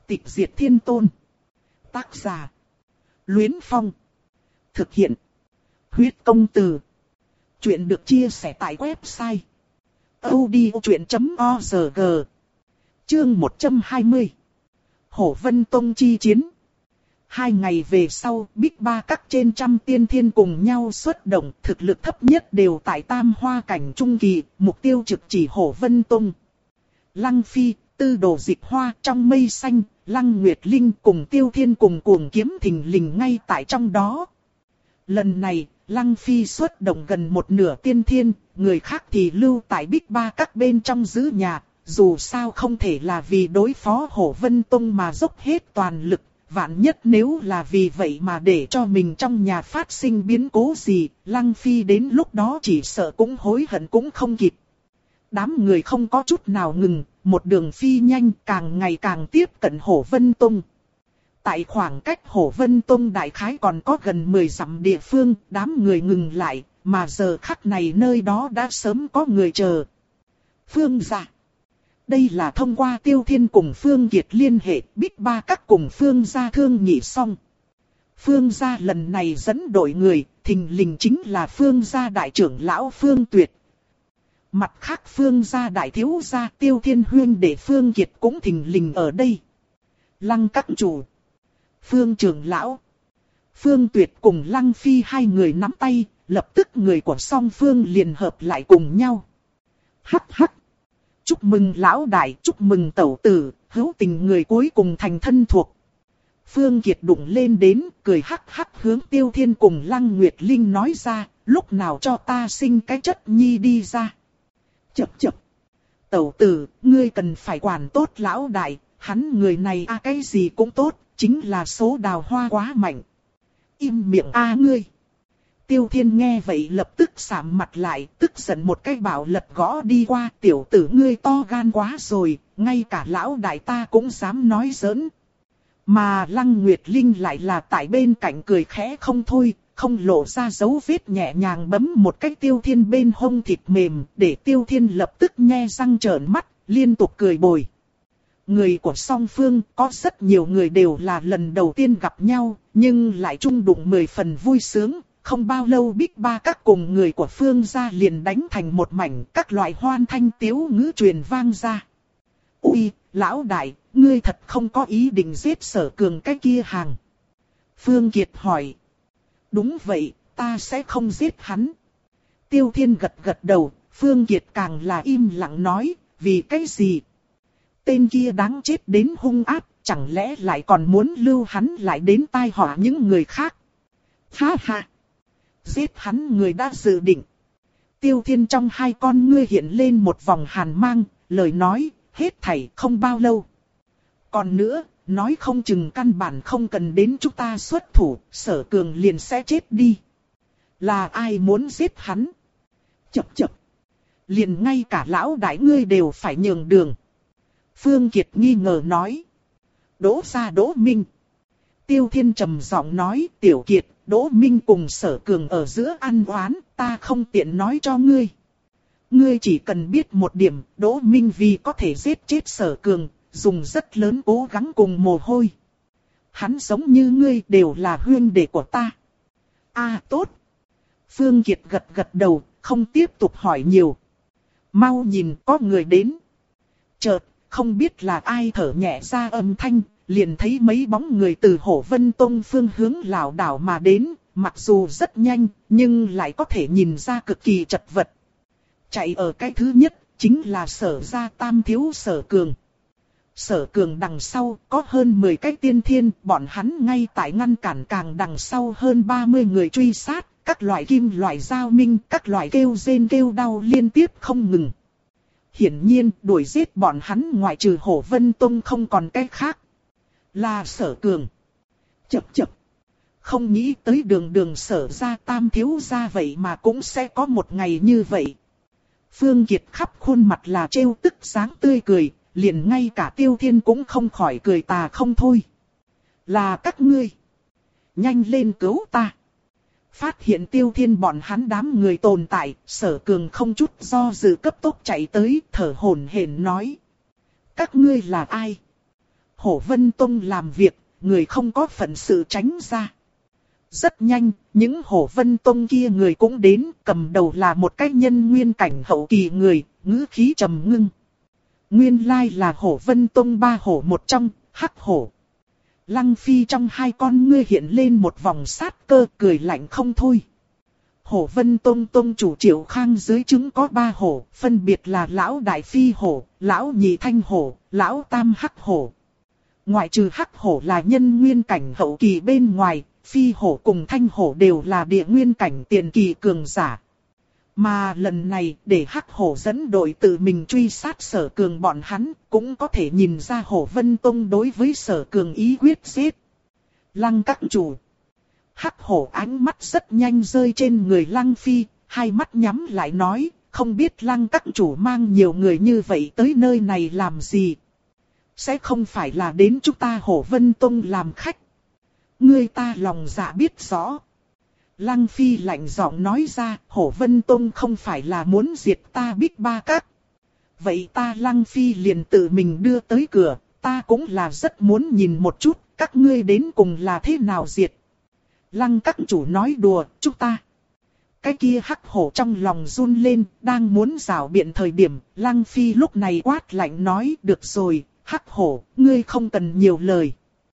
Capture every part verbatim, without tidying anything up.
Tịch diệt thiên tôn. Tác giả. Luyến Phong. Thực hiện. Huyết công từ. Chuyện được chia sẻ tại website audiochuyện chấm org. Chương một trăm hai mươi. Hổ Vân Tông chi chiến. Hai ngày về sau, Big Ba các trên trăm tiên thiên cùng nhau xuất động, thực lực thấp nhất đều tại tam hoa cảnh trung kỳ, mục tiêu trực chỉ Hổ Vân Tông. Lăng Phi, Tư Đồ Dịch Hoa trong mây xanh, Lăng Nguyệt Linh cùng Tiêu Thiên cùng cuồng kiếm thình lình ngay tại trong đó. Lần này, Lăng Phi xuất động gần một nửa tiên thiên, người khác thì lưu tại Big Ba các bên trong giữ nhà, dù sao không thể là vì đối phó Hổ Vân Tông mà dốc hết toàn lực. Vạn nhất nếu là vì vậy mà để cho mình trong nhà phát sinh biến cố gì, Lăng Phi đến lúc đó chỉ sợ cũng hối hận cũng không kịp. Đám người không có chút nào ngừng, một đường phi nhanh càng ngày càng tiếp cận Hổ Vân Tông. Tại khoảng cách Hổ Vân Tông đại khái còn có gần mười dặm địa phương, đám người ngừng lại, mà giờ khắc này nơi đó đã sớm có người chờ. Phương gia. Đây là thông qua Tiêu Thiên cùng Phương Kiệt liên hệ, Big Ba các cùng Phương gia thương nghị xong. Phương gia lần này dẫn đội người, thình lình chính là Phương gia đại trưởng lão Phương Tuyệt. Mặt khác Phương gia đại thiếu gia Tiêu Thiên huyên để Phương Kiệt cũng thình lình ở đây. Lăng các chủ, Phương trưởng lão, Phương Tuyệt cùng Lăng Phi hai người nắm tay, lập tức người của song phương liền hợp lại cùng nhau. Hắc hắc. Chúc mừng lão đại, chúc mừng tẩu tử, hữu tình người cuối cùng thành thân thuộc. Phương Kiệt đụng lên đến, cười hắc hắc hướng Tiêu Thiên cùng Lăng Nguyệt Linh nói ra, lúc nào cho ta sinh cái chất nhi đi ra. Chập chập. Tẩu tử, ngươi cần phải quản tốt lão đại, hắn người này a à, cái gì cũng tốt, chính là số đào hoa quá mạnh. Im miệng a à, ngươi. Tiêu Thiên nghe vậy lập tức sạm mặt lại, tức giận một cái bảo lật gõ đi qua, tiểu tử ngươi to gan quá rồi, ngay cả lão đại ta cũng dám nói giỡn. Mà Lăng Nguyệt Linh lại là tại bên cạnh cười khẽ không thôi, không lộ ra dấu vết, nhẹ nhàng bấm một cái Tiêu Thiên bên hông thịt mềm, để Tiêu Thiên lập tức nhe răng trợn mắt, liên tục cười bồi. Người của song phương có rất nhiều người đều là lần đầu tiên gặp nhau, nhưng lại chung đụng mười phần vui sướng. Không bao lâu Big Ba các cùng người của Phương gia liền đánh thành một mảnh, các loại hoan thanh tiếu ngữ truyền vang ra. Ui, lão đại, ngươi thật không có ý định giết Sở Cường cái kia hàng. Phương Kiệt hỏi. Đúng vậy, ta sẽ không giết hắn. Tiêu Thiên gật gật đầu, Phương Kiệt càng là im lặng nói, vì cái gì? Tên kia đáng chết đến hung ác, chẳng lẽ lại còn muốn lưu hắn lại đến tai họa những người khác? Ha ha! Giết hắn người đã dự định. Tiêu Thiên trong hai con ngươi hiện lên một vòng hàn mang, lời nói, hết thảy không bao lâu. Còn nữa, nói không chừng căn bản không cần đến chúng ta xuất thủ, Sở Cường liền sẽ chết đi. Là ai muốn giết hắn? Chập chập. Liền ngay cả lão đại ngươi đều phải nhường đường. Phương Kiệt nghi ngờ nói. Đỗ gia Đỗ Minh. Tiêu Thiên trầm giọng nói, Tiểu Kiệt, Đỗ Minh cùng Sở Cường ở giữa ăn oán, ta không tiện nói cho ngươi. Ngươi chỉ cần biết một điểm, Đỗ Minh vì có thể giết chết Sở Cường, dùng rất lớn cố gắng cùng mồ hôi. Hắn giống như ngươi đều là huynh đệ của ta. À tốt. Phương Kiệt gật gật đầu, không tiếp tục hỏi nhiều. Mau nhìn có người đến. Chợt, không biết là ai thở nhẹ ra âm thanh. Liền thấy mấy bóng người từ Hổ Vân Tông phương hướng lảo đảo mà đến, mặc dù rất nhanh, nhưng lại có thể nhìn ra cực kỳ chật vật. Chạy ở cái thứ nhất, chính là Sở gia tam thiếu Sở Cường. Sở Cường đằng sau, có hơn mười cái tiên thiên, bọn hắn ngay tại ngăn cản càng đằng sau hơn ba mươi người truy sát, các loại kim loại dao minh, các loại kêu rên kêu đau liên tiếp không ngừng. Hiển nhiên, đuổi giết bọn hắn ngoại trừ Hổ Vân Tông không còn cái khác. Là Sở Cường. Chập chập. Không nghĩ tới đường đường Sở gia tam thiếu gia vậy mà cũng sẽ có một ngày như vậy. Phương Kiệt khắp khuôn mặt là trêu tức sáng tươi cười, liền ngay cả Tiêu Thiên cũng không khỏi cười tà không thôi. Là các ngươi. Nhanh lên cứu ta. Phát hiện Tiêu Thiên bọn hắn đám người tồn tại, Sở Cường không chút do dự cấp tốc chạy tới, thở hổn hển nói. Các ngươi là ai? Hổ Vân Tông làm việc, người không có phận sự tránh ra. Rất nhanh, những Hổ Vân Tông kia người cũng đến, cầm đầu là một cái nhân nguyên cảnh hậu kỳ người, ngữ khí trầm ngưng. Nguyên lai là Hổ Vân Tông ba hổ một trong, Hắc Hổ. Lăng Phi trong hai con ngươi hiện lên một vòng sát cơ, cười lạnh không thôi. Hổ Vân Tông Tông chủ Triệu Khang dưới trướng có ba hổ, phân biệt là Lão Đại Phi Hổ, Lão Nhị Thanh Hổ, Lão Tam Hắc Hổ. Ngoại trừ Hắc Hổ là nhân nguyên cảnh hậu kỳ bên ngoài, Phi Hổ cùng Thanh Hổ đều là địa nguyên cảnh tiền kỳ cường giả. Mà lần này để Hắc Hổ dẫn đội tự mình truy sát Sở Cường bọn hắn, cũng có thể nhìn ra Hổ Vân Tông đối với Sở Cường ý quyết giết. Lăng các chủ. Hắc Hổ ánh mắt rất nhanh rơi trên người Lăng Phi, hai mắt nhắm lại nói, không biết Lăng các chủ mang nhiều người như vậy tới nơi này làm gì. Sẽ không phải là đến chúng ta Hổ Vân Tông làm khách. Ngươi ta lòng dạ biết rõ. Lăng Phi lạnh giọng nói ra, Hổ Vân Tông không phải là muốn diệt ta Bích Ba Các. Vậy ta Lăng Phi liền tự mình đưa tới cửa, ta cũng là rất muốn nhìn một chút, các ngươi đến cùng là thế nào diệt. Lăng các chủ nói đùa, chúng ta. Cái kia Hắc Hổ trong lòng run lên, đang muốn rảo biện thời điểm, Lăng Phi lúc này quát lạnh nói, được rồi, Hắc Hổ, ngươi không cần nhiều lời.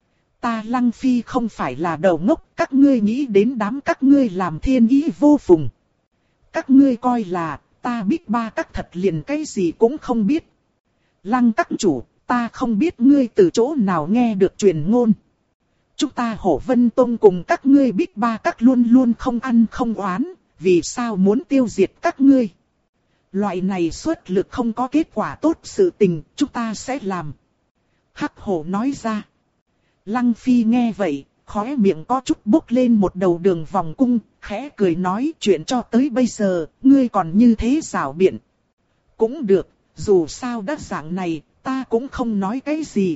Ta Lăng Phi không phải là đầu ngốc, các ngươi nghĩ đến đám các ngươi làm thiên ý vô phùng. Các ngươi coi là, ta Bích Ba Các thật liền cái gì cũng không biết. Lăng các chủ, ta không biết ngươi từ chỗ nào nghe được truyền ngôn. Chúng ta Hổ Vân Tông cùng các ngươi Bích Ba Các luôn luôn không ăn không oán, vì sao muốn tiêu diệt các ngươi. Loại này xuất lực không có kết quả tốt sự tình, chúng ta sẽ làm. Hắc Hổ nói ra. Lăng Phi nghe vậy, khóe miệng có chút bốc lên một đầu đường vòng cung, khẽ cười nói chuyện cho tới bây giờ, ngươi còn như thế rảo biện. Cũng được, dù sao đã dạng này, ta cũng không nói cái gì.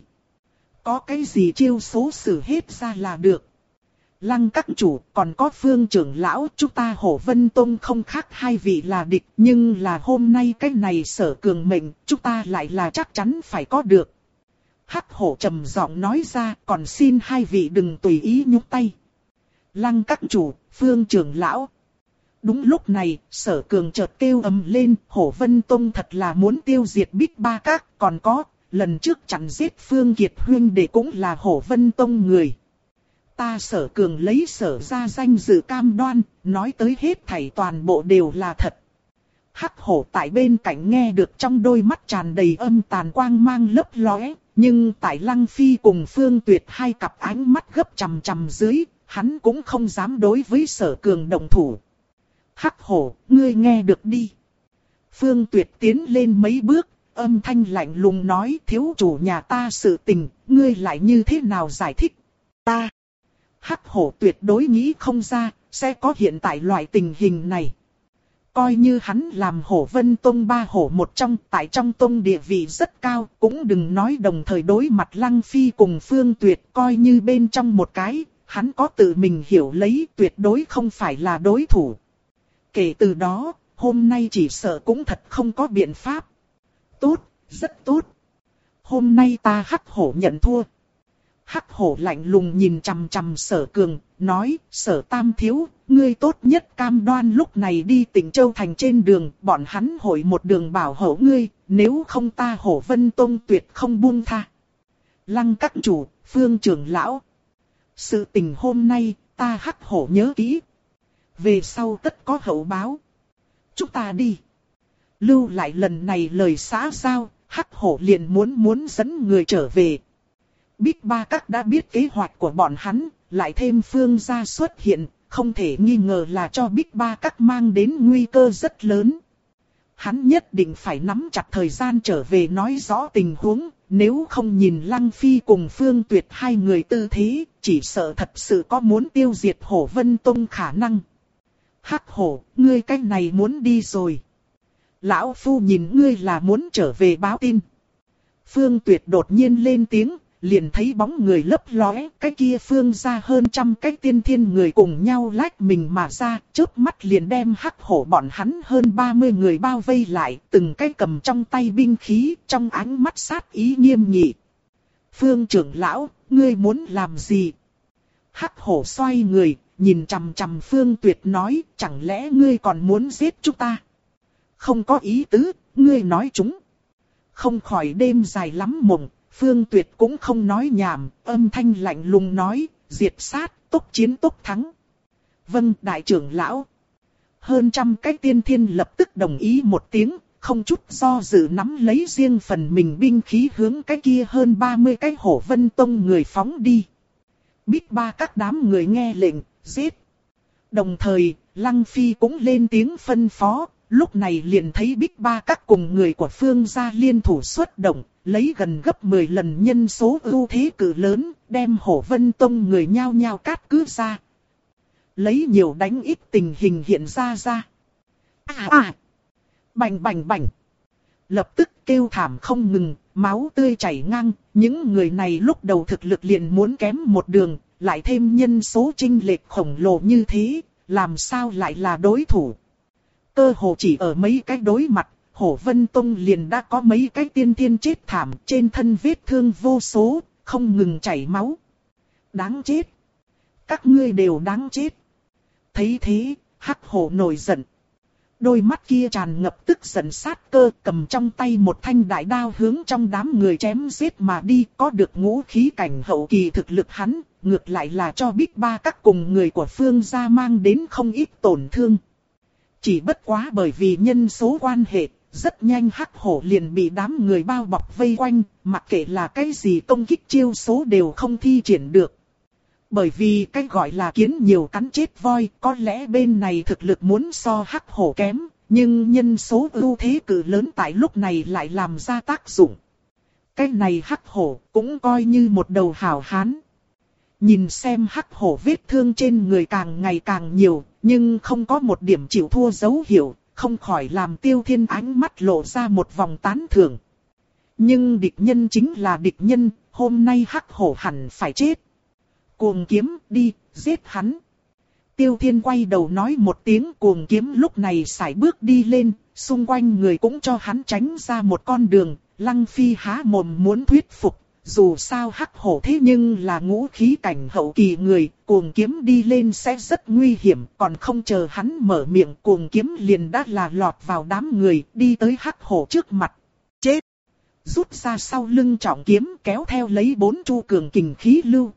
Có cái gì chiêu số xử hết ra là được. Lăng các chủ, còn có Phương trưởng lão, chúng ta Hổ Vân Tông không khác hai vị là địch, nhưng là hôm nay cái này Sở Cường mệnh, chúng ta lại là chắc chắn phải có được. Hắc Hổ trầm giọng nói ra, còn xin hai vị đừng tùy ý nhúc tay. Lăng các chủ, Phương trưởng lão. Đúng lúc này, Sở Cường chợt kêu ầm lên, Hổ Vân Tông thật là muốn tiêu diệt Bích Ba Các, còn có, lần trước chặn giết Phương Kiệt huynh đệ cũng là Hổ Vân Tông người. Ta Sở Cường lấy Sở ra danh dự cam đoan, nói tới hết thảy toàn bộ đều là thật. Hắc Hổ tại bên cạnh nghe được trong đôi mắt tràn đầy âm tàn quang mang lấp lóe, nhưng tại Lăng Phi cùng Phương Tuyệt hai cặp ánh mắt gấp chằm chằm dưới, hắn cũng không dám đối với Sở Cường động thủ. Hắc Hổ, ngươi nghe được đi. Phương Tuyệt tiến lên mấy bước, âm thanh lạnh lùng nói, thiếu chủ nhà ta sự tình, ngươi lại như thế nào giải thích? Ta. Hắc Hổ tuyệt đối nghĩ không ra, sẽ có hiện tại loại tình hình này. Coi như hắn làm Hổ Vân Tông ba hổ một trong, tại trong tông địa vị rất cao, cũng đừng nói đồng thời đối mặt Lăng Phi cùng Phương Tuyệt, coi như bên trong một cái, hắn có tự mình hiểu lấy, tuyệt đối không phải là đối thủ. Kể từ đó, hôm nay chỉ sợ cũng thật không có biện pháp. Tốt, rất tốt. Hôm nay ta Hắc Hổ nhận thua. Hắc Hổ lạnh lùng nhìn chằm chằm Sở Cường, nói, Sở Tam thiếu, ngươi tốt nhất cam đoan lúc này đi Tịnh Châu thành trên đường, bọn hắn hội một đường bảo hộ ngươi, nếu không ta Hổ Vân Tông tuyệt không buông tha. Lăng các chủ, Phương trưởng lão. Sự tình hôm nay, ta Hắc Hổ nhớ kỹ. Về sau tất có hậu báo. Chúng ta đi. Lưu lại lần này lời xã giao, Hắc Hổ liền muốn muốn dẫn người trở về. Bích Ba Các đã biết kế hoạch của bọn hắn, lại thêm Phương gia xuất hiện, không thể nghi ngờ là cho Bích Ba Các mang đến nguy cơ rất lớn. Hắn nhất định phải nắm chặt thời gian trở về nói rõ tình huống, nếu không nhìn Lăng Phi cùng Phương Tuyệt hai người tư thế, chỉ sợ thật sự có muốn tiêu diệt Hổ Vân Tông khả năng. Hắc Hổ, ngươi cách này muốn đi rồi. Lão Phu nhìn ngươi là muốn trở về báo tin. Phương Tuyệt đột nhiên lên tiếng. Liền thấy bóng người lấp lóe, cái kia Phương ra hơn trăm cái tiên thiên người cùng nhau lách mình mà ra, chớp mắt liền đem Hắc Hổ bọn hắn hơn ba mươi người bao vây lại, từng cái cầm trong tay binh khí, trong ánh mắt sát ý nghiêm nghị. Phương trưởng lão, ngươi muốn làm gì? Hắc hổ xoay người, nhìn chằm chằm Phương Tuyệt nói, chẳng lẽ ngươi còn muốn giết chúng ta? Không có ý tứ, ngươi nói chúng. Không khỏi đêm dài lắm mộng, Phương Tuyệt cũng không nói nhảm, âm thanh lạnh lùng nói, diệt sát, tốc chiến tốc thắng. Vâng, đại trưởng lão. Hơn trăm cái tiên thiên lập tức đồng ý một tiếng, không chút do dự nắm lấy riêng phần mình binh khí hướng cái kia hơn ba mươi cái Hổ Vân Tông người phóng đi. Bích ba các đám người nghe lệnh, giết. Đồng thời, Lăng Phi cũng lên tiếng phân phó, lúc này liền thấy Bích ba các cùng người của Phương gia liên thủ xuất động, lấy gần gấp mười lần nhân số ưu thế cử lớn, đem Hổ Vân Tông người nhao nhao cát cứ ra. Lấy nhiều đánh ít tình hình hiện ra ra. À à! Bành bành bành! Lập tức kêu thảm không ngừng, máu tươi chảy ngang, những người này lúc đầu thực lực liền muốn kém một đường, lại thêm nhân số chênh lệch khổng lồ như thế, làm sao lại là đối thủ. Cơ hồ chỉ ở mấy cái đối mặt, Hổ Vân Tông liền đã có mấy cái tiên thiên chết thảm, trên thân vết thương vô số, không ngừng chảy máu. Đáng chết! Các ngươi đều đáng chết! Thấy thế, Hắc Hổ nổi giận. Đôi mắt kia tràn ngập tức giận sát cơ, cầm trong tay một thanh đại đao hướng trong đám người chém giết mà đi. Có được ngũ khí cảnh hậu kỳ thực lực hắn, ngược lại là cho Bích ba các cùng người của Phương gia mang đến không ít tổn thương. Chỉ bất quá bởi vì nhân số quan hệ, rất nhanh Hắc Hổ liền bị đám người bao bọc vây quanh, mặc kệ là cái gì công kích chiêu số đều không thi triển được. Bởi vì cái gọi là kiến nhiều cắn chết voi, có lẽ bên này thực lực muốn so Hắc Hổ kém, nhưng nhân số ưu thế cử lớn tại lúc này lại làm ra tác dụng. Cái này Hắc Hổ cũng coi như một đầu hảo hán. Nhìn xem Hắc Hổ vết thương trên người càng ngày càng nhiều, nhưng không có một điểm chịu thua dấu hiệu, không khỏi làm Tiêu Thiên ánh mắt lộ ra một vòng tán thưởng. Nhưng địch nhân chính là địch nhân, hôm nay Hắc Hổ hẳn phải chết. Cuồng kiếm đi, giết hắn. Tiêu Thiên quay đầu nói một tiếng, cuồng kiếm lúc này sải bước đi lên, xung quanh người cũng cho hắn tránh ra một con đường. Lăng Phi há mồm muốn thuyết phục, dù sao Hắc Hổ thế nhưng là ngũ khí cảnh hậu kỳ người, cuồng kiếm đi lên sẽ rất nguy hiểm, còn không chờ hắn mở miệng, cuồng kiếm liền đã là lọt vào đám người, đi tới Hắc Hổ trước mặt. Chết! Rút ra sau lưng trọng kiếm, kéo theo lấy bốn chu cường kình khí lưu.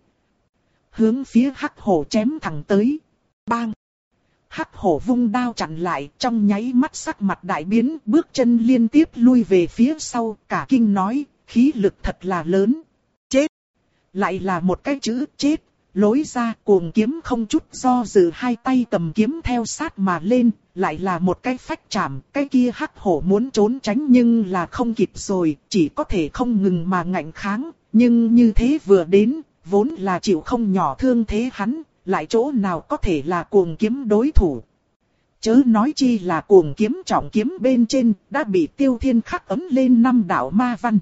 Hướng phía Hắc Hổ chém thẳng tới. Bang! Hắc Hổ vung đao chặn lại, trong nháy mắt sắc mặt đại biến, bước chân liên tiếp lui về phía sau, cả kinh nói, khí lực thật là lớn. Chết! Lại là một cái chữ chết, lối ra cuồng kiếm không chút do dự hai tay cầm kiếm theo sát mà lên, lại là một cái phách chạm, cái kia Hắc Hổ muốn trốn tránh nhưng là không kịp rồi, chỉ có thể không ngừng mà ngạnh kháng, nhưng như thế vừa đến, vốn là chịu không nhỏ thương thế hắn, lại chỗ nào có thể là cuồng kiếm đối thủ. Chớ nói chi là cuồng kiếm trọng kiếm bên trên, đã bị Tiêu Thiên khắc ấm lên năm đạo ma văn.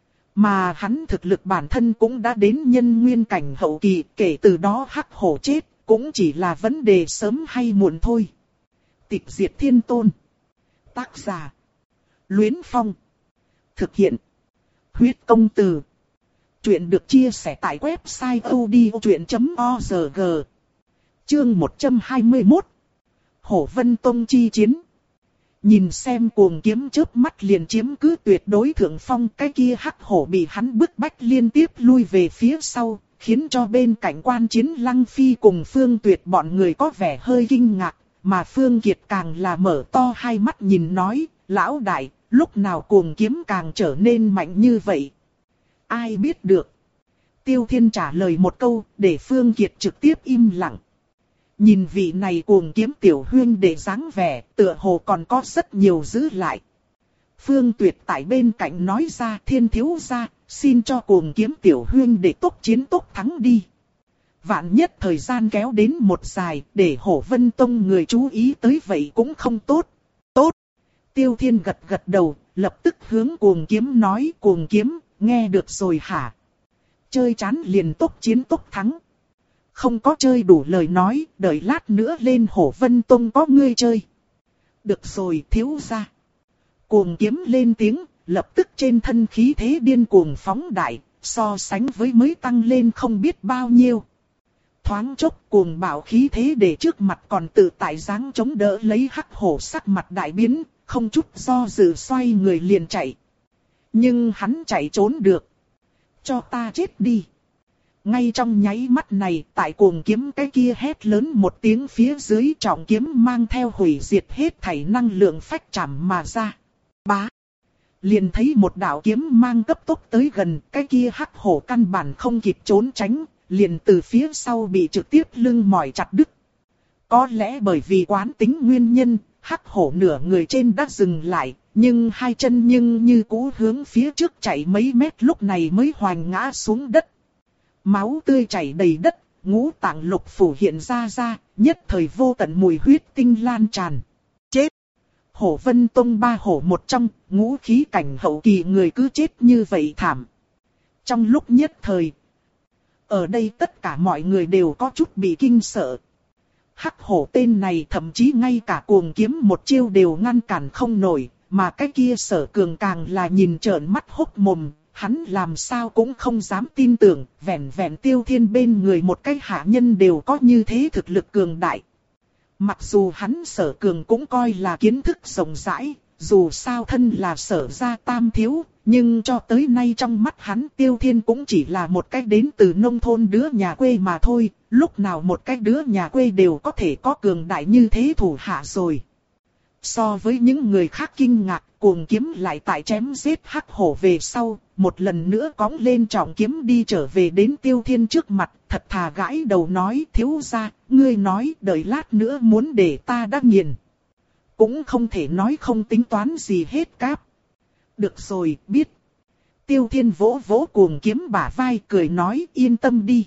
Mà hắn thực lực bản thân cũng đã đến nhân nguyên cảnh hậu kỳ, kể từ đó Hắc Hổ chết, cũng chỉ là vấn đề sớm hay muộn thôi. Tịch diệt thiên tôn. Tác giả. Luyến Phong. Thực hiện. Huyết công từ. Chuyện được chia sẻ tại website odchuyện chấm org. Chương một trăm hai mươi mốt. Hổ Vân Tông chi chiến. Nhìn xem cuồng kiếm chớp mắt liền chiếm cứ tuyệt đối thượng phong, cái kia Hắc Hổ bị hắn bức bách liên tiếp lui về phía sau, khiến cho bên cạnh quan chiến Lăng Phi cùng Phương Tuyệt bọn người có vẻ hơi kinh ngạc, mà Phương Kiệt càng là mở to hai mắt nhìn nói, lão đại, lúc nào cuồng kiếm càng trở nên mạnh như vậy? Ai biết được? Tiêu Thiên trả lời một câu, để Phương Kiệt trực tiếp im lặng. Nhìn vị này cuồng kiếm tiểu huyên để dáng vẻ, tựa hồ còn có rất nhiều giữ lại. Phương Tuyệt tại bên cạnh nói ra, Thiên thiếu gia, xin cho cuồng kiếm tiểu huyên để tốc chiến tốc thắng đi. Vạn nhất thời gian kéo đến một dài, để Hổ Vân Tông người chú ý tới vậy cũng không tốt. Tốt! Tiêu Thiên gật gật đầu, lập tức hướng cuồng kiếm nói, cuồng kiếm, nghe được rồi hả? Chơi chán liền tốc chiến tốc thắng. Không có chơi đủ lời nói, đợi lát nữa lên Hổ Vân Tông có ngươi chơi. Được rồi thiếu gia. Cuồng kiếm lên tiếng, lập tức trên thân khí thế điên cuồng phóng đại, so sánh với mới tăng lên không biết bao nhiêu. Thoáng chốc cuồng bạo khí thế để trước mặt còn tự tại dáng chống đỡ lấy hắc hổ sắc mặt đại biến, không chút do dự xoay người liền chạy. Nhưng hắn chạy trốn được. Cho ta chết đi. Ngay trong nháy mắt này, tại cuồng kiếm cái kia hét lớn một tiếng phía dưới, trọng kiếm mang theo hủy diệt hết thảy năng lượng phách chạm mà ra. Bá. Liền thấy một đạo kiếm mang cấp tốc tới gần, cái kia hắc hổ căn bản không kịp trốn tránh, liền từ phía sau bị trực tiếp lưng mỏi chặt đứt. Có lẽ bởi vì quán tính nguyên nhân, hắc hổ nửa người trên đã dừng lại, nhưng hai chân nhưng như cũ hướng phía trước chạy mấy mét, lúc này mới hoành ngã xuống đất. Máu tươi chảy đầy đất, ngũ tạng lục phủ hiện ra ra, nhất thời vô tận mùi huyết tinh lan tràn. Chết! Hổ Vân Tông ba hổ một trong, ngũ khí cảnh hậu kỳ người cứ chết như vậy thảm. Trong lúc nhất thời, ở đây tất cả mọi người đều có chút bị kinh sợ. Hắc hổ tên này thậm chí ngay cả cuồng kiếm một chiêu đều ngăn cản không nổi, mà cái kia Sở Cường càng là nhìn trợn mắt hốc mồm, hắn làm sao cũng không dám tin tưởng, vẹn vẹn Tiêu Thiên bên người một cái hạ nhân đều có như thế thực lực cường đại. Mặc dù hắn Sở Cường cũng coi là kiến thức rộng rãi, dù sao thân là Sở gia tam thiếu, nhưng cho tới nay trong mắt hắn Tiêu Thiên cũng chỉ là một cái đến từ nông thôn đứa nhà quê mà thôi, lúc nào một cái đứa nhà quê đều có thể có cường đại như thế thủ hạ rồi. So với những người khác kinh ngạc, cuồng kiếm lại tại chém giết hắc hổ về sau, một lần nữa cõng lên trọng kiếm đi trở về đến Tiêu Thiên trước mặt, thật thà gãi đầu nói: thiếu gia, ngươi nói đợi lát nữa muốn để ta đã nghiền. Cũng không thể nói không tính toán gì hết cáp. Được rồi, biết. Tiêu Thiên vỗ vỗ cuồng kiếm bả vai cười nói: yên tâm đi.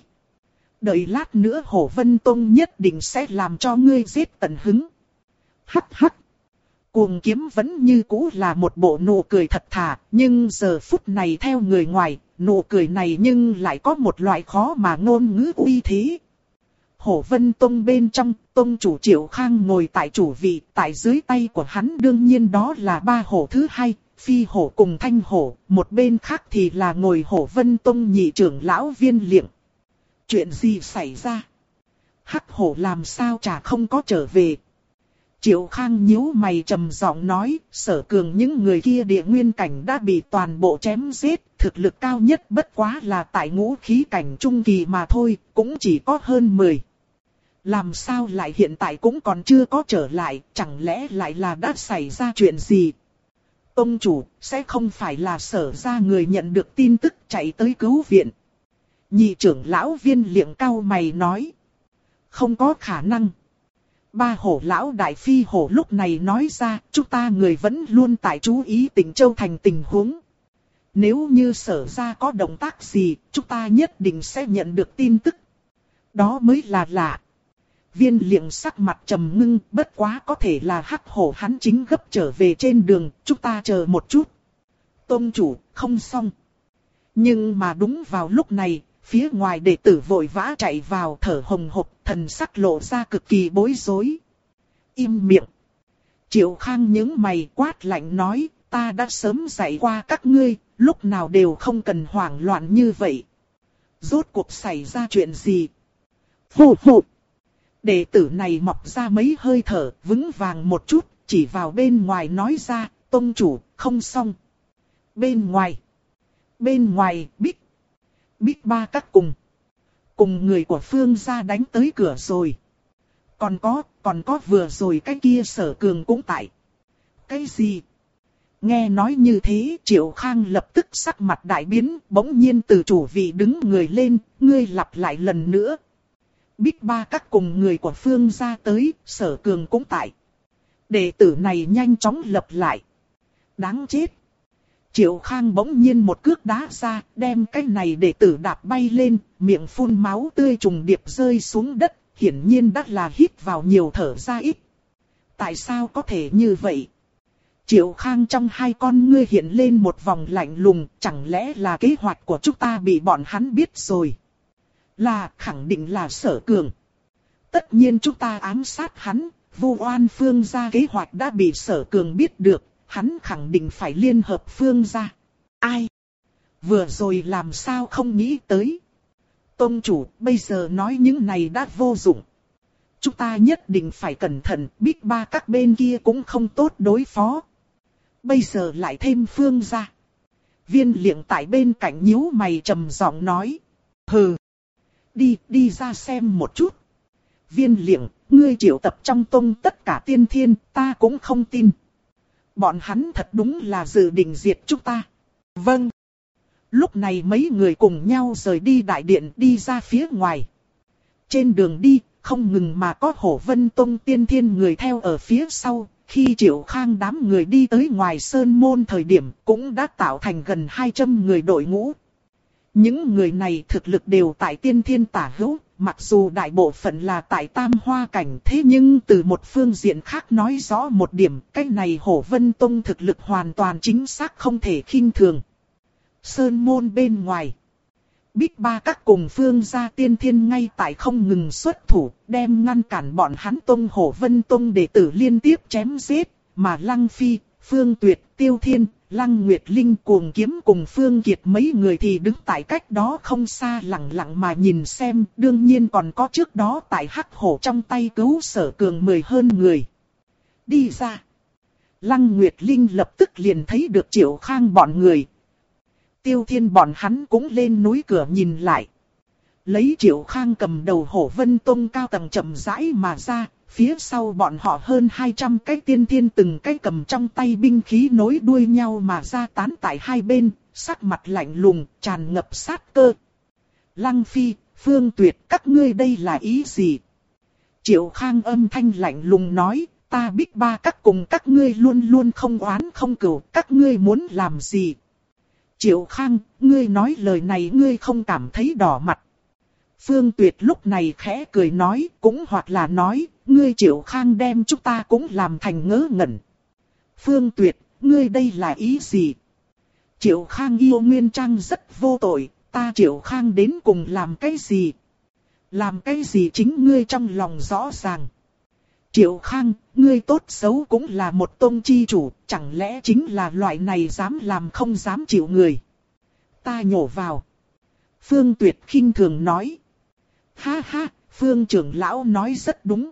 Đợi lát nữa Hổ Vân Tông nhất định sẽ làm cho ngươi giết tận hứng. Hắc hắc. Cuồng kiếm vẫn như cũ là một bộ nụ cười thật thà, nhưng giờ phút này theo người ngoài, nụ cười này nhưng lại có một loại khó mà ngôn ngữ uy thế. Hổ Vân Tông bên trong, tông chủ Triệu Khang ngồi tại chủ vị, tại dưới tay của hắn đương nhiên đó là ba hổ thứ hai, Phi hổ cùng Thanh hổ, một bên khác thì là ngồi Hổ Vân Tông nhị trưởng lão Viên Liệng. Chuyện gì xảy ra? Hắc hổ làm sao chả không có trở về? Triệu Khang nhíu mày trầm giọng nói: Sở Cường những người kia địa nguyên cảnh đã bị toàn bộ chém giết, thực lực cao nhất bất quá là tại ngũ khí cảnh trung kỳ mà thôi, cũng chỉ có hơn mười. Làm sao lại hiện tại cũng còn chưa có trở lại, chẳng lẽ lại là đã xảy ra chuyện gì? Tông chủ, sẽ không phải là Sở gia người nhận được tin tức chạy tới cứu viện. Nhị trưởng lão Viên Liệng cau mày nói: không có khả năng. Ba hổ lão đại Phi hổ lúc này nói ra: chúng ta người vẫn luôn tại chú ý Tịnh Châu thành tình huống. Nếu như Sở gia có động tác gì, chúng ta nhất định sẽ nhận được tin tức. Đó mới là lạ. Viên Liệng sắc mặt trầm ngưng, bất quá có thể là hắc hổ hắn chính gấp trở về trên đường, chúng ta chờ một chút. Tông chủ, không xong. Nhưng mà đúng vào lúc này, phía ngoài đệ tử vội vã chạy vào thở hồng hộc, thần sắc lộ ra cực kỳ bối rối. Im miệng. Triệu Khang nhướng mày quát lạnh nói: ta đã sớm dạy qua các ngươi, lúc nào đều không cần hoảng loạn như vậy. Rốt cuộc xảy ra chuyện gì? Hù hù. Đệ tử này mọc ra mấy hơi thở, vững vàng một chút, chỉ vào bên ngoài nói ra: tông chủ, không xong. Bên ngoài. Bên ngoài, Bích. Bích ba các cùng. Cùng người của Phương gia đánh tới cửa rồi. Còn có, còn có vừa rồi cái kia Sở Cường cũng tại. Cái gì? Nghe nói như thế, Triệu Khang lập tức sắc mặt đại biến, bỗng nhiên từ chủ vị đứng người lên, ngươi lặp lại lần nữa. Bích ba các cùng người của Phương gia tới, Sở Cường cũng tại. Đệ tử này nhanh chóng lặp lại. Đáng chết. Triệu Khang bỗng nhiên một cước đá ra, đem cái này đệ tử đạp bay lên, miệng phun máu tươi trùng điệp rơi xuống đất, hiển nhiên đã là hít vào nhiều thở ra ít. Tại sao có thể như vậy? Triệu Khang trong hai con ngươi hiện lên một vòng lạnh lùng, chẳng lẽ là kế hoạch của chúng ta bị bọn hắn biết rồi? Là, khẳng định là Sở Cường. Tất nhiên chúng ta ám sát hắn, vu oan Phương gia kế hoạch đã bị Sở Cường biết được. Hắn khẳng định phải liên hợp Phương gia. Ai? Vừa rồi làm sao không nghĩ tới. Tông chủ, bây giờ nói những này đã vô dụng. Chúng ta nhất định phải cẩn thận, biết ba các bên kia cũng không tốt đối phó. Bây giờ lại thêm Phương gia. Viên Liệng tại bên cạnh nhíu mày trầm giọng nói. Hừ. Đi, đi ra xem một chút. Viên Liệng, ngươi triệu tập trong tông tất cả tiên thiên, ta cũng không tin. Bọn hắn thật đúng là dự định diệt chúng ta. Vâng. Lúc này mấy người cùng nhau rời đi đại điện đi ra phía ngoài. Trên đường đi, không ngừng mà có Hổ Vân Tông tiên thiên người theo ở phía sau. Khi Triệu Khang đám người đi tới ngoài sơn môn thời điểm cũng đã tạo thành gần hai trăm người đội ngũ. Những người này thực lực đều tại tiên thiên tả hữu, mặc dù đại bộ phận là tại tam hoa cảnh, thế nhưng từ một phương diện khác nói rõ một điểm, cái này Hổ Vân Tông thực lực hoàn toàn chính xác không thể khinh thường. Sơn môn bên ngoài, Bích Ba các cùng Phương gia tiên thiên ngay tại không ngừng xuất thủ, đem ngăn cản bọn hắn Tông Hổ Vân Tông đệ tử liên tiếp chém giết, mà Lăng Phi, Phương Tuyệt, Tiêu Thiên, Lăng Nguyệt Linh Cuồng Kiếm cùng Phương Kiệt mấy người thì đứng tại cách đó không xa lặng lặng mà nhìn xem, đương nhiên còn có trước đó tại Hắc Hổ trong tay cứu Sở Cường mười hơn người. Đi ra. Lăng Nguyệt Linh lập tức liền thấy được Triệu Khang bọn người. Tiêu Thiên bọn hắn cũng lên núi cửa nhìn lại. Lấy Triệu Khang cầm đầu Hổ Vân Tông cao tầng chậm rãi mà ra, phía sau bọn họ hơn hai trăm cái tiên thiên từng cái cầm trong tay binh khí nối đuôi nhau mà ra tán tại hai bên, sắc mặt lạnh lùng, tràn ngập sát cơ. Lăng Phi, Phương Tuyệt, các ngươi đây là ý gì? Triệu Khang âm thanh lạnh lùng nói, ta Bích Ba các cùng các ngươi luôn luôn không oán không cừu, các ngươi muốn làm gì? Triệu Khang, ngươi nói lời này ngươi không cảm thấy đỏ mặt. Phương Tuyệt lúc này khẽ cười nói, cũng hoặc là nói, ngươi Triệu Khang đem chúng ta cũng làm thành ngớ ngẩn. Phương Tuyệt, ngươi đây là ý gì? Triệu Khang yêu Nguyên Trang rất vô tội, ta Triệu Khang đến cùng làm cái gì? Làm cái gì chính ngươi trong lòng rõ ràng. Triệu Khang, ngươi tốt xấu cũng là một tông chi chủ, chẳng lẽ chính là loại này dám làm không dám chịu người? Ta nhổ vào. Phương Tuyệt khinh thường nói. Ha ha, Phương trưởng lão nói rất đúng.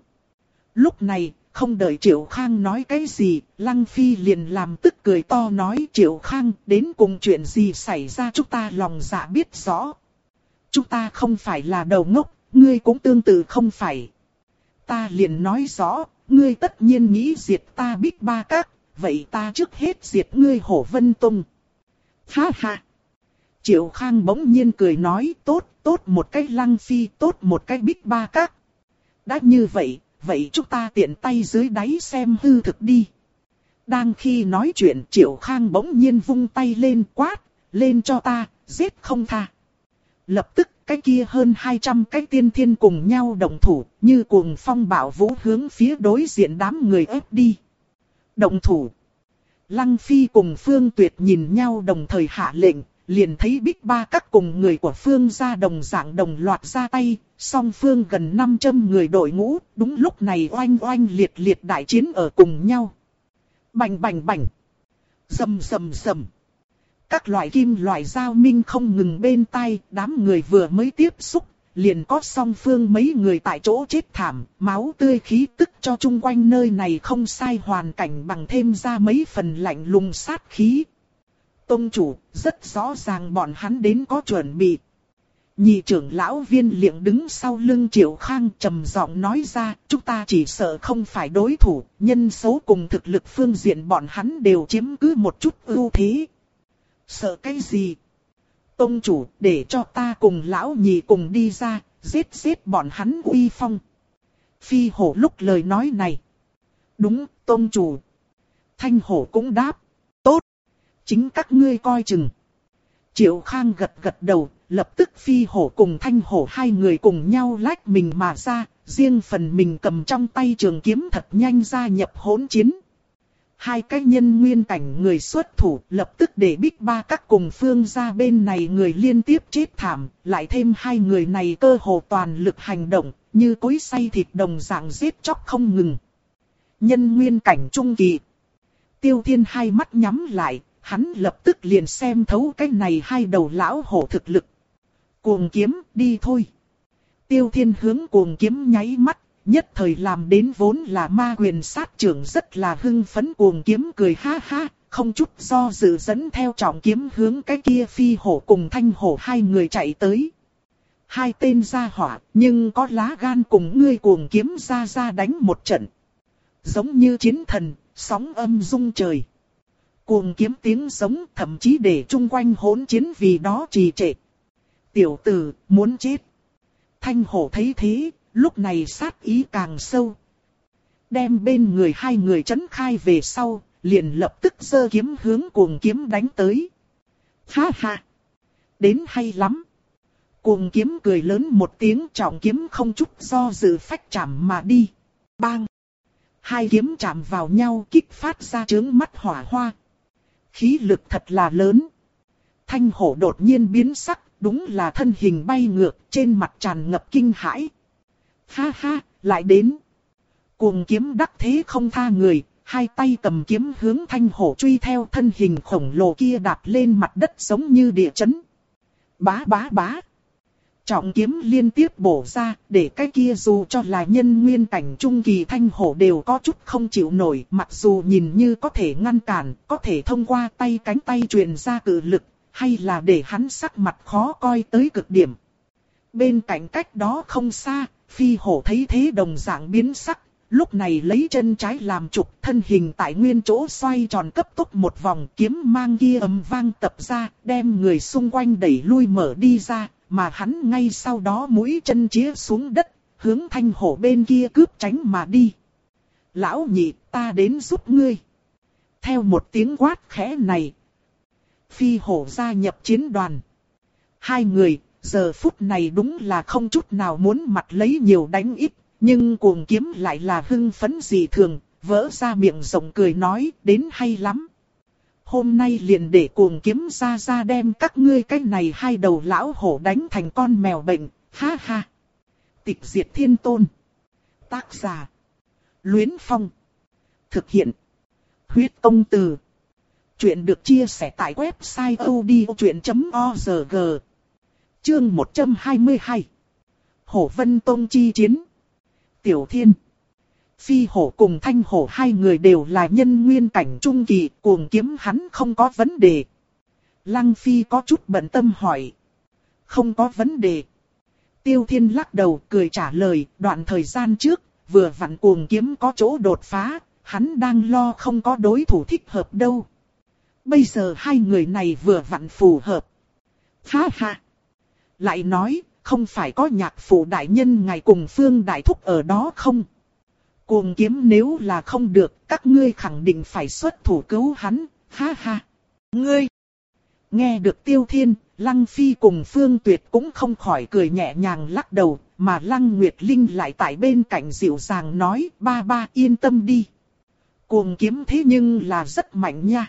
Lúc này, không đợi Triệu Khang nói cái gì, Lăng Phi liền làm tức cười to nói Triệu Khang, đến cùng chuyện gì xảy ra chúng ta lòng dạ biết rõ. Chúng ta không phải là đầu ngốc, ngươi cũng tương tự không phải. Ta liền nói rõ, ngươi tất nhiên nghĩ diệt ta Bích Ba các, vậy ta trước hết diệt ngươi Hổ Vân Tông. Ha ha. Triệu Khang bỗng nhiên cười nói, tốt, tốt một cái Lăng Phi, tốt một cái Bích Ba các. Đã như vậy, vậy chúng ta tiện tay dưới đáy xem hư thực đi. Đang khi nói chuyện Triệu Khang bỗng nhiên vung tay lên quát, lên cho ta, giết không tha. Lập tức cái kia hơn hai trăm cái tiên thiên cùng nhau động thủ, như cuồng phong bạo vũ hướng phía đối diện đám người ép đi. Động thủ. Lăng Phi cùng Phương Tuyệt nhìn nhau đồng thời hạ lệnh, liền thấy Bích Ba các cùng người của Phương gia đồng dạng đồng loạt ra tay, song phương gần năm trăm người đội ngũ, đúng lúc này oanh oanh liệt liệt đại chiến ở cùng nhau. Bành bành bành. Rầm rầm rầm. Các loại kim loại dao minh không ngừng bên tai, đám người vừa mới tiếp xúc, liền có song phương mấy người tại chỗ chết thảm, máu tươi khí tức cho chung quanh nơi này không sai hoàn cảnh bằng thêm ra mấy phần lạnh lùng sát khí. Tông chủ, rất rõ ràng bọn hắn đến có chuẩn bị. Nhị trưởng lão Viên Liệng đứng sau lưng Triệu Khang trầm giọng nói ra, chúng ta chỉ sợ không phải đối thủ, nhân số cùng thực lực phương diện bọn hắn đều chiếm cứ một chút ưu thế. Sợ cái gì? Tông chủ, để cho ta cùng lão nhị cùng đi ra, giết giết bọn hắn uy phong. Phi hổ lúc lời nói này. Đúng, tông chủ. Thanh hổ cũng đáp. Tốt. Chính các ngươi coi chừng. Triệu Khang gật gật đầu, lập tức phi hổ cùng thanh hổ hai người cùng nhau lách mình mà ra, riêng phần mình cầm trong tay trường kiếm thật nhanh gia nhập hỗn chiến. Hai cái nhân nguyên cảnh người xuất thủ lập tức để Bích Ba các cùng Phương gia bên này người liên tiếp chết thảm, lại thêm hai người này cơ hồ toàn lực hành động, như cối xay thịt đồng dạng giết chóc không ngừng. Nhân nguyên cảnh trung kỳ. Tiêu Thiên hai mắt nhắm lại, hắn lập tức liền xem thấu cái này hai đầu lão hổ thực lực. Cuồng kiếm, đi thôi. Tiêu Thiên hướng cuồng kiếm nháy mắt, nhất thời làm đến vốn là ma quyền sát trưởng rất là hưng phấn. Cuồng kiếm cười ha ha, không chút do dự dẫn theo trọng kiếm hướng cái kia phi hổ cùng thanh hổ hai người chạy tới. Hai tên gia hỏa, nhưng có lá gan cùng ngươi cuồng kiếm ra ra đánh một trận. Giống như chiến thần, sóng âm rung trời. Cuồng kiếm tiếng giống thậm chí để chung quanh hỗn chiến vì đó trì trệ. Tiểu tử, muốn chết. Thanh hổ thấy thế, lúc này sát ý càng sâu. Đem bên người hai người trấn khai về sau, liền lập tức giơ kiếm hướng cuồng kiếm đánh tới. Ha ha! Đến hay lắm! Cuồng kiếm cười lớn một tiếng, trọng kiếm không chút do dự phách chạm mà đi. Bang! Hai kiếm chạm vào nhau kích phát ra chướng mắt hỏa hoa. Khí lực thật là lớn. Thanh hổ đột nhiên biến sắc, đúng là thân hình bay ngược, trên mặt tràn ngập kinh hãi. Ha ha, lại đến. Cuồng kiếm đắc thế không tha người, hai tay cầm kiếm hướng thanh hổ truy theo, thân hình khổng lồ kia đạp lên mặt đất giống như địa chấn. Bá bá bá. Trọng kiếm liên tiếp bổ ra, để cái kia dù cho là nhân nguyên cảnh trung kỳ thanh hổ đều có chút không chịu nổi, mặc dù nhìn như có thể ngăn cản, có thể thông qua tay cánh tay truyền ra cự lực, hay là để hắn sắc mặt khó coi tới cực điểm. Bên cạnh cách đó không xa, phi hổ thấy thế đồng dạng biến sắc, lúc này lấy chân trái làm trục, thân hình tại nguyên chỗ xoay tròn cấp tốc một vòng, kiếm mang kia ầm vang tập ra, đem người xung quanh đẩy lui mở đi ra, mà hắn ngay sau đó mũi chân chĩa xuống đất, hướng thanh hổ bên kia cướp tránh mà đi. Lão nhị, ta đến giúp ngươi. Theo một tiếng quát khẽ này, phi hổ gia nhập chiến đoàn. Hai người, giờ phút này đúng là không chút nào muốn mặt lấy nhiều đánh ít, nhưng cuồng kiếm lại là hưng phấn dị thường, vỡ ra miệng rộng cười nói, đến hay lắm. Hôm nay liền để cuồng kiếm ra ra đem các ngươi cái này hai đầu lão hổ đánh thành con mèo bệnh, ha ha. Tịch diệt thiên tôn. Tác giả. Luyến Phong. Thực hiện. Huyết công từ. Chuyện được chia sẻ tại website odchuyện chấm org. Chương một trăm hai mươi hai. Hổ Vân Tông chi chiến. Tiểu Thiên. Phi hổ cùng thanh hổ hai người đều là nhân nguyên cảnh trung kỳ, cuồng kiếm hắn không có vấn đề. Lăng Phi có chút bận tâm hỏi. Không có vấn đề. Tiêu Thiên lắc đầu cười trả lời, đoạn thời gian trước, vừa vặn cuồng kiếm có chỗ đột phá, hắn đang lo không có đối thủ thích hợp đâu. Bây giờ hai người này vừa vặn phù hợp. Ha ha. Lại nói, không phải có nhạc phụ đại nhân ngài cùng Phương đại thúc ở đó không? Cuồng kiếm nếu là không được, các ngươi khẳng định phải xuất thủ cứu hắn, ha ha. Ngươi! Nghe được Tiêu Thiên, Lăng Phi cùng Phương Tuyệt cũng không khỏi cười nhẹ nhàng lắc đầu, mà Lăng Nguyệt Linh lại tại bên cạnh dịu dàng nói, ba ba yên tâm đi. Cuồng kiếm thế nhưng là rất mạnh nha.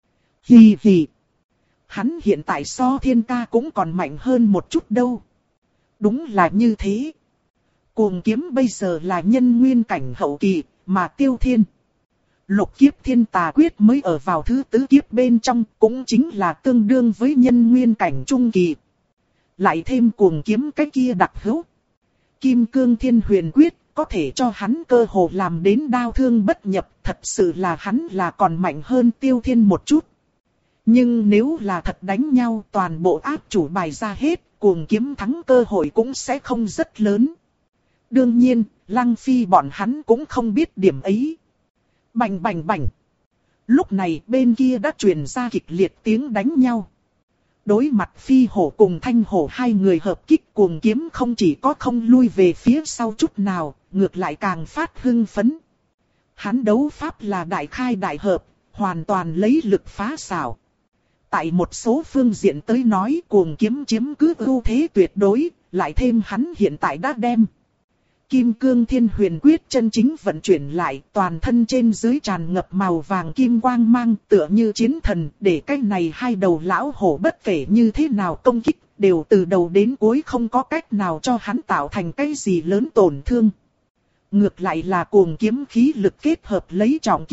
Hì hì. Hắn hiện tại so Thiên ca cũng còn mạnh hơn một chút đâu. Đúng là như thế. Cuồng kiếm bây giờ là nhân nguyên cảnh hậu kỳ, mà Tiêu Thiên. Lục kiếp thiên tà quyết mới ở vào thứ tứ kiếp bên trong, cũng chính là tương đương với nhân nguyên cảnh trung kỳ. Lại thêm cuồng kiếm cái kia đặc hữu. Kim cương thiên huyền quyết, có thể cho hắn cơ hồ làm đến đao thương bất nhập, thật sự là hắn là còn mạnh hơn Tiêu Thiên một chút. Nhưng nếu là thật đánh nhau toàn bộ áp chủ bài ra hết, cuồng kiếm thắng cơ hội cũng sẽ không rất lớn. Đương nhiên, Lăng Phi bọn hắn cũng không biết điểm ấy. Bành bành bành. Lúc này bên kia đã truyền ra kịch liệt tiếng đánh nhau. Đối mặt Phi hổ cùng Thanh hổ hai người hợp kích, cuồng kiếm không chỉ có không lui về phía sau chút nào, ngược lại càng phát hưng phấn. Hắn đấu pháp là đại khai đại hợp, hoàn toàn lấy lực phá xảo. Tại một số phương diện tới nói, cuồng kiếm chiếm cứ ưu thế tuyệt đối, lại thêm hắn hiện tại đã đem Kim cương thiên huyền quyết chân chính vận chuyển lại, toàn thân trên dưới tràn ngập màu vàng kim quang mang, tựa như chiến thần, để cái này hai đầu lão hổ bất kể như thế nào công kích, đều từ đầu đến cuối không có cách nào cho hắn tạo thành cái gì lớn tổn thương. Ngược lại là cuồng kiếm khí lực kết hợp lấy trọng kiếm,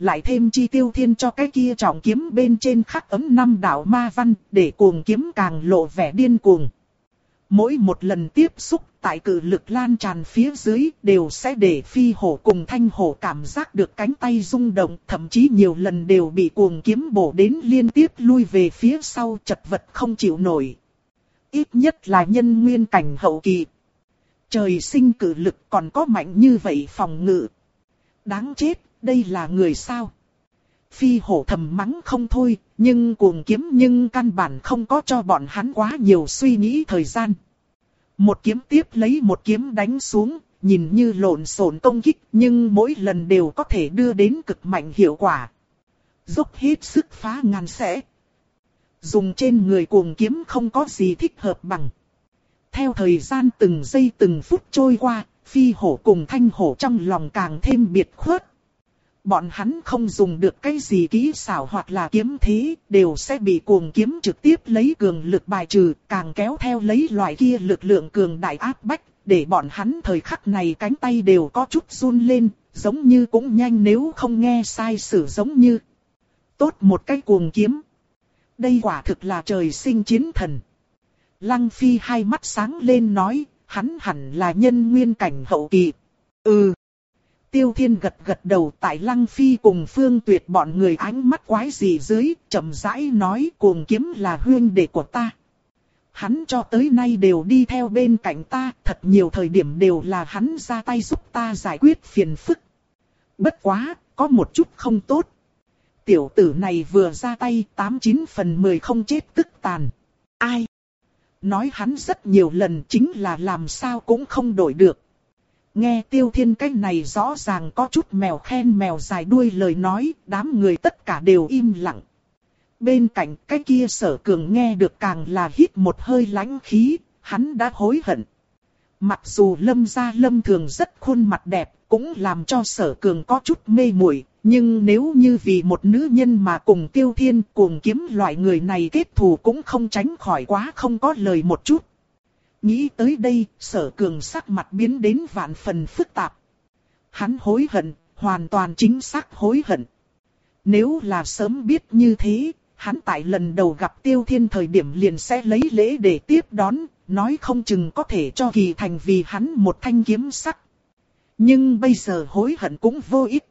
lại thêm chi Tiêu Thiên cho cái kia trọng kiếm bên trên khắc ấm năm đạo ma văn, để cuồng kiếm càng lộ vẻ điên cuồng. Mỗi một lần tiếp xúc tại cự lực lan tràn phía dưới đều sẽ để Phi Hổ cùng Thanh Hổ cảm giác được cánh tay rung động, thậm chí nhiều lần đều bị cuồng kiếm bổ đến liên tiếp lui về phía sau, chật vật không chịu nổi. Ít nhất là nhân nguyên cảnh hậu kỳ. Trời sinh cự lực còn có mạnh như vậy phòng ngự. Đáng chết, đây là người sao? Phi Hổ thầm mắng không thôi, nhưng cuồng kiếm nhưng căn bản không có cho bọn hắn quá nhiều suy nghĩ thời gian. Một kiếm tiếp lấy một kiếm đánh xuống, nhìn như lộn xộn công kích, nhưng mỗi lần đều có thể đưa đến cực mạnh hiệu quả. Dốc hết sức phá ngàn xẻ. Dùng trên người cuồng kiếm không có gì thích hợp bằng. Theo thời gian từng giây từng phút trôi qua, Phi Hổ cùng Thanh Hổ trong lòng càng thêm biệt khuất. Bọn hắn không dùng được cái gì kỹ xảo hoặc là kiếm thế, đều sẽ bị cuồng kiếm trực tiếp lấy cường lực bài trừ, càng kéo theo lấy loại kia lực lượng cường đại áp bách, để bọn hắn thời khắc này cánh tay đều có chút run lên, giống như cũng nhanh nếu không nghe sai sử giống như. Tốt một cái cuồng kiếm. Đây quả thực là trời sinh chiến thần. Lăng Phi hai mắt sáng lên nói, hắn hẳn là nhân nguyên cảnh hậu kỳ. Ừ. Tiêu Thiên gật gật đầu, tại Lăng Phi cùng Phương Tuyệt bọn người ánh mắt quái dị dưới, chậm rãi nói cuồng kiếm là huynh đệ của ta. Hắn cho tới nay đều đi theo bên cạnh ta, thật nhiều thời điểm đều là hắn ra tay giúp ta giải quyết phiền phức. Bất quá, có một chút không tốt. Tiểu tử này vừa ra tay, tám chín phần mười không chết tức tàn. Ai? Nói hắn rất nhiều lần chính là làm sao cũng không đổi được. Nghe Tiêu Thiên cái này rõ ràng có chút mèo khen mèo dài đuôi lời nói, đám người tất cả đều im lặng. Bên cạnh cái kia Sở Cường nghe được càng là hít một hơi lãnh khí, hắn đã hối hận. Mặc dù Lâm gia Lâm Thường rất khuôn mặt đẹp, cũng làm cho Sở Cường có chút mê muội, nhưng nếu như vì một nữ nhân mà cùng Tiêu Thiên cuồng kiếm loại người này kết thù cũng không tránh khỏi quá không có lời một chút. Nghĩ tới đây, Sở Cường sắc mặt biến đến vạn phần phức tạp. Hắn hối hận, hoàn toàn chính xác hối hận. Nếu là sớm biết như thế, hắn tại lần đầu gặp Tiêu Thiên thời điểm liền sẽ lấy lễ để tiếp đón, nói không chừng có thể cho Kỳ Thành vì hắn một thanh kiếm sắc. Nhưng bây giờ hối hận cũng vô ích.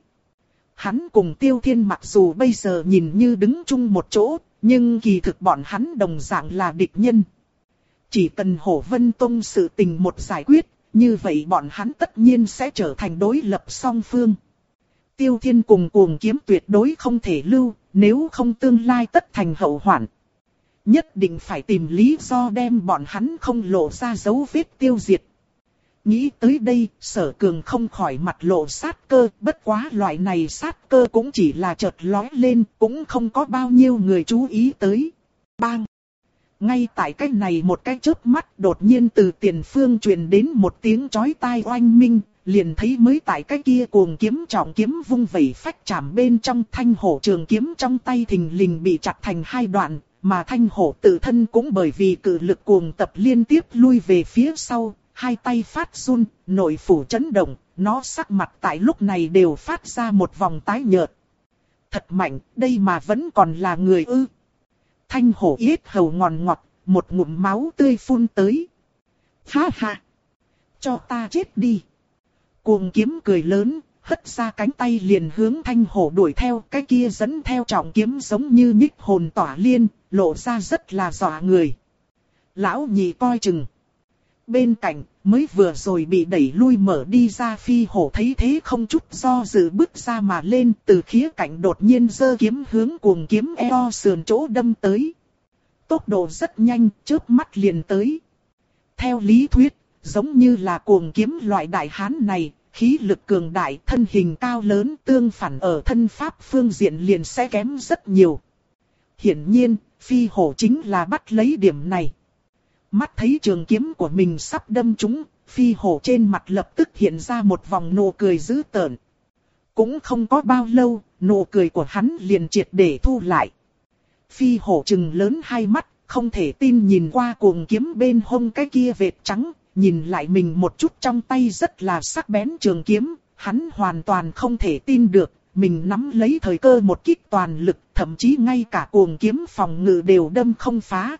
Hắn cùng Tiêu Thiên mặc dù bây giờ nhìn như đứng chung một chỗ, nhưng kỳ thực bọn hắn đồng dạng là địch nhân. Chỉ cần Hổ Vân Tông sự tình một giải quyết, như vậy bọn hắn tất nhiên sẽ trở thành đối lập song phương. Tiêu Thiên cùng cuồng kiếm tuyệt đối không thể lưu, nếu không tương lai tất thành hậu hoạn. Nhất định phải tìm lý do đem bọn hắn không lộ ra dấu vết tiêu diệt. Nghĩ tới đây, Sở Cường không khỏi mặt lộ sát cơ, bất quá loại này sát cơ cũng chỉ là chợt lóe lên, cũng không có bao nhiêu người chú ý tới. Bang! Ngay tại cái này một cái chớp mắt đột nhiên từ tiền phương truyền đến một tiếng chói tai oanh minh, liền thấy mới tại cái kia cuồng kiếm trọng kiếm vung vẩy phách chạm bên trong Thanh Hổ trường kiếm trong tay thình lình bị chặt thành hai đoạn, mà Thanh Hổ tự thân cũng bởi vì cự lực cuồng tập liên tiếp lui về phía sau, hai tay phát run, nội phủ chấn động, nó sắc mặt tại lúc này đều phát ra một vòng tái nhợt. Thật mạnh, đây mà vẫn còn là người ư. Thanh Hổ yết hầu ngòn ngọt, một ngụm máu tươi phun tới. Ha ha! Cho ta chết đi! Cuồng kiếm cười lớn, hất ra cánh tay liền hướng Thanh Hổ đuổi theo, cái kia dẫn theo trọng kiếm giống như nhích hồn tỏa liên, lộ ra rất là dọa người. Lão nhị coi chừng. Bên cạnh, mới vừa rồi bị đẩy lui mở đi ra Phi Hổ thấy thế không chút do dự bước ra mà lên, từ khía cạnh đột nhiên giơ kiếm hướng cuồng kiếm eo sườn chỗ đâm tới. Tốc độ rất nhanh, chớp mắt liền tới. Theo lý thuyết, giống như là cuồng kiếm loại đại hán này, khí lực cường đại, thân hình cao lớn, tương phản ở thân pháp phương diện liền sẽ kém rất nhiều. Hiển nhiên, Phi Hổ chính là bắt lấy điểm này. Mắt thấy trường kiếm của mình sắp đâm trúng, Phi Hổ trên mặt lập tức hiện ra một vòng nụ cười dữ tợn. Cũng không có bao lâu, nụ cười của hắn liền triệt để thu lại. Phi Hổ trừng lớn hai mắt, không thể tin nhìn qua cuồng kiếm bên hông cái kia vệt trắng, nhìn lại mình một chút trong tay rất là sắc bén trường kiếm, hắn hoàn toàn không thể tin được, mình nắm lấy thời cơ một kích toàn lực, thậm chí ngay cả cuồng kiếm phòng ngự đều đâm không phá.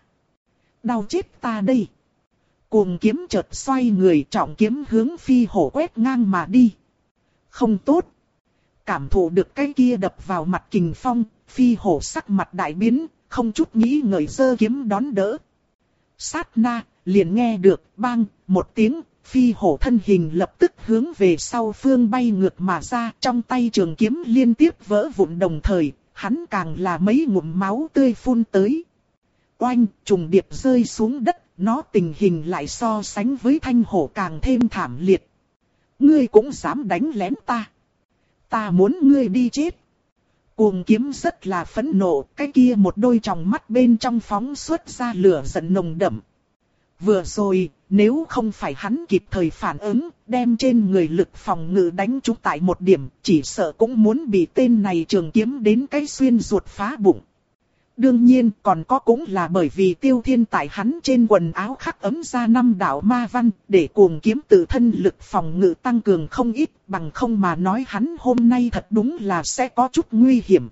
Đau chết ta đây! Cuồng kiếm chợt xoay người, trọng kiếm hướng phi hổ quét ngang mà đi. Không tốt! Cảm thụ được cái kia đập vào mặt kình phong, phi hổ sắc mặt đại biến, không chút nghĩ ngợi giơ kiếm đón đỡ. Sát na, liền nghe được bang một tiếng, phi hổ thân hình lập tức hướng về sau phương bay ngược mà ra, trong tay trường kiếm liên tiếp vỡ vụn đồng thời, hắn càng là mấy ngụm máu tươi phun tới. Oanh, trùng điệp rơi xuống đất, nó tình hình lại so sánh với thanh hổ càng thêm thảm liệt. Ngươi cũng dám đánh lén ta. Ta muốn ngươi đi chết. Cuồng kiếm rất là phẫn nộ, cái kia một đôi tròng mắt bên trong phóng xuất ra lửa giận nồng đậm. Vừa rồi, nếu không phải hắn kịp thời phản ứng, đem trên người lực phòng ngự đánh trúng tại một điểm, chỉ sợ cũng muốn bị tên này trường kiếm đến cái xuyên ruột phá bụng. Đương nhiên còn có cũng là bởi vì Tiêu Thiên tại hắn trên quần áo khắc ấm ra năm đạo ma văn, để cuồng kiếm tự thân lực phòng ngự tăng cường không ít, bằng không mà nói hắn hôm nay thật đúng là sẽ có chút nguy hiểm.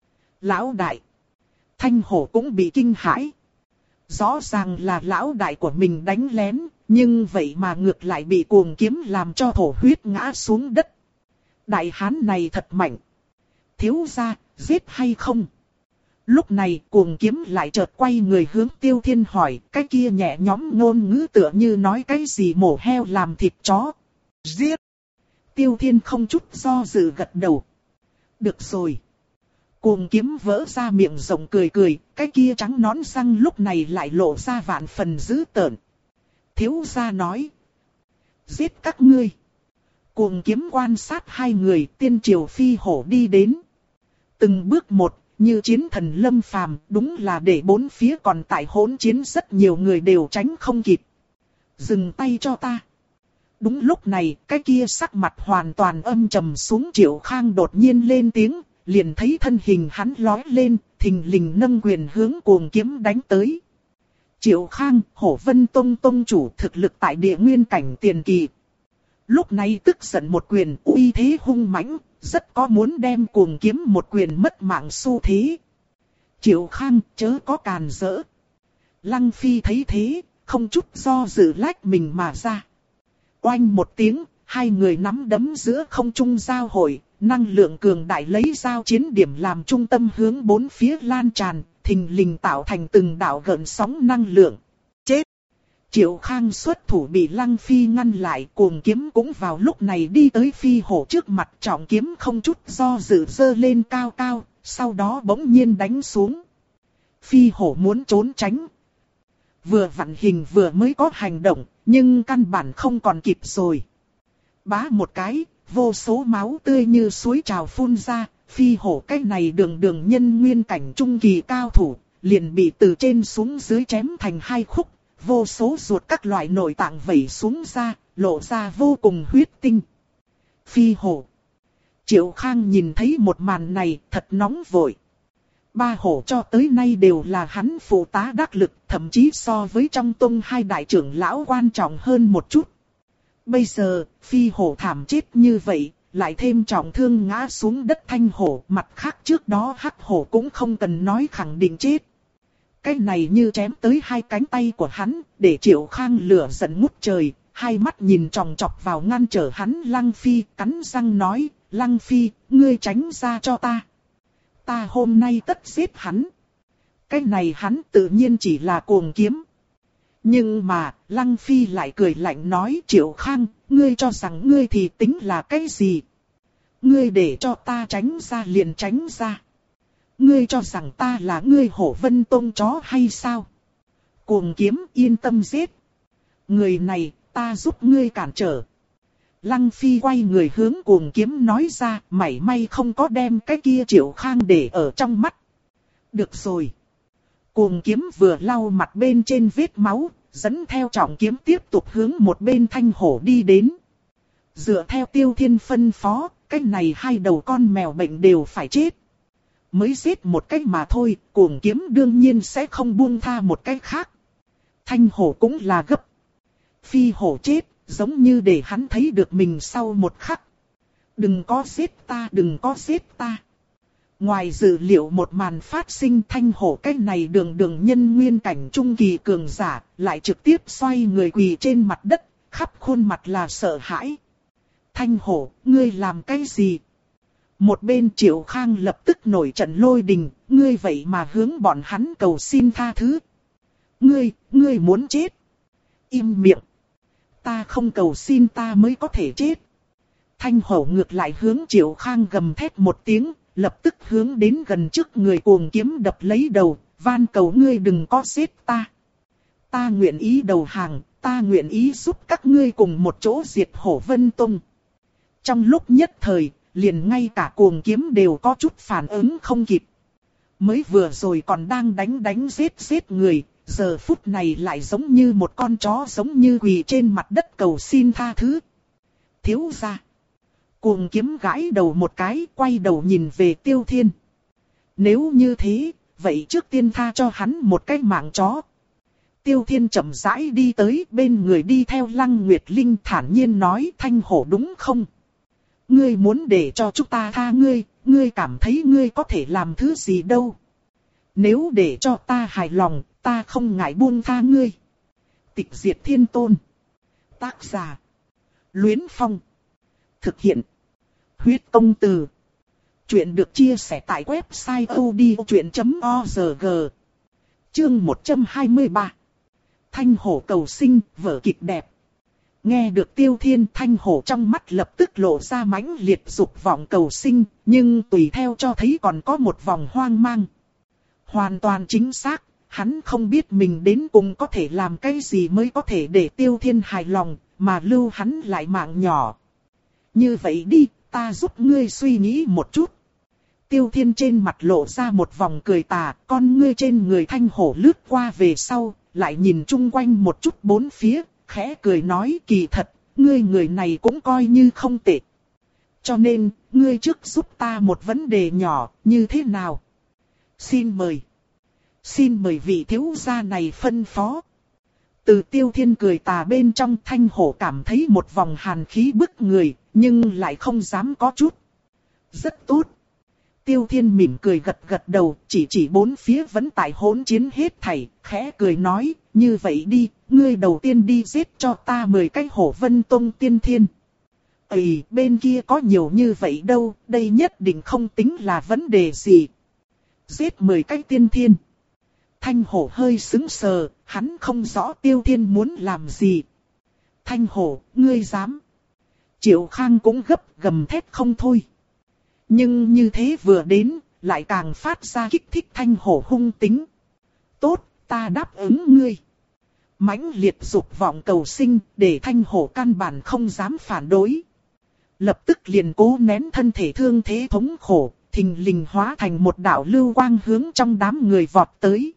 Lão đại! Thanh hổ cũng bị kinh hãi. Rõ ràng là lão đại của mình đánh lén, nhưng vậy mà ngược lại bị cuồng kiếm làm cho thổ huyết ngã xuống đất. Đại hán này thật mạnh. Thiếu gia, giết hay không? Lúc này cuồng kiếm lại chợt quay người hướng Tiêu Thiên hỏi, cái kia nhẹ nhõm ngôn ngữ tựa như nói cái gì mổ heo làm thịt chó. Giết! Tiêu Thiên không chút do dự gật đầu. Được rồi. Cuồng kiếm vỡ ra miệng rộng cười cười, cái kia trắng nón răng lúc này lại lộ ra vạn phần dữ tợn. Thiếu gia nói. Giết các ngươi. Cuồng kiếm quan sát hai người, tiên triều phi hổ đi đến. Từng bước một, như chiến thần lâm phàm, đúng là để bốn phía còn tại hỗn chiến rất nhiều người đều tránh không kịp. Dừng tay cho ta. Đúng lúc này, cái kia sắc mặt hoàn toàn âm trầm xuống Triệu Khang đột nhiên lên tiếng, liền thấy thân hình hắn lói lên, thình lình nâng quyền hướng cuồng kiếm đánh tới. Triệu Khang, Hổ Vân Tông Tông chủ thực lực tại địa nguyên cảnh tiền kỳ. Lúc này tức giận một quyền uy thế hung mãnh, rất có muốn đem cuồng kiếm một quyền mất mạng xu thế. Triệu Khang chớ có càn rỡ. Lăng Phi thấy thế, không chút do dự lách mình mà ra. Oanh một tiếng, hai người nắm đấm giữa không trung giao hội, năng lượng cường đại lấy giao chiến điểm làm trung tâm hướng bốn phía lan tràn, thình lình tạo thành từng đạo gợn sóng năng lượng. Chết! Triệu Khang xuất thủ bị Lăng Phi ngăn lại, cuồng kiếm cũng vào lúc này đi tới phi hổ trước mặt, trọng kiếm không chút do dự giơ lên cao cao, sau đó bỗng nhiên đánh xuống. Phi hổ muốn trốn tránh. Vừa vặn hình vừa mới có hành động, nhưng căn bản không còn kịp rồi. Bá một cái, vô số máu tươi như suối trào phun ra, phi hổ cái này đường đường nhân nguyên cảnh trung kỳ cao thủ, liền bị từ trên xuống dưới chém thành hai khúc, vô số ruột các loại nội tạng vẩy xuống ra, lộ ra vô cùng huyết tinh. Phi hổ. Triệu Khang nhìn thấy một màn này, thật nóng vội. Ba hổ cho tới nay đều là hắn phụ tá đắc lực, thậm chí so với trong tông hai đại trưởng lão quan trọng hơn một chút. Bây giờ, phi hổ thảm chết như vậy, lại thêm trọng thương ngã xuống đất thanh hổ, mặt khác trước đó hắc hổ cũng không cần nói khẳng định chết. Cái này như chém tới hai cánh tay của hắn, để Triệu Khang lửa giận ngút trời, hai mắt nhìn tròng trọc vào ngăn trở hắn. Lăng Phi cắn răng nói, Lăng Phi, ngươi tránh ra cho ta. Ta hôm nay tất giết hắn. Cái này hắn tự nhiên chỉ là cuồng kiếm. Nhưng mà, Lăng Phi lại cười lạnh nói, Triệu Khang, ngươi cho rằng ngươi thì tính là cái gì? Ngươi để cho ta tránh ra liền tránh ra. Ngươi cho rằng ta là ngươi Hổ Vân Tông chó hay sao? Cuồng kiếm yên tâm giết. Người này, ta giúp ngươi cản trở. Lăng Phi quay người hướng cuồng kiếm nói ra, mảy may không có đem cái kia Triệu Khang để ở trong mắt. Được rồi. Cuồng kiếm vừa lau mặt bên trên vết máu, dẫn theo trọng kiếm tiếp tục hướng một bên thanh hổ đi đến. Dựa theo Tiêu Thiên phân phó, cái này hai đầu con mèo bệnh đều phải chết. Mới giết một cách mà thôi, cuồng kiếm đương nhiên sẽ không buông tha một cách khác. Thanh hổ cũng là gấp. Phi hổ chết, giống như để hắn thấy được mình sau một khắc. Đừng có giết ta, đừng có giết ta. Ngoài dự liệu một màn phát sinh, Thanh Hổ cái này đường đường nhân nguyên cảnh trung kỳ cường giả, lại trực tiếp xoay người quỳ trên mặt đất, khắp khuôn mặt là sợ hãi. Thanh Hổ, ngươi làm cái gì? Một bên Triệu Khang lập tức nổi trận lôi đình, ngươi vậy mà hướng bọn hắn cầu xin tha thứ. Ngươi, ngươi muốn chết. Im miệng. Ta không cầu xin ta mới có thể chết. Thanh Hổ ngược lại hướng Triệu Khang gầm thét một tiếng, lập tức hướng đến gần trước người cuồng kiếm đập lấy đầu, van cầu ngươi đừng có giết ta. Ta nguyện ý đầu hàng, ta nguyện ý giúp các ngươi cùng một chỗ diệt Hổ Vân Tông. Trong lúc nhất thời, liền ngay cả cuồng kiếm đều có chút phản ứng không kịp. Mới vừa rồi còn đang đánh đánh giết giết người, giờ phút này lại giống như một con chó giống như quỳ trên mặt đất cầu xin tha thứ. Thiếu gia. Cuồng kiếm gãi đầu một cái, quay đầu nhìn về Tiêu Thiên. Nếu như thế, vậy trước tiên tha cho hắn một cái mạng chó. Tiêu Thiên chậm rãi đi tới, bên người đi theo Lăng Nguyệt Linh thản nhiên nói, Thanh Hổ đúng không? Ngươi muốn để cho chúng ta tha ngươi, ngươi cảm thấy ngươi có thể làm thứ gì đâu. Nếu để cho ta hài lòng, ta không ngại buông tha ngươi. Tịch Diệt Thiên Tôn. Tác giả. Luyến Phong. Thực hiện. Huyết Công Từ. Chuyện được chia sẻ tại website odchuyện chấm org. Chương một trăm hai mươi ba. Thanh Hổ cầu sinh, vở kịch đẹp. Nghe được Tiêu Thiên, Thanh Hổ trong mắt lập tức lộ ra mãnh liệt dục vọng cầu sinh, nhưng tùy theo cho thấy còn có một vòng hoang mang. Hoàn toàn chính xác, hắn không biết mình đến cùng có thể làm cái gì mới có thể để Tiêu Thiên hài lòng, mà lưu hắn lại mạng nhỏ. Như vậy đi, ta giúp ngươi suy nghĩ một chút. Tiêu Thiên trên mặt lộ ra một vòng cười tà, con ngươi trên người Thanh Hổ lướt qua về sau, lại nhìn chung quanh một chút bốn phía, khẽ cười nói kỳ thật, ngươi người này cũng coi như không tệ. Cho nên, ngươi trước giúp ta một vấn đề nhỏ, như thế nào? Xin mời. Xin mời vị thiếu gia này phân phó. Từ Tiêu Thiên cười tà bên trong, Thanh Hổ cảm thấy một vòng hàn khí bức người, nhưng lại không dám có chút. Rất tốt. Tiêu Thiên mỉm cười gật gật đầu, chỉ chỉ bốn phía vẫn tại hỗn chiến hết thảy, khẽ cười nói, như vậy đi, ngươi đầu tiên đi giết cho ta mười cái Hổ Vân Tông tiên thiên. Ây, bên kia có nhiều như vậy đâu, đây nhất định không tính là vấn đề gì. Giết mười cái tiên thiên. Thanh Hổ hơi sững sờ, hắn không rõ Tiêu Thiên muốn làm gì. Thanh Hổ, ngươi dám. Triệu Khang cũng gấp gầm thét không thôi. Nhưng như thế vừa đến, lại càng phát ra kích thích Thanh Hổ hung tính. Tốt, ta đáp ứng ngươi. Mãnh liệt dục vọng cầu sinh, để Thanh Hổ căn bản không dám phản đối. Lập tức liền cố nén thân thể thương thế thống khổ, thình lình hóa thành một đạo lưu quang hướng trong đám người vọt tới.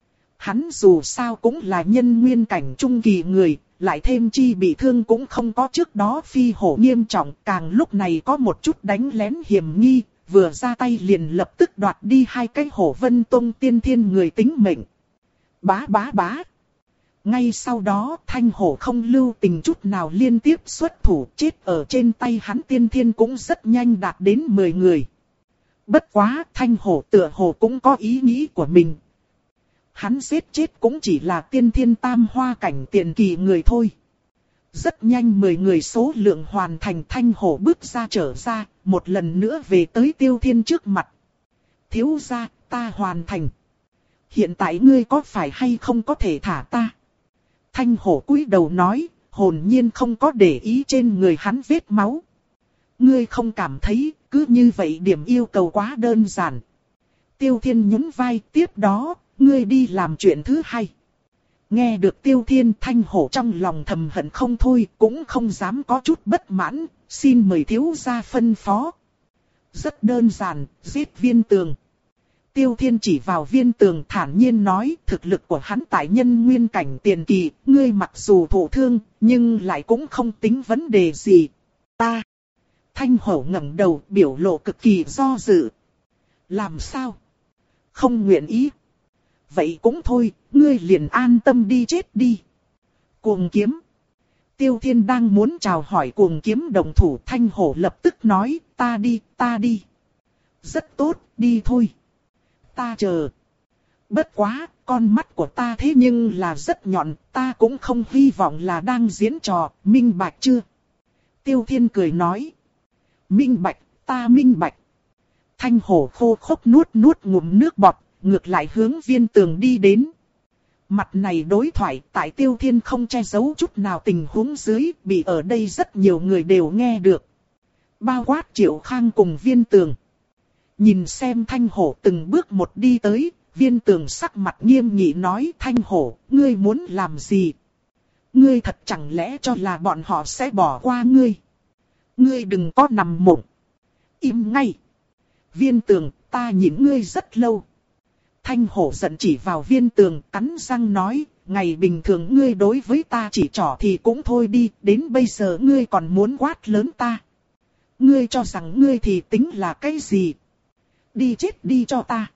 Hắn dù sao cũng là nhân nguyên cảnh trung kỳ người, lại thêm chi bị thương cũng không có trước đó phi hổ nghiêm trọng, càng lúc này có một chút đánh lén hiểm nghi, vừa ra tay liền lập tức đoạt đi hai cái Hổ Vân Tông tiên thiên người tính mệnh. Bá bá bá. Ngay sau đó, Thanh Hổ không lưu tình chút nào liên tiếp xuất thủ, chết ở trên tay hắn tiên thiên cũng rất nhanh đạt đến mười người. Bất quá, Thanh Hổ tựa hồ cũng có ý nghĩ của mình. Hắn giết chết cũng chỉ là tiên thiên tam hoa cảnh tiền kỳ người thôi. Rất nhanh mười người số lượng hoàn thành, Thanh Hổ bước ra trở ra, một lần nữa về tới Tiêu Thiên trước mặt. Thiếu gia, ta hoàn thành. Hiện tại ngươi có phải hay không có thể thả ta? Thanh Hổ cúi đầu nói, hồn nhiên không có để ý trên người hắn vết máu. Ngươi không cảm thấy, cứ như vậy điểm yêu cầu quá đơn giản. Tiêu Thiên nhún vai, tiếp đó, ngươi đi làm chuyện thứ hai. Nghe được Tiêu Thiên, Thanh Hổ trong lòng thầm hận không thôi, cũng không dám có chút bất mãn, xin mời thiếu gia phân phó. Rất đơn giản, giết Viên Tường. Tiêu Thiên chỉ vào Viên Tường thản nhiên nói, thực lực của hắn tại nhân nguyên cảnh tiền kỳ, ngươi mặc dù thụ thương, nhưng lại cũng không tính vấn đề gì. Ta. Thanh Hổ ngẩng đầu, biểu lộ cực kỳ do dự. Làm sao? Không nguyện ý. Vậy cũng thôi, ngươi liền an tâm đi chết đi. Cuồng kiếm. Tiêu Thiên đang muốn chào hỏi Cuồng Kiếm đồng thủ, Thanh Hổ lập tức nói, ta đi, ta đi. Rất tốt, đi thôi. Ta chờ. Bất quá, con mắt của ta thế nhưng là rất nhọn, ta cũng không hy vọng là đang diễn trò, minh bạch chưa? Tiêu Thiên cười nói. Minh bạch, ta minh bạch. Thanh Hổ khô khốc nuốt nuốt ngụm nước bọt, ngược lại hướng Viên Tường đi đến. Mặt này đối thoại tại Tiêu Thiên không che giấu chút nào tình huống dưới, bị ở đây rất nhiều người đều nghe được. Bao quát Triệu Khang cùng Viên Tường. Nhìn xem Thanh Hổ từng bước một đi tới, Viên Tường sắc mặt nghiêm nghị nói, Thanh Hổ, ngươi muốn làm gì? Ngươi thật chẳng lẽ cho là bọn họ sẽ bỏ qua ngươi? Ngươi đừng có nằm mộng. Im ngay. Viên Tường, ta nhịn ngươi rất lâu. Thanh Hổ giận chỉ vào Viên Tường, cắn răng nói, ngày bình thường ngươi đối với ta chỉ trỏ thì cũng thôi đi, đến bây giờ ngươi còn muốn quát lớn ta. Ngươi cho rằng ngươi thì tính là cái gì? Đi chết đi cho ta.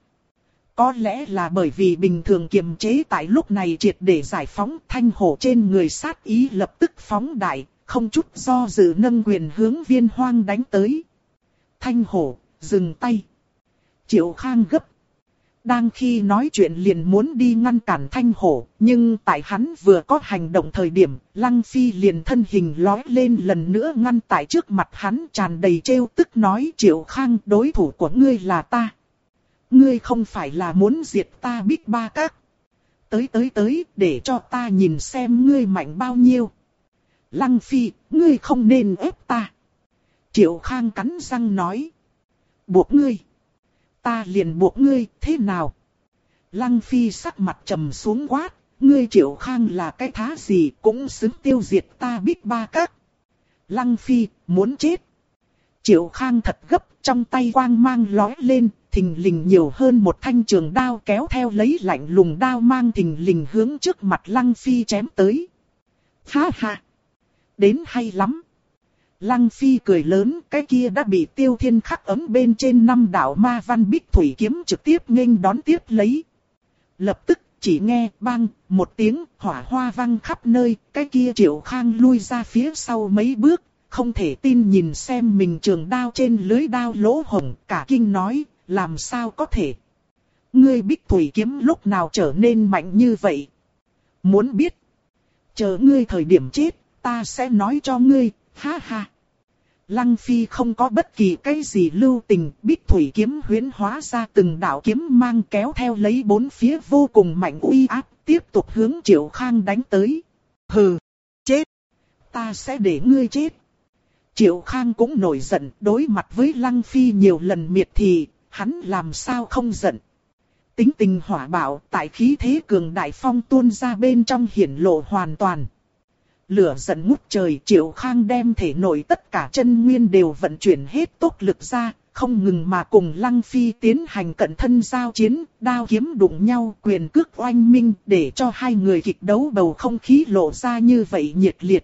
Có lẽ là bởi vì bình thường kiềm chế tại lúc này triệt để giải phóng, Thanh Hổ trên người sát ý lập tức phóng đại, không chút do dự nâng quyền hướng Viên Hoang đánh tới. Thanh Hổ, dừng tay. Triệu Khang gấp. Đang khi nói chuyện liền muốn đi ngăn cản Thanh Hổ, nhưng tại hắn vừa có hành động thời điểm, Lăng Phi liền thân hình lói lên lần nữa ngăn tại trước mặt hắn, tràn đầy trêu tức nói, Triệu Khang, đối thủ của ngươi là ta. Ngươi không phải là muốn diệt ta Bích Ba Các. Tới tới tới, để cho ta nhìn xem ngươi mạnh bao nhiêu. Lăng Phi, ngươi không nên ép ta. Triệu Khang cắn răng nói. Buộc ngươi. Ta liền buộc ngươi, thế nào? Lăng Phi sắc mặt trầm xuống quát, ngươi Triệu Khang là cái thá gì cũng xứng tiêu diệt ta Bích Ba Các. Lăng Phi, muốn chết. Triệu Khang thật gấp, trong tay quang mang lói lên, thình lình nhiều hơn một thanh trường đao kéo theo lấy lạnh lùng đao mang thình lình hướng trước mặt Lăng Phi chém tới. Ha ha! Đến hay lắm! Lăng Phi cười lớn, cái kia đã bị Tiêu Thiên khắc ấm bên trên năm đạo ma văn bích thủy kiếm trực tiếp nghênh đón tiếp lấy. Lập tức chỉ nghe bang một tiếng hỏa hoa vang khắp nơi, cái kia Triệu Khang lui ra phía sau mấy bước, không thể tin nhìn xem mình trường đao trên lưới đao lỗ hổng, cả kinh nói, làm sao có thể. Ngươi bích thủy kiếm lúc nào trở nên mạnh như vậy? Muốn biết? Chờ ngươi thời điểm chết, ta sẽ nói cho ngươi. Ha ha! Lăng Phi không có bất kỳ cái gì lưu tình, bích thủy kiếm huyễn hóa ra từng đạo kiếm mang kéo theo lấy bốn phía vô cùng mạnh uy áp, tiếp tục hướng Triệu Khang đánh tới. Hừ! Chết! Ta sẽ để ngươi chết! Triệu Khang cũng nổi giận, đối mặt với Lăng Phi nhiều lần miệt thị, hắn làm sao không giận. Tính tình hỏa bạo, tại khí thế cường đại phong tuôn ra bên trong hiển lộ hoàn toàn. Lửa giận ngút trời, Triệu Khang đem thể nội tất cả chân nguyên đều vận chuyển hết tốc lực ra, không ngừng mà cùng Lăng Phi tiến hành cận thân giao chiến, đao kiếm đụng nhau, quyền cước oanh minh, để cho hai người kịch đấu bầu không khí lộ ra như vậy nhiệt liệt.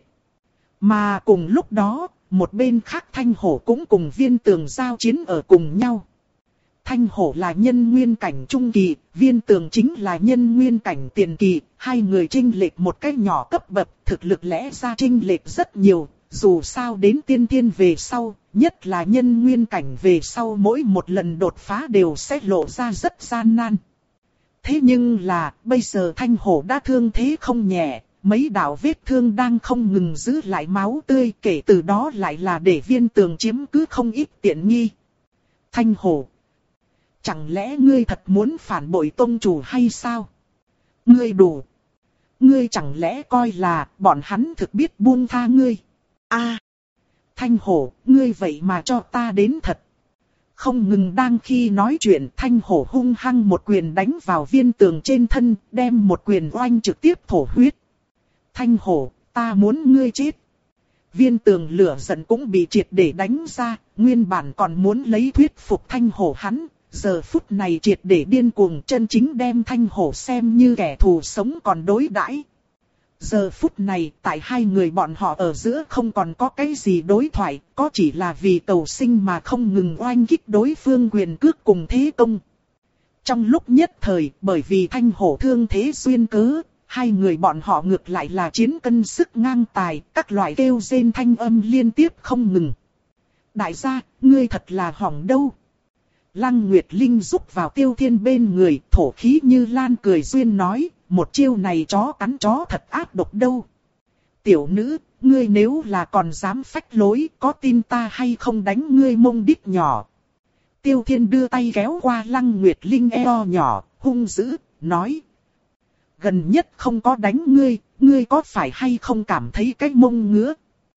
Mà cùng lúc đó, một bên khác Thanh Hổ cũng cùng Viên Tường giao chiến ở cùng nhau. Thanh Hổ là nhân nguyên cảnh trung kỳ, Viên Tường chính là nhân nguyên cảnh tiền kỳ, hai người chênh lệch một cái nhỏ cấp bậc, thực lực lẽ ra chênh lệch rất nhiều, dù sao đến tiên thiên về sau, nhất là nhân nguyên cảnh về sau mỗi một lần đột phá đều sẽ lộ ra rất gian nan. Thế nhưng là, bây giờ Thanh Hổ đã thương thế không nhẹ, mấy đạo vết thương đang không ngừng giữ lại máu tươi, kể từ đó lại là để Viên Tường chiếm cứ không ít tiện nghi. Thanh Hổ, chẳng lẽ ngươi thật muốn phản bội tông chủ hay sao? Ngươi đủ. Ngươi chẳng lẽ coi là bọn hắn thực biết buông tha ngươi? A, à, Thanh Hổ, ngươi vậy mà cho ta đến thật. Không ngừng đang khi nói chuyện, Thanh Hổ hung hăng một quyền đánh vào Viên Tường trên thân, đem một quyền oanh trực tiếp thổ huyết. Thanh Hổ, ta muốn ngươi chết. Viên Tường lửa giận cũng bị triệt để đánh ra, nguyên bản còn muốn lấy thuyết phục Thanh Hổ hắn. Giờ phút này triệt để điên cuồng, chân chính đem Thanh Hổ xem như kẻ thù sống còn đối đãi. Giờ phút này, tại hai người bọn họ ở giữa không còn có cái gì đối thoại, có chỉ là vì cầu sinh mà không ngừng oanh kích đối phương quyền cước cùng thế công. Trong lúc nhất thời, bởi vì Thanh Hổ thương thế xuyên cớ, Hai người bọn họ ngược lại là chiến cân sức ngang tài, các loại kêu rên thanh âm liên tiếp không ngừng. Đại gia, ngươi thật là hỏng đâu. Lăng Nguyệt Linh rúc vào Tiêu Thiên bên người, thổ khí như lan cười duyên nói, một chiêu này chó cắn chó thật ác độc đâu. Tiểu nữ, ngươi nếu là còn dám phách lối, có tin ta hay không đánh ngươi mông đít nhỏ. Tiêu Thiên đưa tay kéo qua Lăng Nguyệt Linh eo nhỏ, hung dữ, nói. Gần nhất không có đánh ngươi, ngươi có phải hay không cảm thấy cái mông ngứa?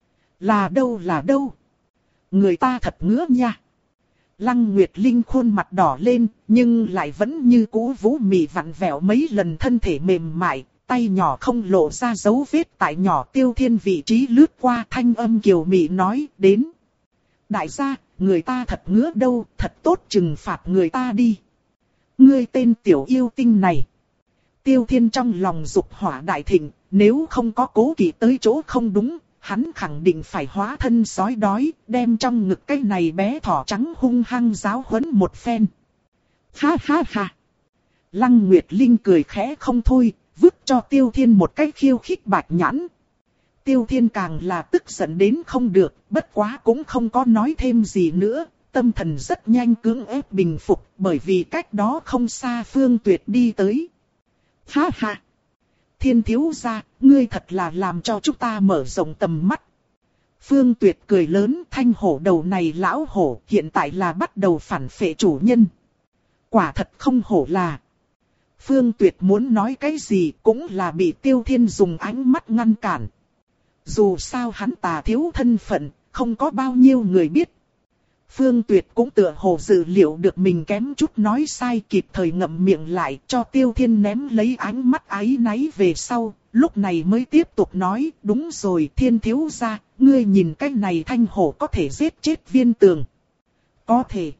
Là đâu là đâu? Người ta thật ngứa nha. Lăng Nguyệt Linh khuôn mặt đỏ lên, nhưng lại vẫn như cũ vũ mị vặn vẹo mấy lần thân thể mềm mại, tay nhỏ không lộ ra dấu vết tại nhỏ Tiêu Thiên vị trí lướt qua thanh âm kiều mị nói đến. Đại gia, người ta thật ngứa đâu, thật tốt trừng phạt người ta đi. Ngươi tên tiểu yêu tinh này. Tiêu Thiên trong lòng dục hỏa đại thịnh, nếu không có cố kỵ tới chỗ không đúng, hắn khẳng định phải hóa thân sói đói, đem trong ngực cái này bé thỏ trắng hung hăng giáo huấn một phen. Ha ha ha. Lăng Nguyệt Linh cười khẽ không thôi, vứt cho Tiêu Thiên một cái khiêu khích bạch nhãn. Tiêu Thiên càng là tức giận đến không được, bất quá cũng không có nói thêm gì nữa, tâm thần rất nhanh cưỡng ép bình phục, bởi vì cách đó không xa Phương Tuyệt đi tới. Ha ha. Thiên thiếu gia, ngươi thật là làm cho chúng ta mở rộng tầm mắt. Phương Tuyệt cười lớn, thanh hổ đầu này lão hổ hiện tại là bắt đầu phản phệ chủ nhân. Quả thật không hổ là. Phương Tuyệt muốn nói cái gì cũng là bị Tiêu Thiên dùng ánh mắt ngăn cản. Dù sao hắn tà thiếu thân phận, không có bao nhiêu người biết. Phương Tuyệt cũng tựa hồ dự liệu được mình kém chút nói sai, kịp thời ngậm miệng lại cho Tiêu Thiên ném lấy ánh mắt áy náy về sau, lúc này mới tiếp tục nói, đúng rồi Thiên thiếu gia, ngươi nhìn cái này thanh hổ có thể giết chết Viên Tường. Có thể,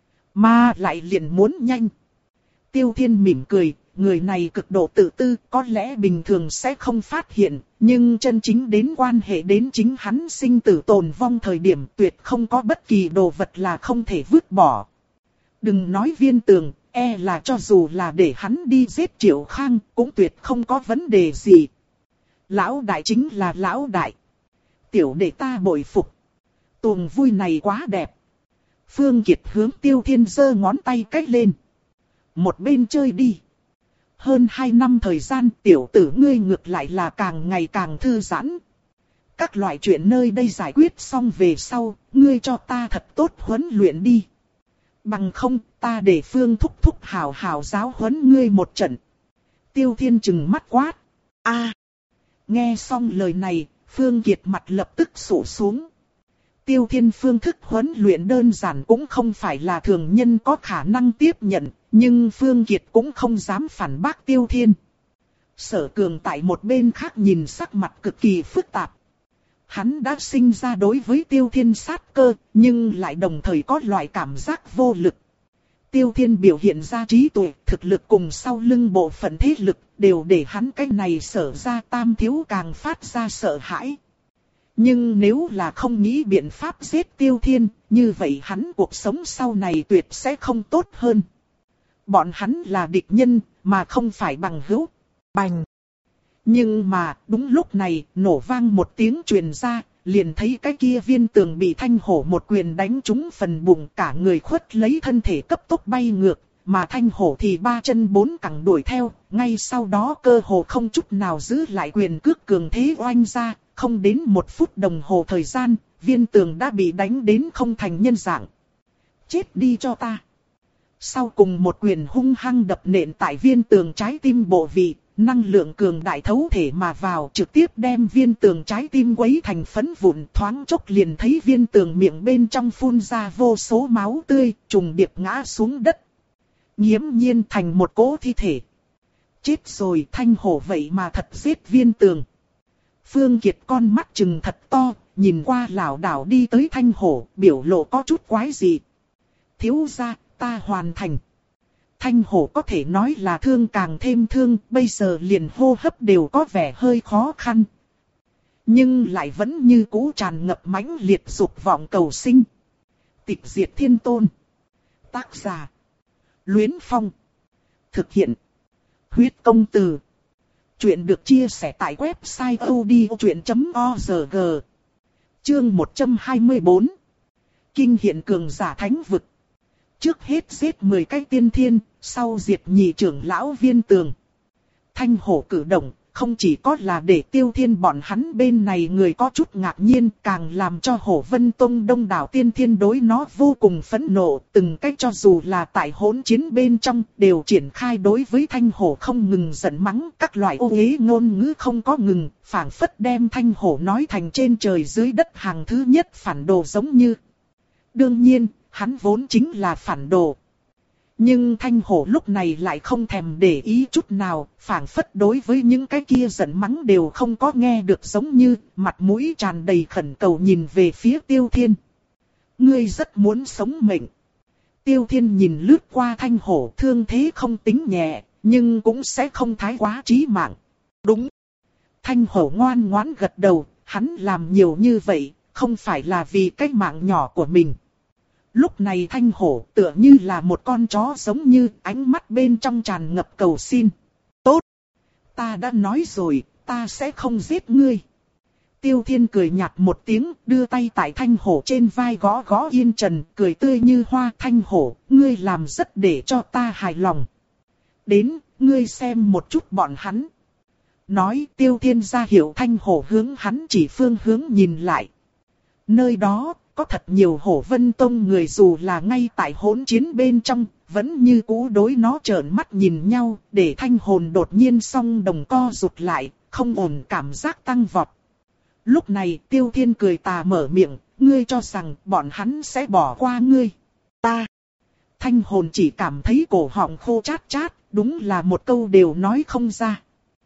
mà lại liền muốn nhanh. Tiêu Thiên mỉm cười, người này cực độ tự tư, có lẽ bình thường sẽ không phát hiện, nhưng chân chính đến quan hệ đến chính hắn sinh tử tồn vong thời điểm tuyệt không có bất kỳ đồ vật là không thể vứt bỏ. Đừng nói Viên Tường, e là cho dù là để hắn đi giết Triệu Khang, cũng tuyệt không có vấn đề gì. Lão đại chính là lão đại. Tiểu đệ ta bội phục. Tuồng vui này quá đẹp. Phương Kiệt hướng Tiêu Thiên giơ ngón tay cách lên. Một bên chơi đi. Hơn hai năm thời gian tiểu tử ngươi ngược lại là càng ngày càng thư giãn. Các loại chuyện nơi đây giải quyết xong về sau, ngươi cho ta thật tốt huấn luyện đi. Bằng không, ta để Phương thúc thúc hào hào giáo huấn ngươi một trận. Tiêu Thiên trừng mắt quát. A. Nghe xong lời này, Phương Kiệt mặt lập tức sụ xuống. Tiêu Thiên phương thức huấn luyện đơn giản cũng không phải là thường nhân có khả năng tiếp nhận, nhưng Phương Kiệt cũng không dám phản bác Tiêu Thiên. Sở Cường tại một bên khác nhìn sắc mặt cực kỳ phức tạp. Hắn đã sinh ra đối với Tiêu Thiên sát cơ, nhưng lại đồng thời có loại cảm giác vô lực. Tiêu Thiên biểu hiện ra trí tuệ, thực lực cùng sau lưng bộ phận thế lực, đều để hắn cái này sở ra tam thiếu càng phát ra sợ hãi. Nhưng nếu là không nghĩ biện pháp giết Tiêu Thiên, như vậy hắn cuộc sống sau này tuyệt sẽ không tốt hơn. Bọn hắn là địch nhân, mà không phải bằng hữu. Bành! Nhưng mà, đúng lúc này, nổ vang một tiếng truyền ra, liền thấy cái kia Viên Tường bị Thanh Hổ một quyền đánh trúng phần bụng, cả người khuất lấy thân thể cấp tốc bay ngược, mà Thanh Hổ thì ba chân bốn cẳng đuổi theo, ngay sau đó cơ hồ không chút nào giữ lại quyền cước cường thế oanh ra, không đến một phút đồng hồ thời gian, Viên Tường đã bị đánh đến không thành nhân dạng. Chết đi cho ta! Sau cùng một quyền hung hăng đập nện tại Viên Tường trái tim bộ vị, năng lượng cường đại thấu thể mà vào, trực tiếp đem Viên Tường trái tim quấy thành phấn vụn, thoáng chốc liền thấy Viên Tường miệng bên trong phun ra vô số máu tươi, trùng điệp ngã xuống đất. Nghiễm nhiên thành một cỗ thi thể. Chết rồi, Thanh Hổ vậy mà thật giết Viên Tường. Phương Kiệt con mắt trừng thật to, nhìn qua lảo đảo đi tới Thanh Hổ, biểu lộ có chút quái dị. Thiếu gia, ta hoàn thành. Thanh Hổ có thể nói là thương càng thêm thương, bây giờ liền hô hấp đều có vẻ hơi khó khăn. Nhưng lại vẫn như cũ tràn ngập mãnh liệt dục vọng cầu sinh. Tịch diệt thiên tôn. Tác giả. Luyến Phong. Thực hiện. Huyết công từ. Chuyện được chia sẻ tại website audiochuyện chấm org. Chương một trăm hai mươi bốn. Kinh hiện cường giả thánh vực. Trước hết giết mười cái tiên thiên, sau diệt nhị trưởng lão Viên Tường. Thanh hổ cử động, không chỉ có là để Tiêu Thiên bọn hắn bên này người có chút ngạc nhiên, càng làm cho Hổ Vân Tông đông đảo tiên thiên đối nó vô cùng phẫn nộ, từng cách cho dù là tại hỗn chiến bên trong, đều triển khai đối với Thanh hổ không ngừng giận mắng, các loại ô uế ngôn ngữ không có ngừng, phảng phất đem Thanh hổ nói thành trên trời dưới đất hàng thứ nhất phản đồ giống như. Đương nhiên, hắn vốn chính là phản đồ. Nhưng Thanh hổ lúc này lại không thèm để ý chút nào, phảng phất đối với những cái kia giận mắng đều không có nghe được giống như, mặt mũi tràn đầy khẩn cầu nhìn về phía Tiêu Thiên. Ngươi rất muốn sống mệnh. Tiêu Thiên nhìn lướt qua Thanh hổ, thương thế không tính nhẹ, nhưng cũng sẽ không thái quá chí mạng. Đúng. Thanh hổ ngoan ngoãn gật đầu, hắn làm nhiều như vậy, không phải là vì cái mạng nhỏ của mình. Lúc này Thanh hổ tựa như là một con chó giống như, ánh mắt bên trong tràn ngập cầu xin. Tốt! Ta đã nói rồi, ta sẽ không giết ngươi. Tiêu Thiên cười nhạt một tiếng, đưa tay tại Thanh hổ trên vai gõ gõ yên trần, cười tươi như hoa. Thanh hổ, ngươi làm rất để cho ta hài lòng. Đến, ngươi xem một chút bọn hắn. Nói Tiêu Thiên ra hiệu Thanh hổ hướng hắn chỉ phương hướng nhìn lại. Nơi đó, có thật nhiều Hổ Vân Tông người dù là ngay tại hỗn chiến bên trong, vẫn như cũ đối nó trợn mắt nhìn nhau, để Thanh hồn đột nhiên song đồng co rụt lại, không ổn cảm giác tăng vọt. Lúc này Tiêu Thiên cười tà mở miệng, ngươi cho rằng bọn hắn sẽ bỏ qua ngươi. Ta! Thanh hồn chỉ cảm thấy cổ họng khô chát chát, đúng là một câu đều nói không ra.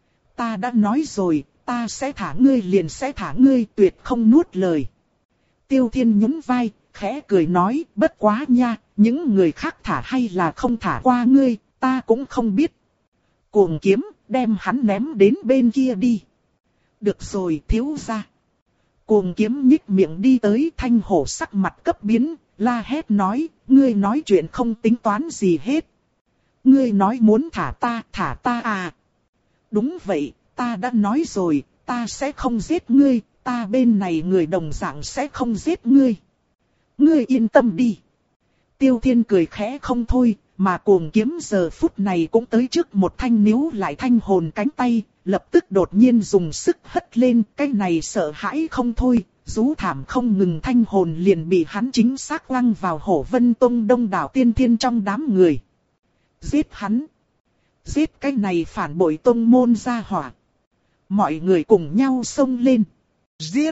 Ta đã nói rồi, ta sẽ thả ngươi liền sẽ thả ngươi, tuyệt không nuốt lời. Tiêu Thiên nhún vai, khẽ cười nói, bất quá nha, những người khác thả hay là không thả qua ngươi, ta cũng không biết. Cuồng kiếm, đem hắn ném đến bên kia đi. Được rồi, thiếu gia. Cuồng kiếm nhích miệng đi tới, Thanh hổ sắc mặt cấp biến, la hét nói, ngươi nói chuyện không tính toán gì hết. Ngươi nói muốn thả ta, thả ta à. Đúng vậy, ta đã nói rồi, ta sẽ không giết ngươi. Ta bên này người đồng dạng sẽ không giết ngươi. Ngươi yên tâm đi. Tiêu Thiên cười khẽ không thôi, mà cuồng kiếm giờ phút này cũng tới trước một thanh níu lại Thanh hồn cánh tay, lập tức đột nhiên dùng sức hất lên, cái này sợ hãi không thôi, rú thảm không ngừng. Thanh hồn liền bị hắn chính xác lăng vào Hổ Vân Tông đông đảo tiên thiên trong đám người. Giết hắn. Giết cái này phản bội tông môn gia hỏa. Mọi người cùng nhau xông lên. Giết!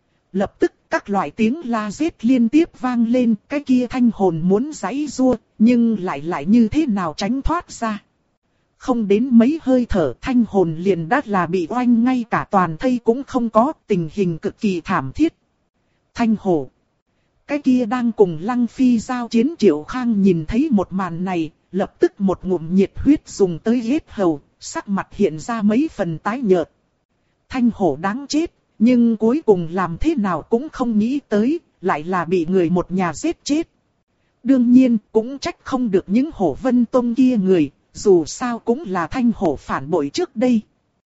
Lập tức các loại tiếng la giết liên tiếp vang lên, cái kia Thanh hồn muốn giãy giụa, nhưng lại lại như thế nào tránh thoát ra. Không đến mấy hơi thở Thanh hồn liền đã là bị oanh ngay cả toàn thây cũng không có, tình hình cực kỳ thảm thiết. Thanh hổ! Cái kia đang cùng Lăng Phi giao chiến Triệu Khang nhìn thấy một màn này, lập tức một ngụm nhiệt huyết dùng tới hết hầu, sắc mặt hiện ra mấy phần tái nhợt. Thanh hổ đáng chết! Nhưng cuối cùng làm thế nào cũng không nghĩ tới, lại là bị người một nhà giết chết. Đương nhiên cũng trách không được những Hổ Vân Tông kia người, dù sao cũng là Thanh hổ phản bội trước đây.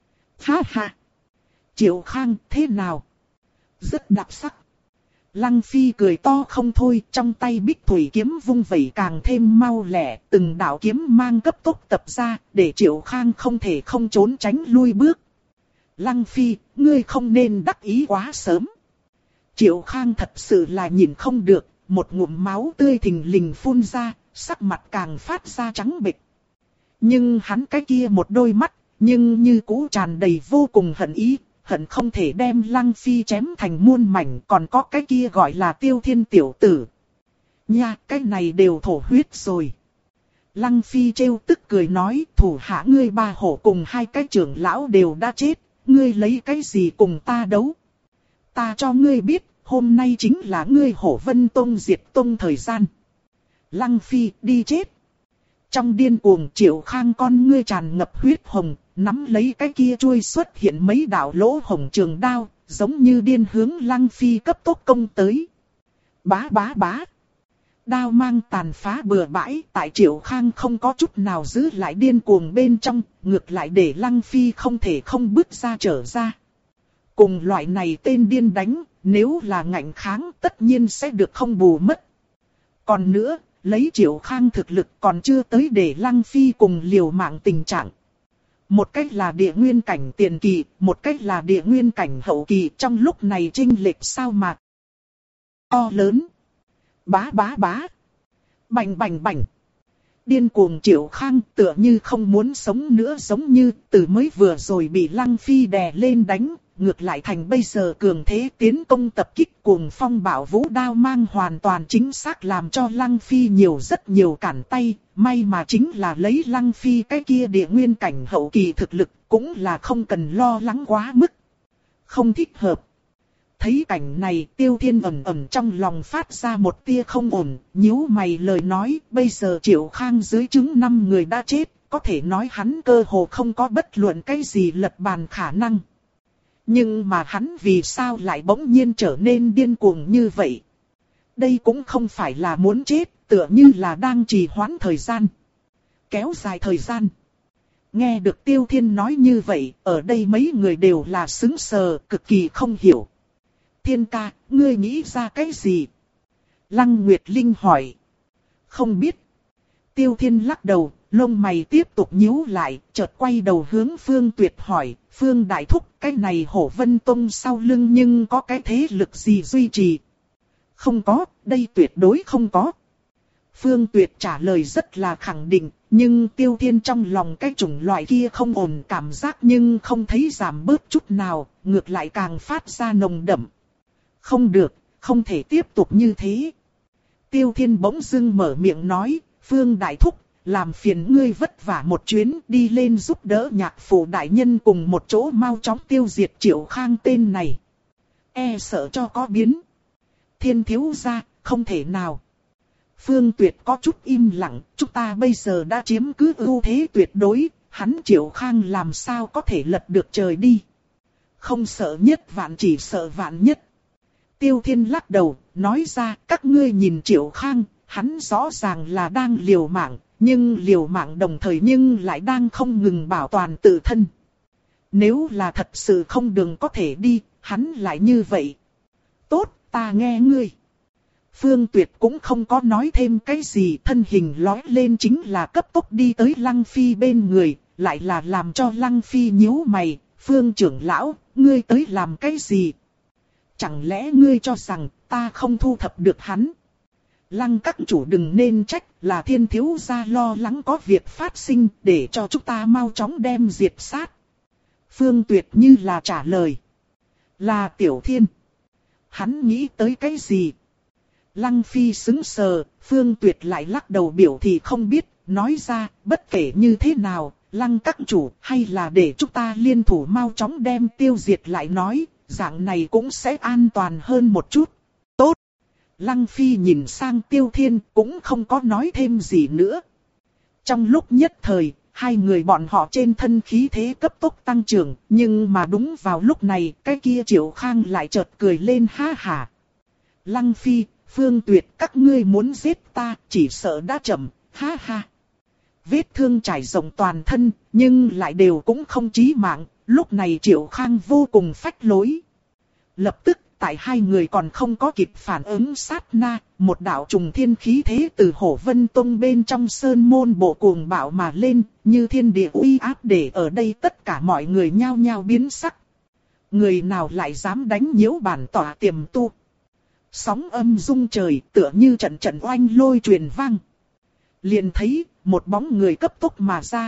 Ha ha! Triệu Khang thế nào? Rất đặc sắc. Lăng Phi cười to không thôi, trong tay Bích Thủy kiếm vung vẩy càng thêm mau lẹ, từng đạo kiếm mang cấp tốc tập ra, để Triệu Khang không thể không trốn tránh lui bước. Lăng Phi, ngươi không nên đắc ý quá sớm. Triệu Khang thật sự là nhìn không được, một ngụm máu tươi thình lình phun ra, sắc mặt càng phát ra trắng bệch. Nhưng hắn cái kia một đôi mắt, nhưng như cũ tràn đầy vô cùng hận ý, hận không thể đem Lăng Phi chém thành muôn mảnh, còn có cái kia gọi là Tiêu Thiên tiểu tử. Nha, cái này đều thổ huyết rồi. Lăng Phi trêu tức cười nói, thủ hạ ngươi ba hổ cùng hai cái trưởng lão đều đã chết. Ngươi lấy cái gì cùng ta đấu? Ta cho ngươi biết, hôm nay chính là ngươi Hổ Vân Tông diệt tông thời gian. Lăng Phi đi chết. Trong điên cuồng Triệu Khang con ngươi tràn ngập huyết hồng, nắm lấy cái kia chuôi xuất hiện mấy đạo lỗ hồng trường đao, giống như điên hướng Lăng Phi cấp tốc công tới. Bá bá bá. Đao mang tàn phá bừa bãi, tại Triệu Khang không có chút nào giữ lại điên cuồng bên trong, ngược lại để Lăng Phi không thể không bước ra trở ra. Cùng loại này tên điên đánh, nếu là ngạnh kháng tất nhiên sẽ được không bù mất. Còn nữa, lấy Triệu Khang thực lực còn chưa tới để Lăng Phi cùng liều mạng tình trạng. Một cách là địa nguyên cảnh tiền kỳ, một cách là địa nguyên cảnh hậu kỳ, trong lúc này chênh lệch sao mà to lớn. Bá bá bá. Bành bành bành. Điên cuồng Triệu Khang tựa như không muốn sống nữa, giống như từ mới vừa rồi bị Lăng Phi đè lên đánh, ngược lại thành bây giờ cường thế tiến công tập kích cuồng phong bạo vũ đao mang hoàn toàn chính xác làm cho Lăng Phi nhiều rất nhiều cản tay, may mà chính là lấy Lăng Phi cái kia địa nguyên cảnh hậu kỳ thực lực cũng là không cần lo lắng quá mức. Không thích hợp. Thấy cảnh này Tiêu Thiên ẩn ẩn trong lòng phát ra một tia không ổn, nhíu mày lời nói, bây giờ Triệu Khang dưới trướng năm người đã chết, có thể nói hắn cơ hồ không có bất luận cái gì lật bàn khả năng. Nhưng mà hắn vì sao lại bỗng nhiên trở nên điên cuồng như vậy? Đây cũng không phải là muốn chết, tựa như là đang trì hoãn thời gian. Kéo dài thời gian. Nghe được Tiêu Thiên nói như vậy, ở đây mấy người đều là sững sờ, cực kỳ không hiểu. Thiên ca, ngươi nghĩ ra cái gì? Lăng Nguyệt Linh hỏi. Không biết. Tiêu Thiên lắc đầu, lông mày tiếp tục nhíu lại, chợt quay đầu hướng Phương Tuyệt hỏi. Phương Đại Thúc, cái này Hổ Vân Tông sau lưng nhưng có cái thế lực gì duy trì? Không có, đây tuyệt đối không có. Phương Tuyệt trả lời rất là khẳng định, nhưng Tiêu Thiên trong lòng cái chủng loại kia không ổn cảm giác nhưng không thấy giảm bớt chút nào, ngược lại càng phát ra nồng đậm. Không được, không thể tiếp tục như thế. Tiêu Thiên bỗng dưng mở miệng nói, Phương Đại Thúc, làm phiền ngươi vất vả một chuyến đi lên giúp đỡ Nhạc Phủ đại nhân cùng một chỗ mau chóng tiêu diệt Triệu Khang tên này. E sợ cho có biến. Thiên thiếu gia, không thể nào. Phương Tuyệt có chút im lặng, chúng ta bây giờ đã chiếm cứ ưu thế tuyệt đối, hắn Triệu Khang làm sao có thể lật được trời đi. Không sợ nhất vạn chỉ sợ vạn nhất. Tiêu Thiên lắc đầu, nói ra các ngươi nhìn Triệu Khang, hắn rõ ràng là đang liều mạng, nhưng liều mạng đồng thời nhưng lại đang không ngừng bảo toàn tự thân. Nếu là thật sự không đường có thể đi, hắn lại như vậy. Tốt, ta nghe ngươi. Phương Tuyệt cũng không có nói thêm cái gì, thân hình lói lên chính là cấp tốc đi tới Lăng Phi bên người, lại là làm cho Lăng Phi nhíu mày, Phương trưởng lão, ngươi tới làm cái gì? Chẳng lẽ ngươi cho rằng ta không thu thập được hắn? Lăng các chủ đừng nên trách, là Thiên thiếu gia lo lắng có việc phát sinh để cho chúng ta mau chóng đem diệt sát. Phương Tuyệt như là trả lời. Là Tiểu Thiên. Hắn nghĩ tới cái gì? Lăng Phi sững sờ, Phương Tuyệt lại lắc đầu biểu thị không biết, nói ra, bất kể như thế nào, Lăng các chủ hay là để chúng ta liên thủ mau chóng đem tiêu diệt lại nói, dạng này cũng sẽ an toàn hơn một chút. Tốt! Lăng Phi nhìn sang Tiêu Thiên cũng không có nói thêm gì nữa. Trong lúc nhất thời, hai người bọn họ trên thân khí thế cấp tốc tăng trưởng, nhưng mà đúng vào lúc này, cái kia Triệu Khang lại chợt cười lên ha hả. Lăng Phi, Phương Tuyệt, các ngươi muốn giết ta, chỉ sợ đã chậm, ha ha. Vết thương trải rộng toàn thân, nhưng lại đều cũng không chí mạng, lúc này Triệu Khang vô cùng phách lối. Lập tức, tại hai người còn không có kịp phản ứng sát na, một đạo trùng thiên khí thế từ Hổ Vân Tông bên trong sơn môn bộ cuồng bạo mà lên, như thiên địa uy áp để ở đây tất cả mọi người nhao nhao biến sắc. Người nào lại dám đánh nhiễu bản tỏa tiềm tu? Sóng âm rung trời tựa như trận trận oanh lôi truyền vang. Liền thấy một bóng người cấp tốc mà ra.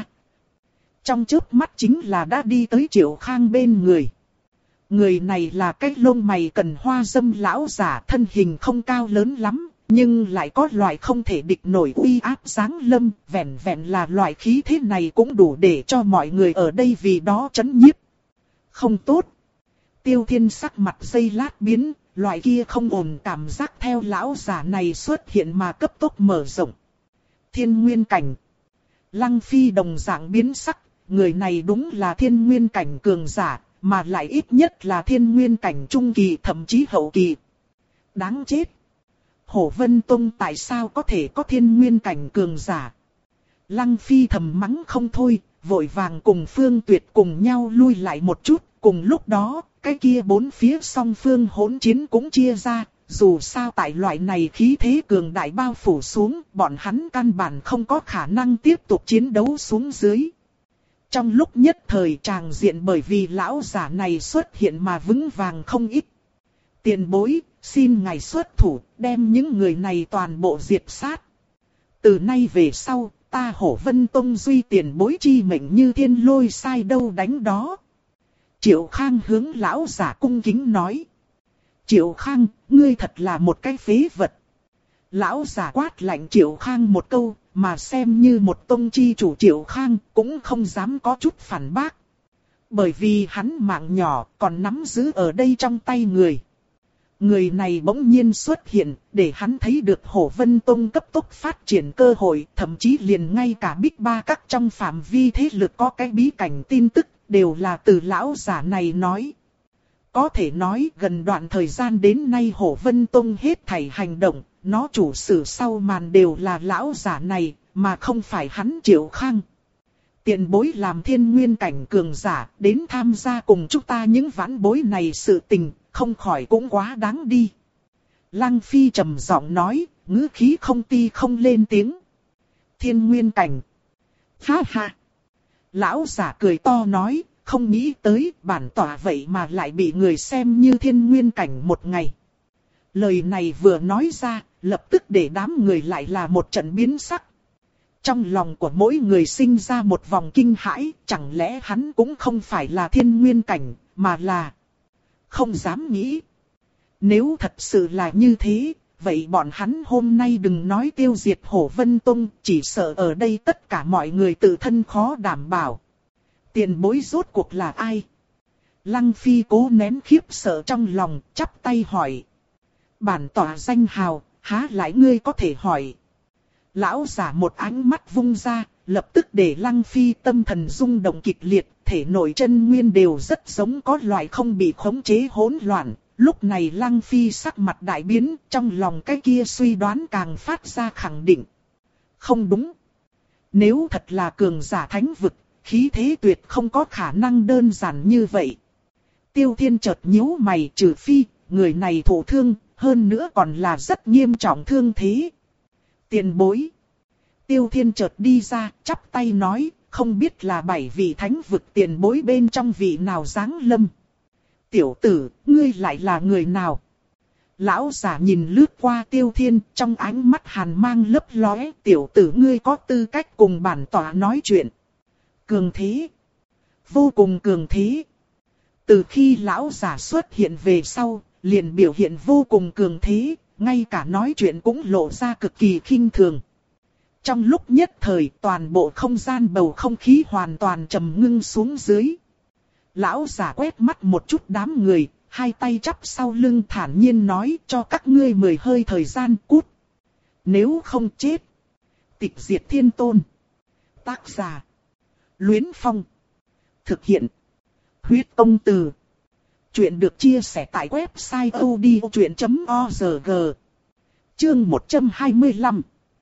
Trong chớp mắt chính là đã đi tới Triệu Khang bên người. Người này là cái lông mày cần hoa dâm lão giả, thân hình không cao lớn lắm, nhưng lại có loại không thể địch nổi uy áp giáng lâm, vẹn vẹn là loại khí thế này cũng đủ để cho mọi người ở đây vì đó chấn nhiếp. Không tốt. Tiêu Thiên sắc mặt giây lát biến, loại kia không ổn cảm giác theo lão giả này xuất hiện mà cấp tốc mở rộng. Thiên nguyên cảnh. Lăng Phi đồng dạng biến sắc, người này đúng là thiên nguyên cảnh cường giả, mà lại ít nhất là thiên nguyên cảnh trung kỳ thậm chí hậu kỳ. Đáng chết. Hổ Vân Tông tại sao có thể có thiên nguyên cảnh cường giả? Lăng Phi thầm mắng không thôi, vội vàng cùng Phương Tuyệt cùng nhau lui lại một chút. Cùng lúc đó, cái kia bốn phía song phương hỗn chiến cũng chia ra. Dù sao tại loại này khí thế cường đại bao phủ xuống, bọn hắn căn bản không có khả năng tiếp tục chiến đấu xuống dưới. Trong lúc nhất thời tràng diện bởi vì lão giả này xuất hiện mà vững vàng không ít. Tiền bối, xin ngài xuất thủ, đem những người này toàn bộ diệt sát. Từ nay về sau, ta Hổ Vân Tông duy tiền bối chi mệnh như thiên lôi sai đâu đánh đó. Triệu Khang hướng lão giả cung kính nói. Triệu Khang, ngươi thật là một cái phế vật. Lão giả quát lạnh Triệu Khang một câu, mà xem như một tông chi chủ Triệu Khang cũng không dám có chút phản bác. Bởi vì hắn mạng nhỏ còn nắm giữ ở đây trong tay người. Người này bỗng nhiên xuất hiện, để hắn thấy được Hổ Vân Tông cấp tốc phát triển cơ hội, thậm chí liền ngay cả Bích Ba Các trong phạm vi thế lực có cái bí cảnh tin tức, đều là từ lão giả này nói. Có thể nói gần đoạn thời gian đến nay Hổ Vân Tông hết thảy hành động, nó chủ sử sau màn đều là lão giả này, mà không phải hắn Triệu Khang. Tiền bối làm thiên nguyên cảnh cường giả, đến tham gia cùng chúng ta những vãn bối này sự tình, không khỏi cũng quá đáng đi. Lăng Phi trầm giọng nói, ngữ khí không ti không lên tiếng. Thiên nguyên cảnh. Ha ha. Lão giả cười to nói, không nghĩ tới bản tỏa vậy mà lại bị người xem như thiên nguyên cảnh một ngày. Lời này vừa nói ra, lập tức để đám người lại là một trận biến sắc. Trong lòng của mỗi người sinh ra một vòng kinh hãi, chẳng lẽ hắn cũng không phải là thiên nguyên cảnh, mà là... Không dám nghĩ. Nếu thật sự là như thế, vậy bọn hắn hôm nay đừng nói tiêu diệt Hổ Vân Tông, chỉ sợ ở đây tất cả mọi người tự thân khó đảm bảo. Tiền bối rốt cuộc là ai? Lăng Phi cố nén khiếp sợ trong lòng, chắp tay hỏi. Bản tỏa danh hào, há lại ngươi có thể hỏi. Lão giả một ánh mắt vung ra, lập tức để Lăng Phi tâm thần rung động kịch liệt, thể nội chân nguyên đều rất giống có loại không bị khống chế hỗn loạn. Lúc này Lăng Phi sắc mặt đại biến, trong lòng cái kia suy đoán càng phát ra khẳng định. Không đúng. Nếu thật là cường giả thánh vực, khí thế tuyệt không có khả năng đơn giản như vậy. Tiêu Thiên chợt nhíu mày, trừ phi, người này thụ thương, hơn nữa còn là rất nghiêm trọng thương thế. Tiền bối. Tiêu Thiên chợt đi ra, chắp tay nói, không biết là bảy vị thánh vực tiền bối bên trong vị nào giáng lâm. Tiểu tử, ngươi lại là người nào? Lão giả nhìn lướt qua Tiêu Thiên, trong ánh mắt hàn mang lấp lóe, tiểu tử ngươi có tư cách cùng bản tỏa nói chuyện. Cường thế. Vô cùng cường thế. Từ khi lão giả xuất hiện về sau, liền biểu hiện vô cùng cường thế, ngay cả nói chuyện cũng lộ ra cực kỳ khinh thường. Trong lúc nhất thời toàn bộ không gian bầu không khí hoàn toàn trầm ngưng xuống dưới. Lão giả quét mắt một chút đám người, hai tay chắp sau lưng thản nhiên nói cho các ngươi mười hơi thời gian cút. Nếu không chết. Tịch diệt thiên tôn. Tác giả. Luyến Phong. Thực hiện. Huyết Công Từ. Chuyện được chia sẻ tại website odchuyện chấm org. Chương một trăm hai mươi lăm.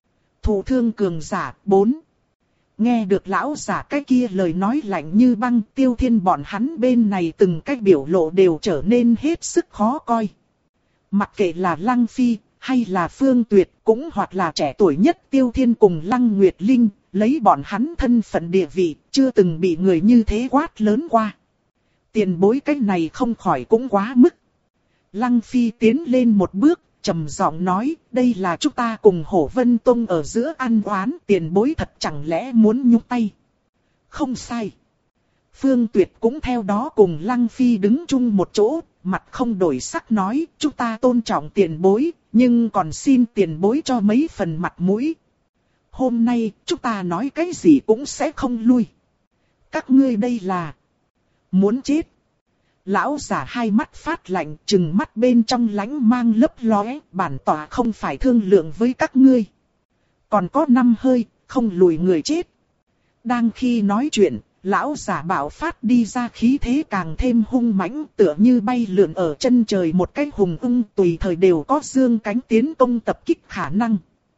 Thụ thương cường giả bốn. Nghe được lão giả cái kia lời nói lạnh như băng, Tiêu Thiên bọn hắn bên này từng cái biểu lộ đều trở nên hết sức khó coi. Mặc kệ là Lăng Phi, hay là Phương Tuyệt, cũng hoặc là trẻ tuổi nhất Tiêu Thiên cùng Lăng Nguyệt Linh, lấy bọn hắn thân phận địa vị, chưa từng bị người như thế quát lớn qua. Tiền bối cái này không khỏi cũng quá mức. Lăng Phi tiến lên một bước, trầm giọng nói, đây là chúng ta cùng Hổ Vân Tông ở giữa ăn oán, tiền bối thật chẳng lẽ muốn nhúc tay. Không sai. Phương Tuyệt cũng theo đó cùng Lăng Phi đứng chung một chỗ, mặt không đổi sắc nói, chúng ta tôn trọng tiền bối, nhưng còn xin tiền bối cho mấy phần mặt mũi. Hôm nay, chúng ta nói cái gì cũng sẽ không lui. Các ngươi đây là muốn chết. Lão giả hai mắt phát lạnh, trừng mắt bên trong lánh mang lấp lóe, bản tỏa không phải thương lượng với các ngươi. Còn có năm hơi, không lùi người chết. Đang khi nói chuyện, lão giả bạo phát đi ra khí thế càng thêm hung mãnh, tựa như bay lượn ở chân trời một cái hùng ưng, tùy thời đều có dương cánh tiến công tập kích khả năng.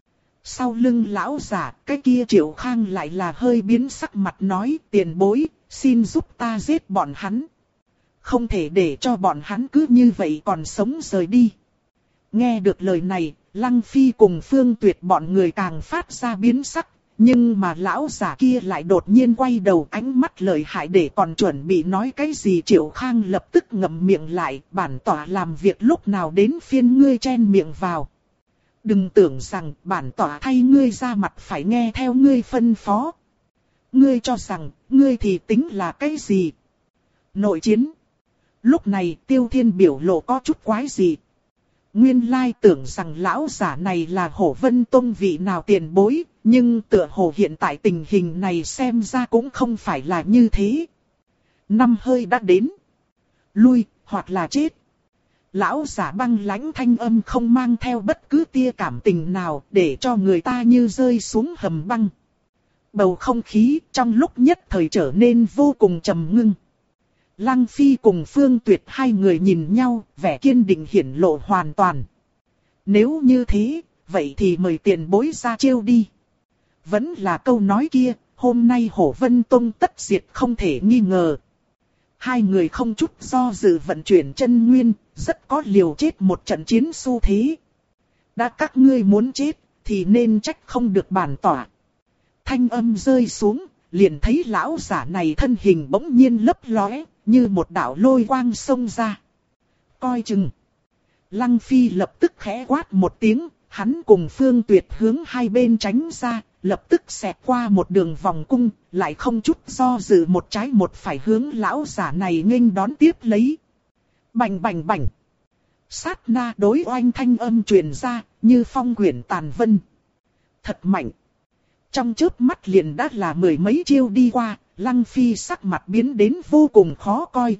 Sau lưng lão giả, cái kia Triệu Khang lại là hơi biến sắc mặt nói, tiền bối, xin giúp ta giết bọn hắn. Không thể để cho bọn hắn cứ như vậy còn sống rời đi. Nghe được lời này, Lăng Phi cùng Phương Tuyệt bọn người càng phát ra biến sắc. Nhưng mà lão giả kia lại đột nhiên quay đầu, ánh mắt lợi hại để còn chuẩn bị nói cái gì. Triệu Khang lập tức ngậm miệng lại, bản tỏa làm việc lúc nào đến phiên ngươi chen miệng vào. Đừng tưởng rằng bản tỏa thay ngươi ra mặt phải nghe theo ngươi phân phó. Ngươi cho rằng, ngươi thì tính là cái gì? Nội chiến. Lúc này Tiêu Thiên biểu lộ có chút quái gì. Nguyên lai tưởng rằng lão giả này là Hổ Vân Tông vị nào tiền bối, nhưng tựa hồ hiện tại tình hình này xem ra cũng không phải là như thế. Năm hơi đã đến. Lui, hoặc là chết. Lão giả băng lãnh thanh âm không mang theo bất cứ tia cảm tình nào, để cho người ta như rơi xuống hầm băng. Bầu không khí trong lúc nhất thời trở nên vô cùng trầm ngưng. Lăng Phi cùng Phương Tuyệt hai người nhìn nhau, vẻ kiên định hiển lộ hoàn toàn. Nếu như thế, vậy thì mời tiền bối ra chiêu đi. Vẫn là câu nói kia, hôm nay Hổ Vân Tông tất diệt không thể nghi ngờ. Hai người không chút do dự vận chuyển chân nguyên, rất có liều chết một trận chiến xu thế. Đã các ngươi muốn chết, thì nên trách không được bản tỏa. Thanh âm rơi xuống, liền thấy lão giả này thân hình bỗng nhiên lấp lóe, như một đạo lôi quang xông ra. Coi chừng. Lăng Phi lập tức khẽ quát một tiếng, hắn cùng Phương Tuyệt hướng hai bên tránh ra, lập tức xẹt qua một đường vòng cung, lại không chút do dự một trái một phải hướng lão giả này nghênh đón tiếp lấy. Bành bành bành. Sát na đối oanh thanh âm truyền ra, như phong quyển tàn vân. Thật mạnh. Trong chớp mắt liền đã là mười mấy chiêu đi qua, Lăng Phi sắc mặt biến đến vô cùng khó coi.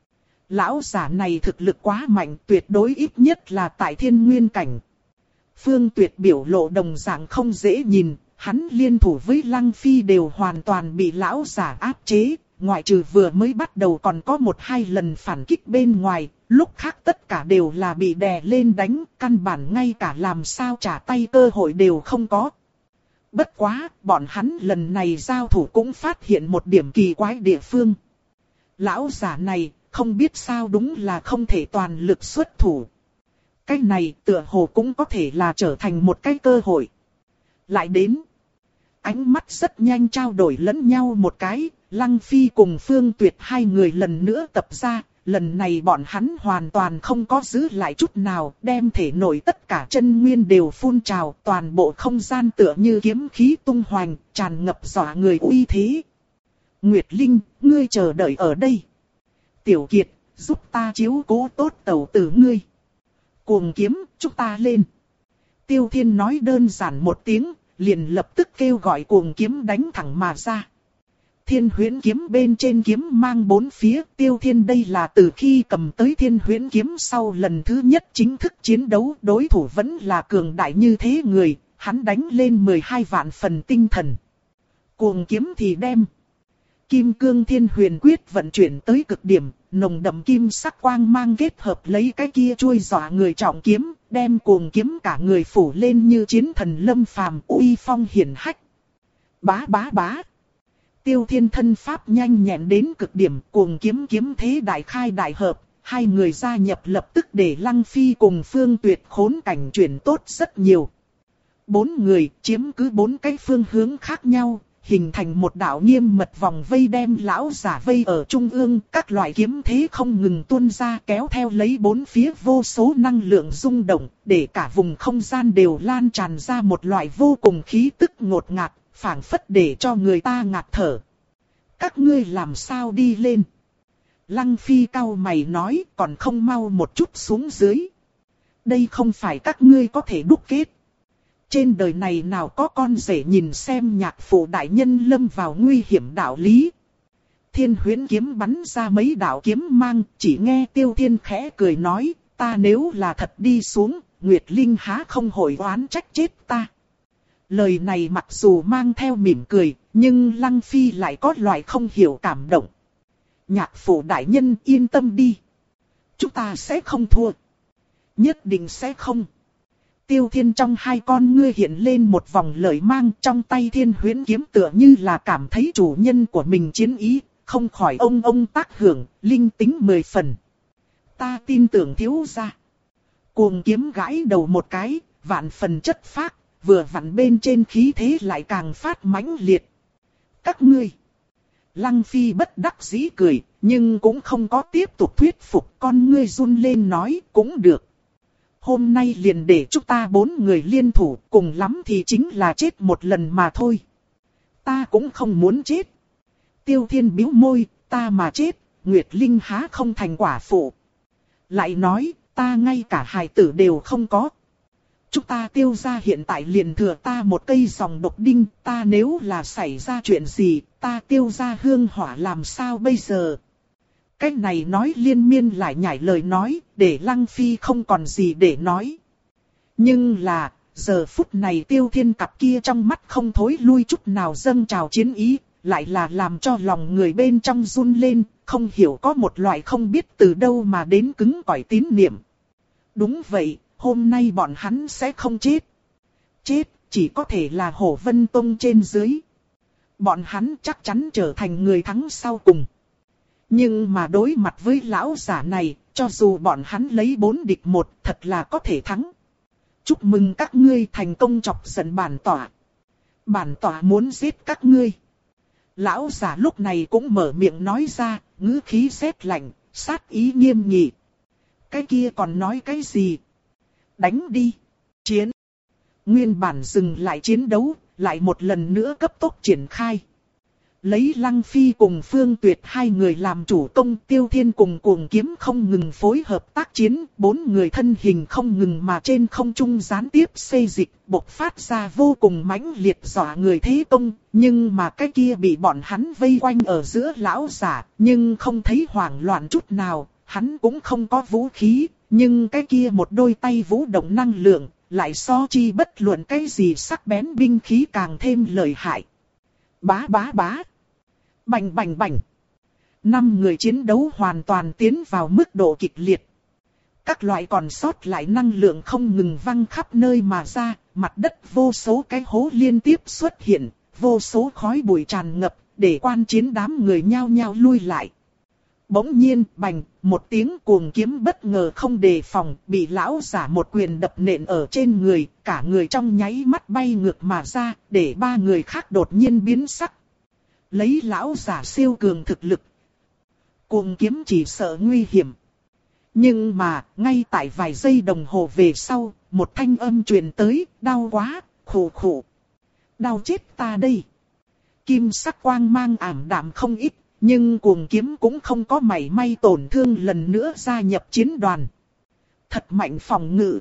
Lão giả này thực lực quá mạnh, tuyệt đối ít nhất là tại thiên nguyên cảnh. Phương Tuyệt biểu lộ đồng dạng không dễ nhìn, hắn liên thủ với Lăng Phi đều hoàn toàn bị lão giả áp chế, ngoại trừ vừa mới bắt đầu còn có một hai lần phản kích bên ngoài, lúc khác tất cả đều là bị đè lên đánh, căn bản ngay cả làm sao trả tay cơ hội đều không có. Bất quá, bọn hắn lần này giao thủ cũng phát hiện một điểm kỳ quái địa phương. Lão giả này, không biết sao đúng là không thể toàn lực xuất thủ. Cái này tựa hồ cũng có thể là trở thành một cái cơ hội. Lại đến. Ánh mắt rất nhanh trao đổi lẫn nhau một cái, Lăng Phi cùng Phương Tuyệt hai người lần nữa tập ra. Lần này bọn hắn hoàn toàn không có giữ lại chút nào, đem thể nội tất cả chân nguyên đều phun trào, toàn bộ không gian tựa như kiếm khí tung hoành, tràn ngập dọa người uy thế. Nguyệt Linh, ngươi chờ đợi ở đây. Tiểu Kiệt, giúp ta chiếu cố tốt tẩu tử ngươi. Cuồng kiếm, chúng ta lên. Tiêu Thiên nói đơn giản một tiếng, liền lập tức kêu gọi cuồng kiếm đánh thẳng mà ra. Thiên huyễn kiếm bên trên kiếm mang bốn phía, Tiêu Thiên đây là từ khi cầm tới thiên huyễn kiếm sau lần thứ nhất chính thức chiến đấu, đối thủ vẫn là cường đại như thế người, hắn đánh lên mười hai vạn phần tinh thần. Cuồng kiếm thì đem Kim Cương Thiên Huyền Quyết vận chuyển tới cực điểm, nồng đậm kim sắc quang mang kết hợp lấy cái kia chuôi dọa người trọng kiếm, đem cuồng kiếm cả người phủ lên như chiến thần lâm phàm, uy phong hiển hách. Bá bá bá. Tiêu Thiên thân pháp nhanh nhẹn đến cực điểm, cuồng kiếm kiếm thế đại khai đại hợp, hai người gia nhập lập tức để Lăng Phi cùng Phương Tuyệt khốn cảnh chuyển tốt rất nhiều. Bốn người chiếm cứ bốn cái phương hướng khác nhau, hình thành một đạo nghiêm mật vòng vây đem lão giả vây ở trung ương, các loại kiếm thế không ngừng tuôn ra kéo theo lấy bốn phía vô số năng lượng rung động, để cả vùng không gian đều lan tràn ra một loại vô cùng khí tức ngột ngạt, phảng phất để cho người ta ngạt thở. Các ngươi làm sao đi lên? Lăng Phi cau mày nói, còn không mau một chút xuống dưới. Đây không phải các ngươi có thể đúc kết. Trên đời này nào có con rể nhìn xem nhạc phụ đại nhân lâm vào nguy hiểm đạo lý. Thiên huyễn kiếm bắn ra mấy đạo kiếm mang, chỉ nghe Tiêu Thiên khẽ cười nói, ta nếu là thật đi xuống, Nguyệt Linh há không hội oán trách chết ta. Lời này mặc dù mang theo mỉm cười, Nhưng Lăng Phi lại có loại không hiểu cảm động. Nhạc phụ đại nhân yên tâm đi. Chúng ta sẽ không thua. Nhất định sẽ không. Tiêu Thiên trong hai con ngươi hiện lên một vòng lợi mang, trong tay Thiên Huyễn kiếm tựa như là cảm thấy chủ nhân của mình chiến ý, không khỏi ông ông tác hưởng, linh tính mười phần. Ta tin tưởng thiếu gia. Cuồng kiếm gãi đầu một cái, vạn phần chất phác, vừa vặn bên trên khí thế lại càng phát mãnh liệt. Các ngươi. Lăng Phi bất đắc dĩ cười, nhưng cũng không có tiếp tục thuyết phục, con ngươi run lên nói cũng được. Hôm nay liền để chúng ta bốn người liên thủ, cùng lắm thì chính là chết một lần mà thôi. Ta cũng không muốn chết. Tiêu Thiên bĩu môi, ta mà chết, Nguyệt Linh há không thành quả phụ. Lại nói, ta ngay cả hài tử đều không có. Chúng ta Tiêu gia hiện tại liền thừa ta một cây dòng độc đinh, ta nếu là xảy ra chuyện gì, ta Tiêu gia hương hỏa làm sao bây giờ? Cái này nói liên miên lại nhảy lời nói, để Lăng Phi không còn gì để nói. Nhưng là, giờ phút này Tiêu Thiên cặp kia trong mắt không thối lui chút nào dâng trào chiến ý, lại là làm cho lòng người bên trong run lên, không hiểu có một loại không biết từ đâu mà đến cứng cỏi tín niệm. Đúng vậy, hôm nay bọn hắn sẽ không chết. Chết, chỉ có thể là Hổ Vân Tông trên dưới. Bọn hắn chắc chắn trở thành người thắng sau cùng. Nhưng mà đối mặt với lão giả này, cho dù bọn hắn lấy bốn địch một, thật là có thể thắng. Chúc mừng các ngươi thành công chọc giận bản tỏa. Bản tỏa muốn giết các ngươi. Lão giả lúc này cũng mở miệng nói ra, ngữ khí rét lạnh, sát ý nghiêm nghị. Cái kia còn nói cái gì? Đánh đi. Chiến. Nguyên bản dừng lại chiến đấu, lại một lần nữa cấp tốc triển khai. Lấy Lăng Phi cùng Phương Tuyệt hai người làm chủ công, Tiêu Thiên cùng Cuồng Kiếm không ngừng phối hợp tác chiến, bốn người thân hình không ngừng mà trên không trung gián tiếp xây dịch, bộc phát ra vô cùng mãnh liệt dọa người thế công, nhưng mà cái kia bị bọn hắn vây quanh ở giữa lão giả, nhưng không thấy hoảng loạn chút nào, hắn cũng không có vũ khí, nhưng cái kia một đôi tay vũ động năng lượng, lại so chi bất luận cái gì sắc bén binh khí càng thêm lợi hại. Bá bá bá. Bành bành bành. Năm người chiến đấu hoàn toàn tiến vào mức độ kịch liệt. Các loại còn sót lại năng lượng không ngừng văng khắp nơi mà ra, mặt đất vô số cái hố liên tiếp xuất hiện, vô số khói bụi tràn ngập, để quan chiến đám người nhao nhao lui lại. Bỗng nhiên, bành, một tiếng Cuồng Kiếm bất ngờ không đề phòng, bị lão giả một quyền đập nện ở trên người, cả người trong nháy mắt bay ngược mà ra, để ba người khác đột nhiên biến sắc. Lấy lão giả siêu cường thực lực, Cuồng Kiếm chỉ sợ nguy hiểm. Nhưng mà, ngay tại vài giây đồng hồ về sau, một thanh âm truyền tới, đau quá, khổ khổ. Đau chết ta đây. Kim sắc quang mang ảm đạm không ít. Nhưng Cuồng Kiếm cũng không có mảy may tổn thương, lần nữa gia nhập chiến đoàn. Thật mạnh phòng ngự.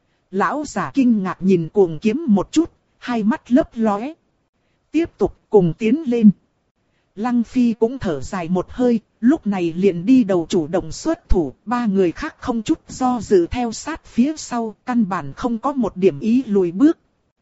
Lão giả kinh ngạc nhìn Cuồng Kiếm một chút, hai mắt lấp lóe. Tiếp tục cùng tiến lên. Lăng Phi cũng thở dài một hơi, lúc này liền đi đầu chủ động xuất thủ, ba người khác không chút do dự theo sát phía sau, căn bản không có một điểm ý lùi bước.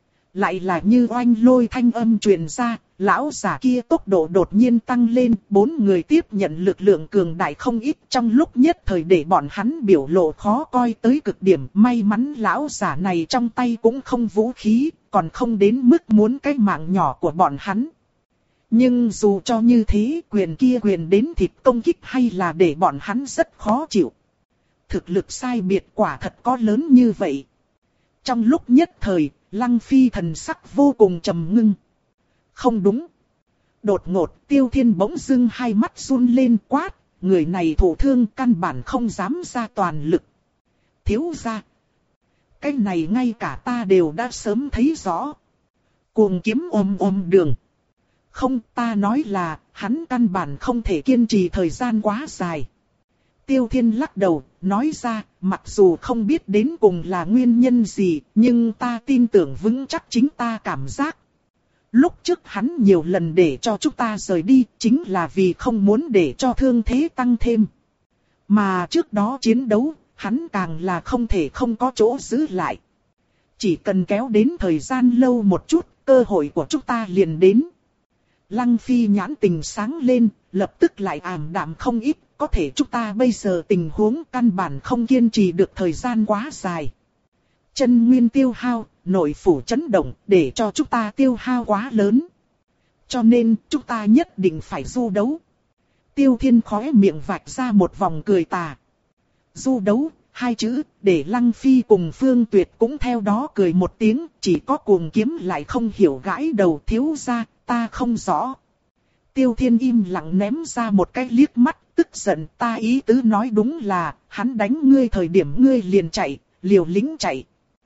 Lại là như oanh lôi thanh âm truyền ra, lão giả kia tốc độ đột nhiên tăng lên, bốn người tiếp nhận lực lượng cường đại không ít, trong lúc nhất thời để bọn hắn biểu lộ khó coi tới cực điểm. May mắn lão giả này trong tay cũng không vũ khí, còn không đến mức muốn cái mạng nhỏ của bọn hắn. Nhưng dù cho như thế, quyền kia quyền đến thịt công kích hay là để bọn hắn rất khó chịu. Thực lực sai biệt quả thật có lớn như vậy. Trong lúc nhất thời, Lăng Phi thần sắc vô cùng trầm ngưng. Không đúng. Đột ngột, Tiêu Thiên bỗng dưng hai mắt run lên quát, người này thụ thương căn bản không dám ra toàn lực. Thiếu gia. Cái này ngay cả ta đều đã sớm thấy rõ. Cuồng Kiếm ôm ôm đường. Không, ta nói là, hắn căn bản không thể kiên trì thời gian quá dài. Tiêu Thiên lắc đầu, nói ra, mặc dù không biết đến cùng là nguyên nhân gì, nhưng ta tin tưởng vững chắc chính ta cảm giác. Lúc trước hắn nhiều lần để cho chúng ta rời đi, chính là vì không muốn để cho thương thế tăng thêm. Mà trước đó chiến đấu, hắn càng là không thể không có chỗ giữ lại. Chỉ cần kéo đến thời gian lâu một chút, cơ hội của chúng ta liền đến. Lăng Phi nhãn tình sáng lên, lập tức lại ảm đạm không ít, có thể chúng ta bây giờ tình huống căn bản không kiên trì được thời gian quá dài. Chân nguyên tiêu hao, nội phủ chấn động, để cho chúng ta tiêu hao quá lớn. Cho nên, chúng ta nhất định phải du đấu. Tiêu Thiên khóe miệng vạch ra một vòng cười tà. Du đấu, hai chữ, để Lăng Phi cùng Phương Tuyệt cũng theo đó cười một tiếng, chỉ có Cuồng Kiếm lại không hiểu gãi đầu thiếu ra, ta không rõ. Tiêu Thiên im lặng ném ra một cái liếc mắt, tức giận, ta ý tứ nói đúng là, hắn đánh ngươi thời điểm ngươi liền chạy, liều lĩnh chạy.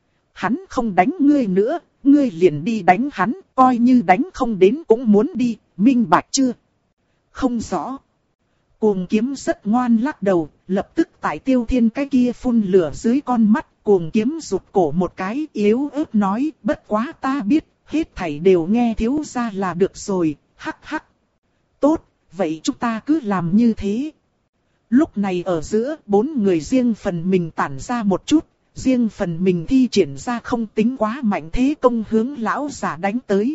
Hắn không đánh ngươi nữa, ngươi liền đi đánh hắn, coi như đánh không đến cũng muốn đi, minh bạch chưa? Không rõ. Cuồng Kiếm rất ngoan lắc đầu, lập tức tại Tiêu Thiên cái kia phun lửa dưới con mắt, Cuồng Kiếm rụt cổ một cái yếu ớt nói, bất quá ta biết, hết thảy đều nghe thiếu gia là được rồi, hắc hắc. Tốt, vậy chúng ta cứ làm như thế. Lúc này ở giữa, bốn người riêng phần mình tản ra một chút, riêng phần mình thi triển ra không tính quá mạnh thế công hướng lão giả đánh tới.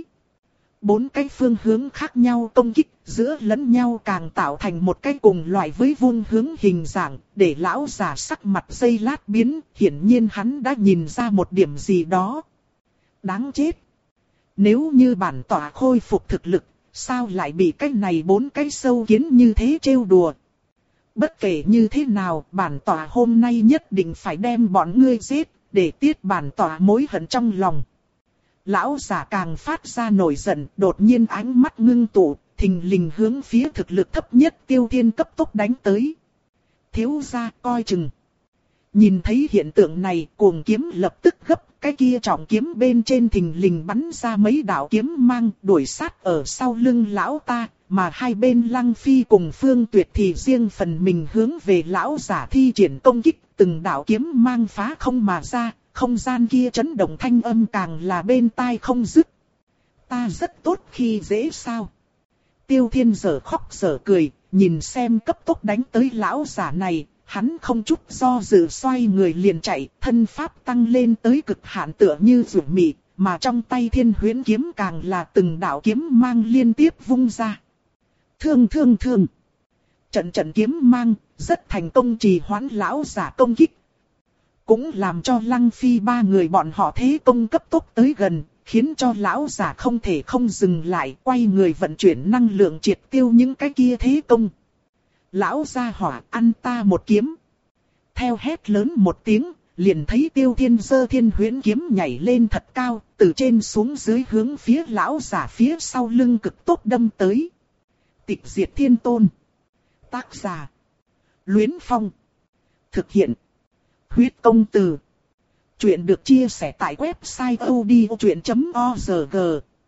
Bốn cái phương hướng khác nhau công kích, giữa lẫn nhau càng tạo thành một cái cùng loại với vuông hướng hình dạng, để lão giả sắc mặt giây lát biến, hiển nhiên hắn đã nhìn ra một điểm gì đó. Đáng chết! Nếu như bản tỏa khôi phục thực lực, sao lại bị cái này bốn cái sâu kiến như thế trêu đùa? Bất kể như thế nào, bản tỏa hôm nay nhất định phải đem bọn ngươi giết, để tiết bản tỏa mối hận trong lòng. Lão giả càng phát ra nổi giận, đột nhiên ánh mắt ngưng tụ, thình lình hướng phía thực lực thấp nhất Tiêu Thiên cấp tốc đánh tới. Thiếu gia coi chừng. Nhìn thấy hiện tượng này, Cuồng Kiếm lập tức gấp, cái kia trọng kiếm bên trên thình lình bắn ra mấy đạo kiếm mang, đuổi sát ở sau lưng lão ta, mà hai bên Lăng Phi cùng Phương Tuyệt thì riêng phần mình hướng về lão giả thi triển công kích, từng đạo kiếm mang phá không mà ra, không gian kia chấn động thanh âm càng là bên tai không dứt. Ta rất tốt khi dễ sao? Tiêu Thiên giở khóc giở cười, nhìn xem cấp tốc đánh tới lão giả này, hắn không chút do dự xoay người liền chạy, thân pháp tăng lên tới cực hạn tựa như rủ mị, mà trong tay Thiên Huyễn kiếm càng là từng đạo kiếm mang liên tiếp vung ra. Thương thương thương. Trận trận kiếm mang, rất thành công trì hoãn lão giả công kích. Cũng làm cho Lăng Phi ba người bọn họ thế công cấp tốc tới gần, khiến cho lão giả không thể không dừng lại, quay người vận chuyển năng lượng triệt tiêu những cái kia thế công. Lão gia hỏa ăn ta một kiếm. Theo hét lớn một tiếng, liền thấy Tiêu Thiên giơ Thiên Huyễn kiếm nhảy lên thật cao, từ trên xuống dưới hướng phía lão giả phía sau lưng cực tốc đâm tới. Tịch diệt thiên tôn. Tác giả. Luyến Phong. Thực hiện. Huyết công từ. Chuyện được chia sẻ tại website odchuyện chấm org.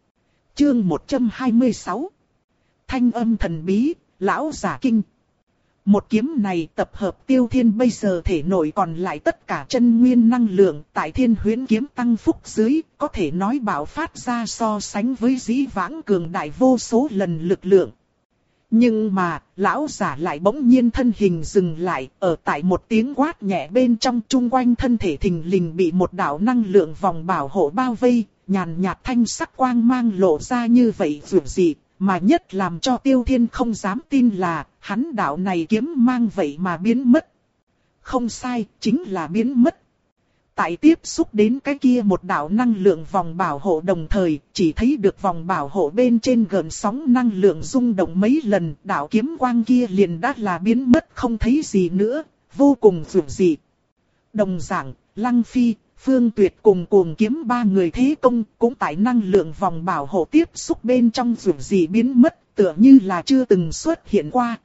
Chương một trăm hai mươi sáu. Thanh âm thần bí, lão giả kinh. Một kiếm này tập hợp Tiêu Thiên bây giờ thể nội còn lại tất cả chân nguyên năng lượng tại Thiên Huyễn kiếm tăng phúc dưới, có thể nói bạo phát ra so sánh với dĩ vãng cường đại vô số lần lực lượng. Nhưng mà, lão giả lại bỗng nhiên thân hình dừng lại, ở tại một tiếng quát nhẹ bên trong chung quanh thân thể thình lình bị một đạo năng lượng vòng bảo hộ bao vây, nhàn nhạt thanh sắc quang mang lộ ra như vậy dù gì, mà nhất làm cho Tiêu Thiên không dám tin là, hắn đạo này kiếm mang vậy mà biến mất. Không sai, chính là biến mất. Tại tiếp xúc đến cái kia một đạo năng lượng vòng bảo hộ đồng thời, chỉ thấy được vòng bảo hộ bên trên gợn sóng năng lượng rung động mấy lần, đạo kiếm quang kia liền đã là biến mất không thấy gì nữa, vô cùng dữ dị. Đồng dạng, Lăng Phi, Phương Tuyệt cùng Cuồng Kiếm ba người thế công cũng tại năng lượng vòng bảo hộ tiếp xúc bên trong dữ dị biến mất, tựa như là chưa từng xuất hiện qua.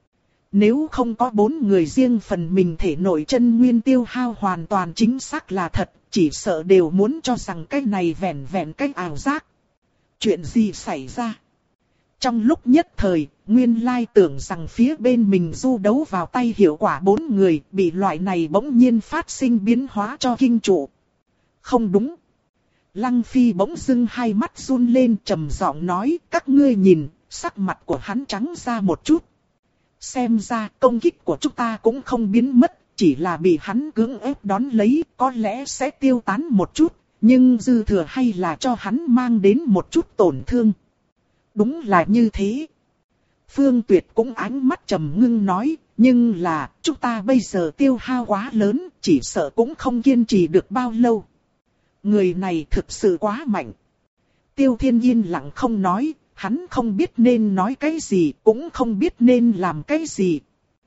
Nếu không có bốn người riêng phần mình thể nội chân nguyên tiêu hao hoàn toàn chính xác là thật, chỉ sợ đều muốn cho rằng cái này vẹn vẹn cái ảo giác. Chuyện gì xảy ra? Trong lúc nhất thời, nguyên lai tưởng rằng phía bên mình du đấu vào tay hiệu quả bốn người bị loại này bỗng nhiên phát sinh biến hóa cho kinh trụ. Không đúng. Lăng Phi bỗng dưng hai mắt run lên trầm giọng nói, các ngươi nhìn, sắc mặt của hắn trắng ra một chút. Xem ra công kích của chúng ta cũng không biến mất, chỉ là bị hắn cưỡng ép đón lấy, có lẽ sẽ tiêu tán một chút, nhưng dư thừa hay là cho hắn mang đến một chút tổn thương. Đúng là như thế. Phương Tuyệt cũng ánh mắt trầm ngưng nói, nhưng là chúng ta bây giờ tiêu hao quá lớn, chỉ sợ cũng không kiên trì được bao lâu. Người này thực sự quá mạnh. Tiêu Thiên yên lặng không nói, hắn không biết nên nói cái gì, cũng không biết nên làm cái gì.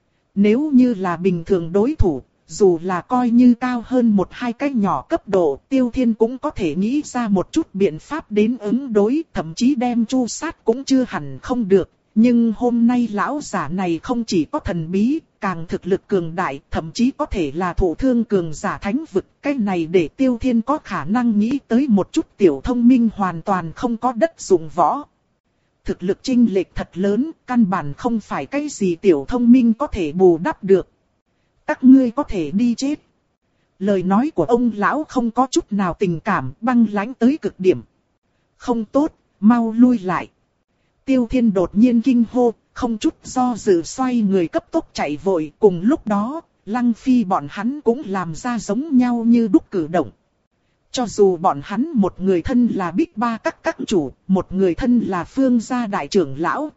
Nếu như là bình thường đối thủ, dù là coi như cao hơn một hai cái nhỏ cấp độ, Tiêu Thiên cũng có thể nghĩ ra một chút biện pháp đến ứng đối, thậm chí đem chu sát cũng chưa hẳn không được. Nhưng hôm nay lão giả này không chỉ có thần bí, càng thực lực cường đại, thậm chí có thể là thủ thương cường giả thánh vực. Cái này để Tiêu Thiên có khả năng nghĩ tới một chút tiểu thông minh hoàn toàn không có đất dụng võ. Thực lực chênh lệch thật lớn, căn bản không phải cái gì tiểu thông minh có thể bù đắp được. Các ngươi có thể đi chết. Lời nói của ông lão không có chút nào tình cảm, băng lãnh tới cực điểm. Không tốt, mau lui lại. Tiêu Thiên đột nhiên kinh hô, không chút do dự xoay người cấp tốc chạy vội. Cùng lúc đó, Lăng Phi bọn hắn cũng làm ra giống nhau như đúc cử động. Cho dù bọn hắn một người thân là Bích Ba các các chủ, một người thân là Phương gia đại trưởng lão.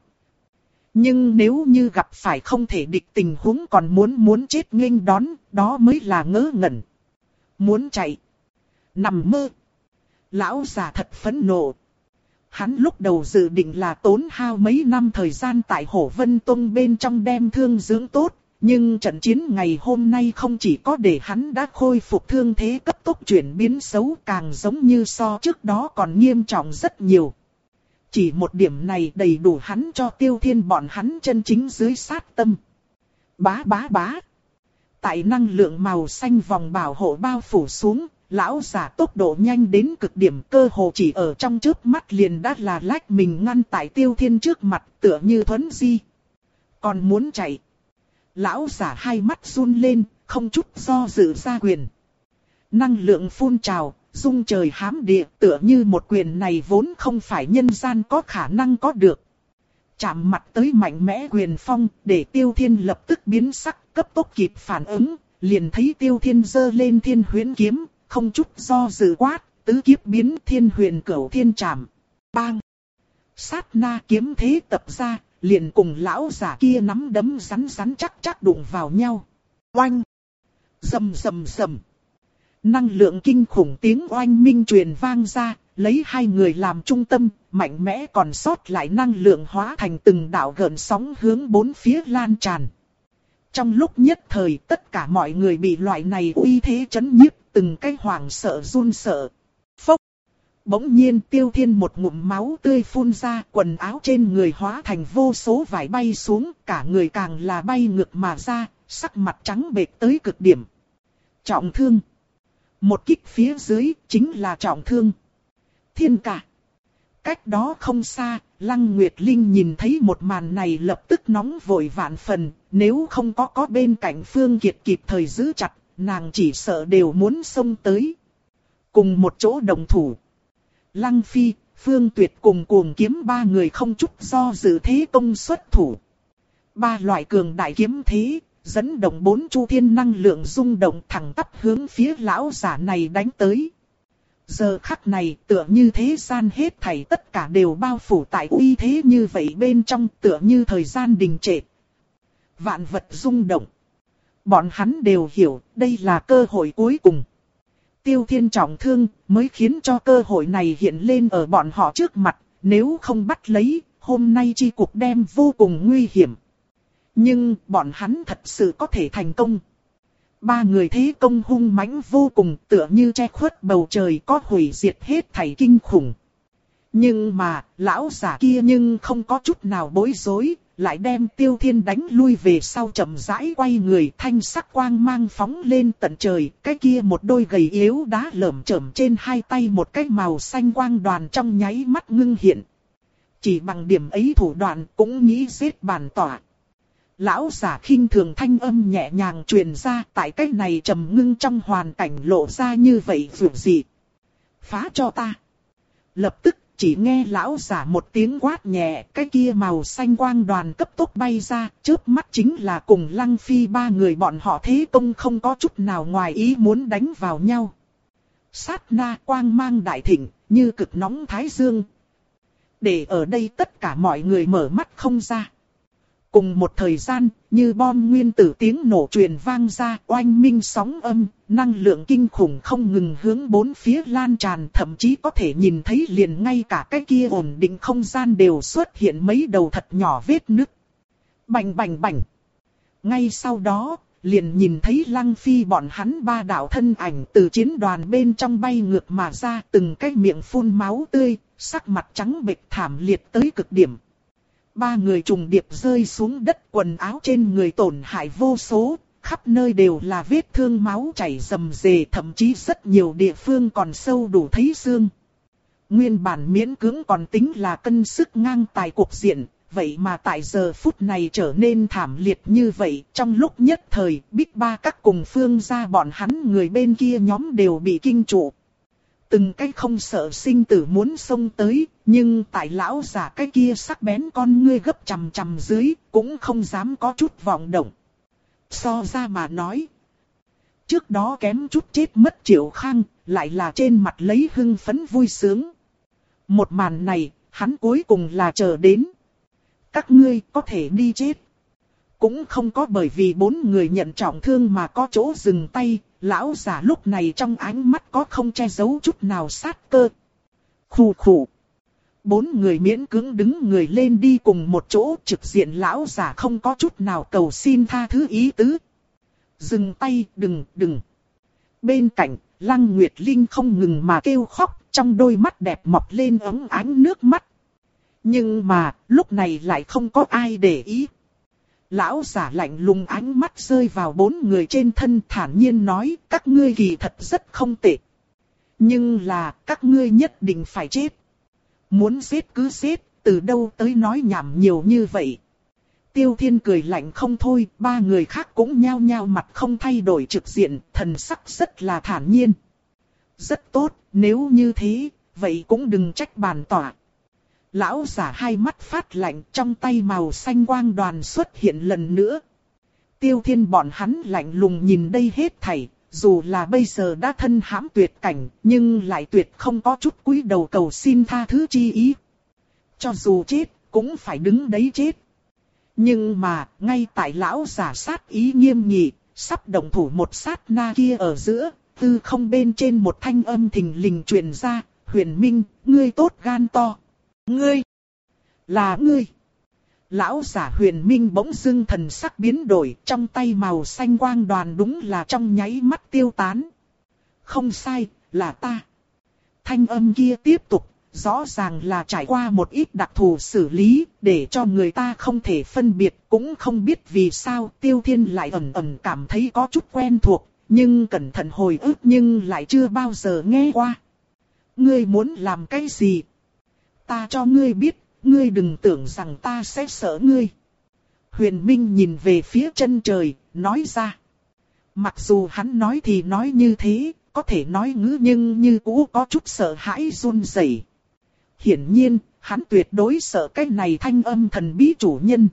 Nhưng nếu như gặp phải không thể địch tình huống còn muốn muốn chết nghênh đón, đó mới là ngớ ngẩn. Muốn chạy. Nằm mơ. Lão già thật phẫn nộ. Hắn lúc đầu dự định là tốn hao mấy năm thời gian tại Hổ Vân Tông bên trong đem thương dưỡng tốt. Nhưng trận chiến ngày hôm nay không chỉ có để hắn đã khôi phục thương thế cấp tốc chuyển biến xấu, càng giống như so trước đó còn nghiêm trọng rất nhiều. Chỉ một điểm này đầy đủ hắn cho Tiêu Thiên bọn hắn chân chính dưới sát tâm. Bá bá bá. Tại năng lượng màu xanh vòng bảo hộ bao phủ xuống, lão giả tốc độ nhanh đến cực điểm, cơ hồ chỉ ở trong chớp mắt liền đã là lách mình ngăn tại Tiêu Thiên trước mặt, tựa như thuấn di. Còn muốn chạy. Lão giả hai mắt run lên, không chút do dự ra quyền. Năng lượng phun trào, rung trời hám địa, tựa như một quyền này vốn không phải nhân gian có khả năng có được. Chạm mặt tới mạnh mẽ quyền phong, để Tiêu Thiên lập tức biến sắc, cấp tốc kịp phản ứng, liền thấy Tiêu Thiên giơ lên Thiên Huyễn kiếm, không chút do dự quát, tứ kiếp biến Thiên Huyền Cửu Thiên Trảm. Bang! Sát na kiếm thế tập ra, liền cùng lão giả kia nắm đấm rắn rắn chắc chắc đụng vào nhau. Oanh! Rầm rầm rầm! Năng lượng kinh khủng tiếng oanh minh truyền vang ra, lấy hai người làm trung tâm, mạnh mẽ còn sót lại năng lượng hóa thành từng đạo gợn sóng hướng bốn phía lan tràn. Trong lúc nhất thời tất cả mọi người bị loại này uy thế chấn nhiếp, từng cái hoảng sợ run sợ. Phốc! Bỗng nhiên Tiêu Thiên một ngụm máu tươi phun ra, quần áo trên người hóa thành vô số vải bay xuống, cả người càng là bay ngược mà ra, sắc mặt trắng bệch tới cực điểm. Trọng thương. Một kích phía dưới chính là trọng thương. Thiên cả. Cách đó không xa, Lăng Nguyệt Linh nhìn thấy một màn này lập tức nóng vội vạn phần, nếu không có có bên cạnh Phương Kiệt kịp thời giữ chặt, nàng chỉ sợ đều muốn xông tới. Cùng một chỗ đồng thủ. Lăng Phi, Phương Tuyệt cùng Cuồng Kiếm ba người không chút do dự thế công xuất thủ. Ba loại cường đại kiếm thế, dẫn động bốn chu thiên năng lượng rung động thẳng tắp hướng phía lão giả này đánh tới. Giờ khắc này tựa như thế gian hết thảy tất cả đều bao phủ tại uy thế như vậy bên trong, tựa như thời gian đình trệ. Vạn vật rung động. Bọn hắn đều hiểu đây là cơ hội cuối cùng. Tiêu Thiên trọng thương mới khiến cho cơ hội này hiện lên ở bọn họ trước mặt, nếu không bắt lấy, hôm nay chi cuộc đem vô cùng nguy hiểm. Nhưng bọn hắn thật sự có thể thành công. Ba người thế công hung mãnh vô cùng, tựa như che khuất bầu trời, có hủy diệt hết thảy kinh khủng. Nhưng mà, lão giả kia nhưng không có chút nào bối rối, lại đem Tiêu Thiên đánh lui về sau, chậm rãi quay người, thanh sắc quang mang phóng lên tận trời. Cái kia một đôi gầy yếu đá lởm chởm trên hai tay một cái màu xanh quang đoàn trong nháy mắt ngưng hiện. Chỉ bằng điểm ấy thủ đoạn cũng nghĩ giết bản tỏa. Lão giả khinh thường thanh âm nhẹ nhàng truyền ra, tại cái này trầm ngưng trong hoàn cảnh lộ ra như vậy vượt dị. Phá cho ta. Lập tức chỉ nghe lão giả một tiếng quát nhẹ, cái kia màu xanh quang đoàn cấp tốc bay ra, chớp mắt chính là cùng Lăng Phi ba người bọn họ thế công không có chút nào ngoài ý muốn đánh vào nhau. Sát na quang mang đại thịnh, như cực nóng thái dương. Để ở đây tất cả mọi người mở mắt không ra. Cùng một thời gian, như bom nguyên tử tiếng nổ truyền vang ra, oanh minh sóng âm, năng lượng kinh khủng không ngừng hướng bốn phía lan tràn, thậm chí có thể nhìn thấy liền ngay cả cái kia ổn định không gian đều xuất hiện mấy đầu thật nhỏ vết nứt. Bành bành bành. Ngay sau đó, liền nhìn thấy Lăng Phi bọn hắn ba đạo thân ảnh từ chiến đoàn bên trong bay ngược mà ra, từng cái miệng phun máu tươi, sắc mặt trắng bệch thảm liệt tới cực điểm. Ba người trùng điệp rơi xuống đất, quần áo trên người tổn hại vô số, khắp nơi đều là vết thương máu chảy rầm rề, thậm chí rất nhiều địa phương còn sâu đủ thấy xương. Nguyên bản miễn cưỡng còn tính là cân sức ngang tài cuộc diện, vậy mà tại giờ phút này trở nên thảm liệt như vậy. Trong lúc nhất thời, Bích Ba các cùng Phương gia bọn hắn người bên kia nhóm đều bị kinh trụ. Từng cái không sợ sinh tử muốn xông tới, nhưng tại lão giả cái kia sắc bén con ngươi gấp chằm chằm dưới, cũng không dám có chút vọng động. So ra mà nói, trước đó kém chút chết mất Triệu Khang, lại là trên mặt lấy hưng phấn vui sướng. Một màn này, hắn cuối cùng là chờ đến. Các ngươi có thể đi chết. Cũng không có bởi vì bốn người nhận trọng thương mà có chỗ dừng tay, lão giả lúc này trong ánh mắt có không che giấu chút nào sát cơ. Khù khù. Bốn người miễn cưỡng đứng người lên đi cùng một chỗ, trực diện lão giả không có chút nào cầu xin tha thứ ý tứ. Dừng tay, đừng, đừng. Bên cạnh, Lăng Nguyệt Linh không ngừng mà kêu khóc, trong đôi mắt đẹp mọc lên ống ánh nước mắt. Nhưng mà, lúc này lại không có ai để ý. Lão giả lạnh lùng ánh mắt rơi vào bốn người trên thân, thản nhiên nói, các ngươi kỳ thật rất không tệ. Nhưng là, các ngươi nhất định phải chết. Muốn giết cứ giết, từ đâu tới nói nhảm nhiều như vậy. Tiêu Thiên cười lạnh không thôi, ba người khác cũng nhao nhao mặt không thay đổi trực diện, thần sắc rất là thản nhiên. Rất tốt, nếu như thế, vậy cũng đừng trách bản tỏa. Lão giả hai mắt phát lạnh, trong tay màu xanh quang đoàn xuất hiện lần nữa. Tiêu Thiên bọn hắn lạnh lùng nhìn đây hết thảy, dù là bây giờ đã thân hãm tuyệt cảnh, nhưng lại tuyệt không có chút cúi đầu cầu xin tha thứ chi ý. Cho dù chết, cũng phải đứng đấy chết. Nhưng mà, ngay tại lão giả sát ý nghiêm nghị, sắp động thủ một sát na kia ở giữa, tư không bên trên một thanh âm thình lình truyền ra, Huyền Minh, ngươi tốt gan to. Ngươi, là ngươi. Lão giả Huyền Minh bỗng dưng thần sắc biến đổi, trong tay màu xanh quang đoàn đúng là trong nháy mắt tiêu tán. Không sai, là ta. Thanh âm kia tiếp tục, rõ ràng là trải qua một ít đặc thù xử lý, để cho người ta không thể phân biệt, cũng không biết vì sao Tiêu Thiên lại ẩn ẩn cảm thấy có chút quen thuộc, nhưng cẩn thận hồi ức nhưng lại chưa bao giờ nghe qua. Ngươi muốn làm cái gì? Ta cho ngươi biết, ngươi đừng tưởng rằng ta sẽ sợ ngươi. Huyền Minh nhìn về phía chân trời, nói ra. Mặc dù hắn nói thì nói như thế, có thể nói ngữ nhưng như cũ có chút sợ hãi run rẩy. Hiển nhiên, hắn tuyệt đối sợ cái này thanh âm thần bí chủ nhân.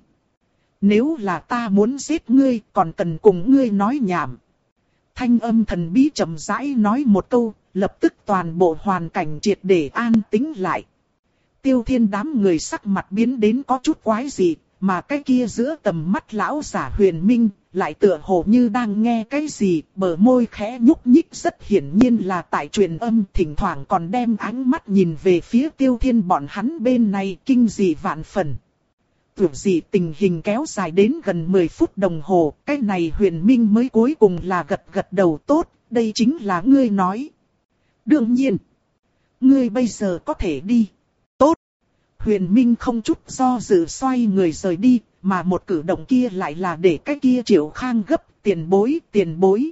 Nếu là ta muốn giết ngươi, còn cần cùng ngươi nói nhảm. Thanh âm thần bí chậm rãi nói một câu, lập tức toàn bộ hoàn cảnh triệt để an tĩnh lại. Tiêu Thiên đám người sắc mặt biến đến có chút quái dị, mà cái kia giữa tầm mắt lão giả Huyền Minh, lại tựa hồ như đang nghe cái gì, bờ môi khẽ nhúc nhích rất hiển nhiên là tại truyền âm, thỉnh thoảng còn đem ánh mắt nhìn về phía Tiêu Thiên bọn hắn bên này kinh dị vạn phần. Tưởng gì tình hình kéo dài đến gần mười phút đồng hồ, cái này Huyền Minh mới cuối cùng là gật gật đầu tốt, đây chính là ngươi nói. Đương nhiên, ngươi bây giờ có thể đi. Tốt. Huyền Minh không chút do dự xoay người rời đi, mà một cử động kia lại là để cái kia Triệu Khang gấp, tiền bối, tiền bối.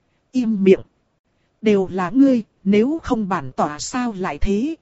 Im miệng. Đều là ngươi, nếu không bản tỏa sao lại thế.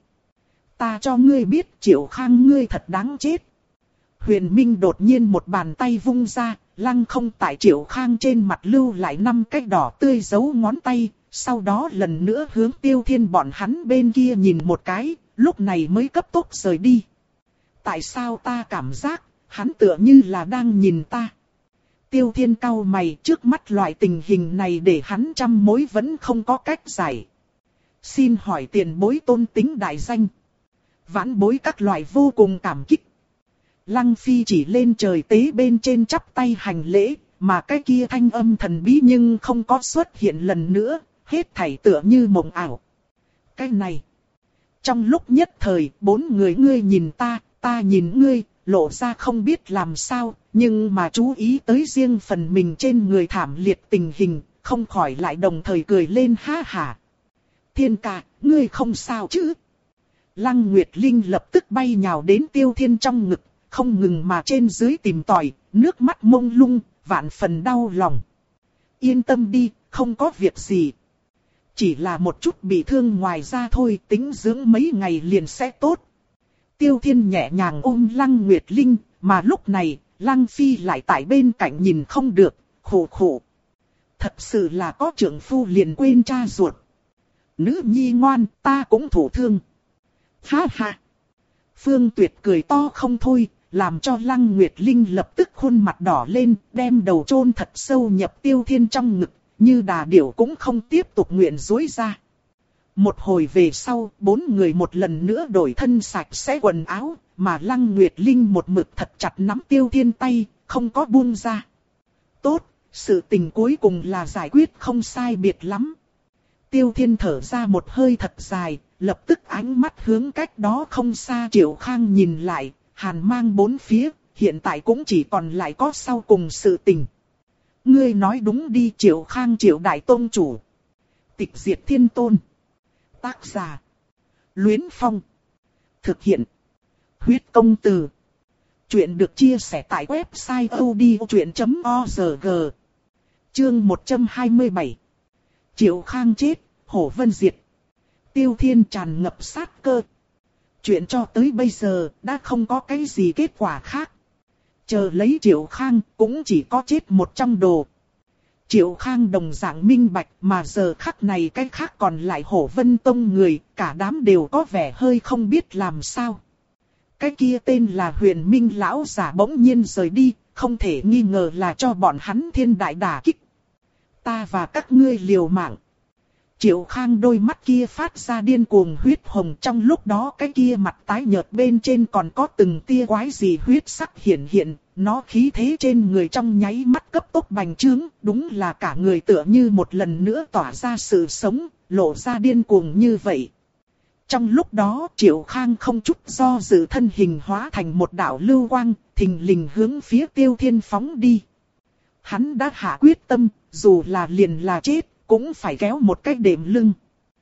Ta cho ngươi biết Triệu Khang ngươi thật đáng chết. Huyền Minh đột nhiên một bàn tay vung ra, lăng không tại Triệu Khang trên mặt lưu lại năm cái đỏ tươi dấu ngón tay, sau đó lần nữa hướng Tiêu Thiên bọn hắn bên kia nhìn một cái, lúc này mới cấp tốc rời đi. Tại sao ta cảm giác, hắn tựa như là đang nhìn ta. Tiêu Thiên cau mày, trước mắt loại tình hình này để hắn trăm mối vẫn không có cách giải. Xin hỏi tiền bối tôn tính đại danh. Vãn bối các loại vô cùng cảm kích. Lăng Phi chỉ lên trời tế bên trên chắp tay hành lễ, mà cái kia thanh âm thần bí nhưng không có xuất hiện lần nữa, hết thảy tựa như mộng ảo. Cái này. Trong lúc nhất thời, bốn người ngươi nhìn ta, ta nhìn ngươi, lộ ra không biết làm sao, nhưng mà chú ý tới riêng phần mình trên người thảm liệt tình hình, không khỏi lại đồng thời cười lên ha hả. Thiên ca, ngươi không sao chứ? Lăng Nguyệt Linh lập tức bay nhào đến Tiêu Thiên trong ngực, không ngừng mà trên dưới tìm tòi, nước mắt mông lung, vạn phần đau lòng. Yên tâm đi, không có việc gì. Chỉ là một chút bị thương ngoài ra thôi, tính dưỡng mấy ngày liền sẽ tốt. Tiêu Thiên nhẹ nhàng ôm Lăng Nguyệt Linh, mà lúc này, Lăng Phi lại tại bên cạnh nhìn không được, khổ khổ. Thật sự là có trưởng phu liền quên cha ruột. Nữ nhi ngoan, ta cũng thổ thương. Ha ha. Phương Tuyệt cười to không thôi, làm cho Lăng Nguyệt Linh lập tức khuôn mặt đỏ lên, đem đầu chôn thật sâu nhập Tiêu Thiên trong ngực, như đà điểu cũng không tiếp tục nguyện dối ra. Một hồi về sau, bốn người một lần nữa đổi thân sạch sẽ quần áo, mà Lăng Nguyệt Linh một mực thật chặt nắm Tiêu Thiên tay, không có buông ra. Tốt, sự tình cuối cùng là giải quyết không sai biệt lắm. Tiêu Thiên thở ra một hơi thật dài, lập tức ánh mắt hướng cách đó không xa Triệu Khang nhìn lại, hàn mang bốn phía, hiện tại cũng chỉ còn lại có sau cùng sự tình. Ngươi nói đúng đi. Triệu Khang Triệu Đại Tông Chủ. Tịch Diệt Thiên Tôn. Tác giả. Luyến Phong. Thực hiện. Huyết Công Từ. Chuyện được chia sẻ tại website odchuyện chấm org. Chương một trăm hai mươi bảy. Triệu Khang chết, Hổ Vân diệt. Tiêu Thiên tràn ngập sát cơ. Chuyện cho tới bây giờ đã không có cái gì kết quả khác. Chờ lấy Triệu Khang cũng chỉ có chết một trong đồ. Triệu Khang đồng dạng minh bạch, mà giờ khắc này cái khác còn lại Hổ Vân Tông người, cả đám đều có vẻ hơi không biết làm sao. Cái kia tên là Huyền Minh lão giả bỗng nhiên rời đi, không thể nghi ngờ là cho bọn hắn thiên đại đả kích. Ta và các ngươi liều mạng. Triệu Khang đôi mắt kia phát ra điên cuồng huyết hồng, trong lúc đó cái kia mặt tái nhợt bên trên còn có từng tia quái gì huyết sắc hiện hiện, nó khí thế trên người trong nháy mắt cấp tốc bành trướng, đúng là cả người tựa như một lần nữa tỏa ra sự sống, lộ ra điên cuồng như vậy. Trong lúc đó Triệu Khang không chút do dự thân hình hóa thành một đạo lưu quang, thình lình hướng phía Tiêu Thiên phóng đi. Hắn đã hạ quyết tâm, dù là liền là chết, cũng phải kéo một cái đệm lưng.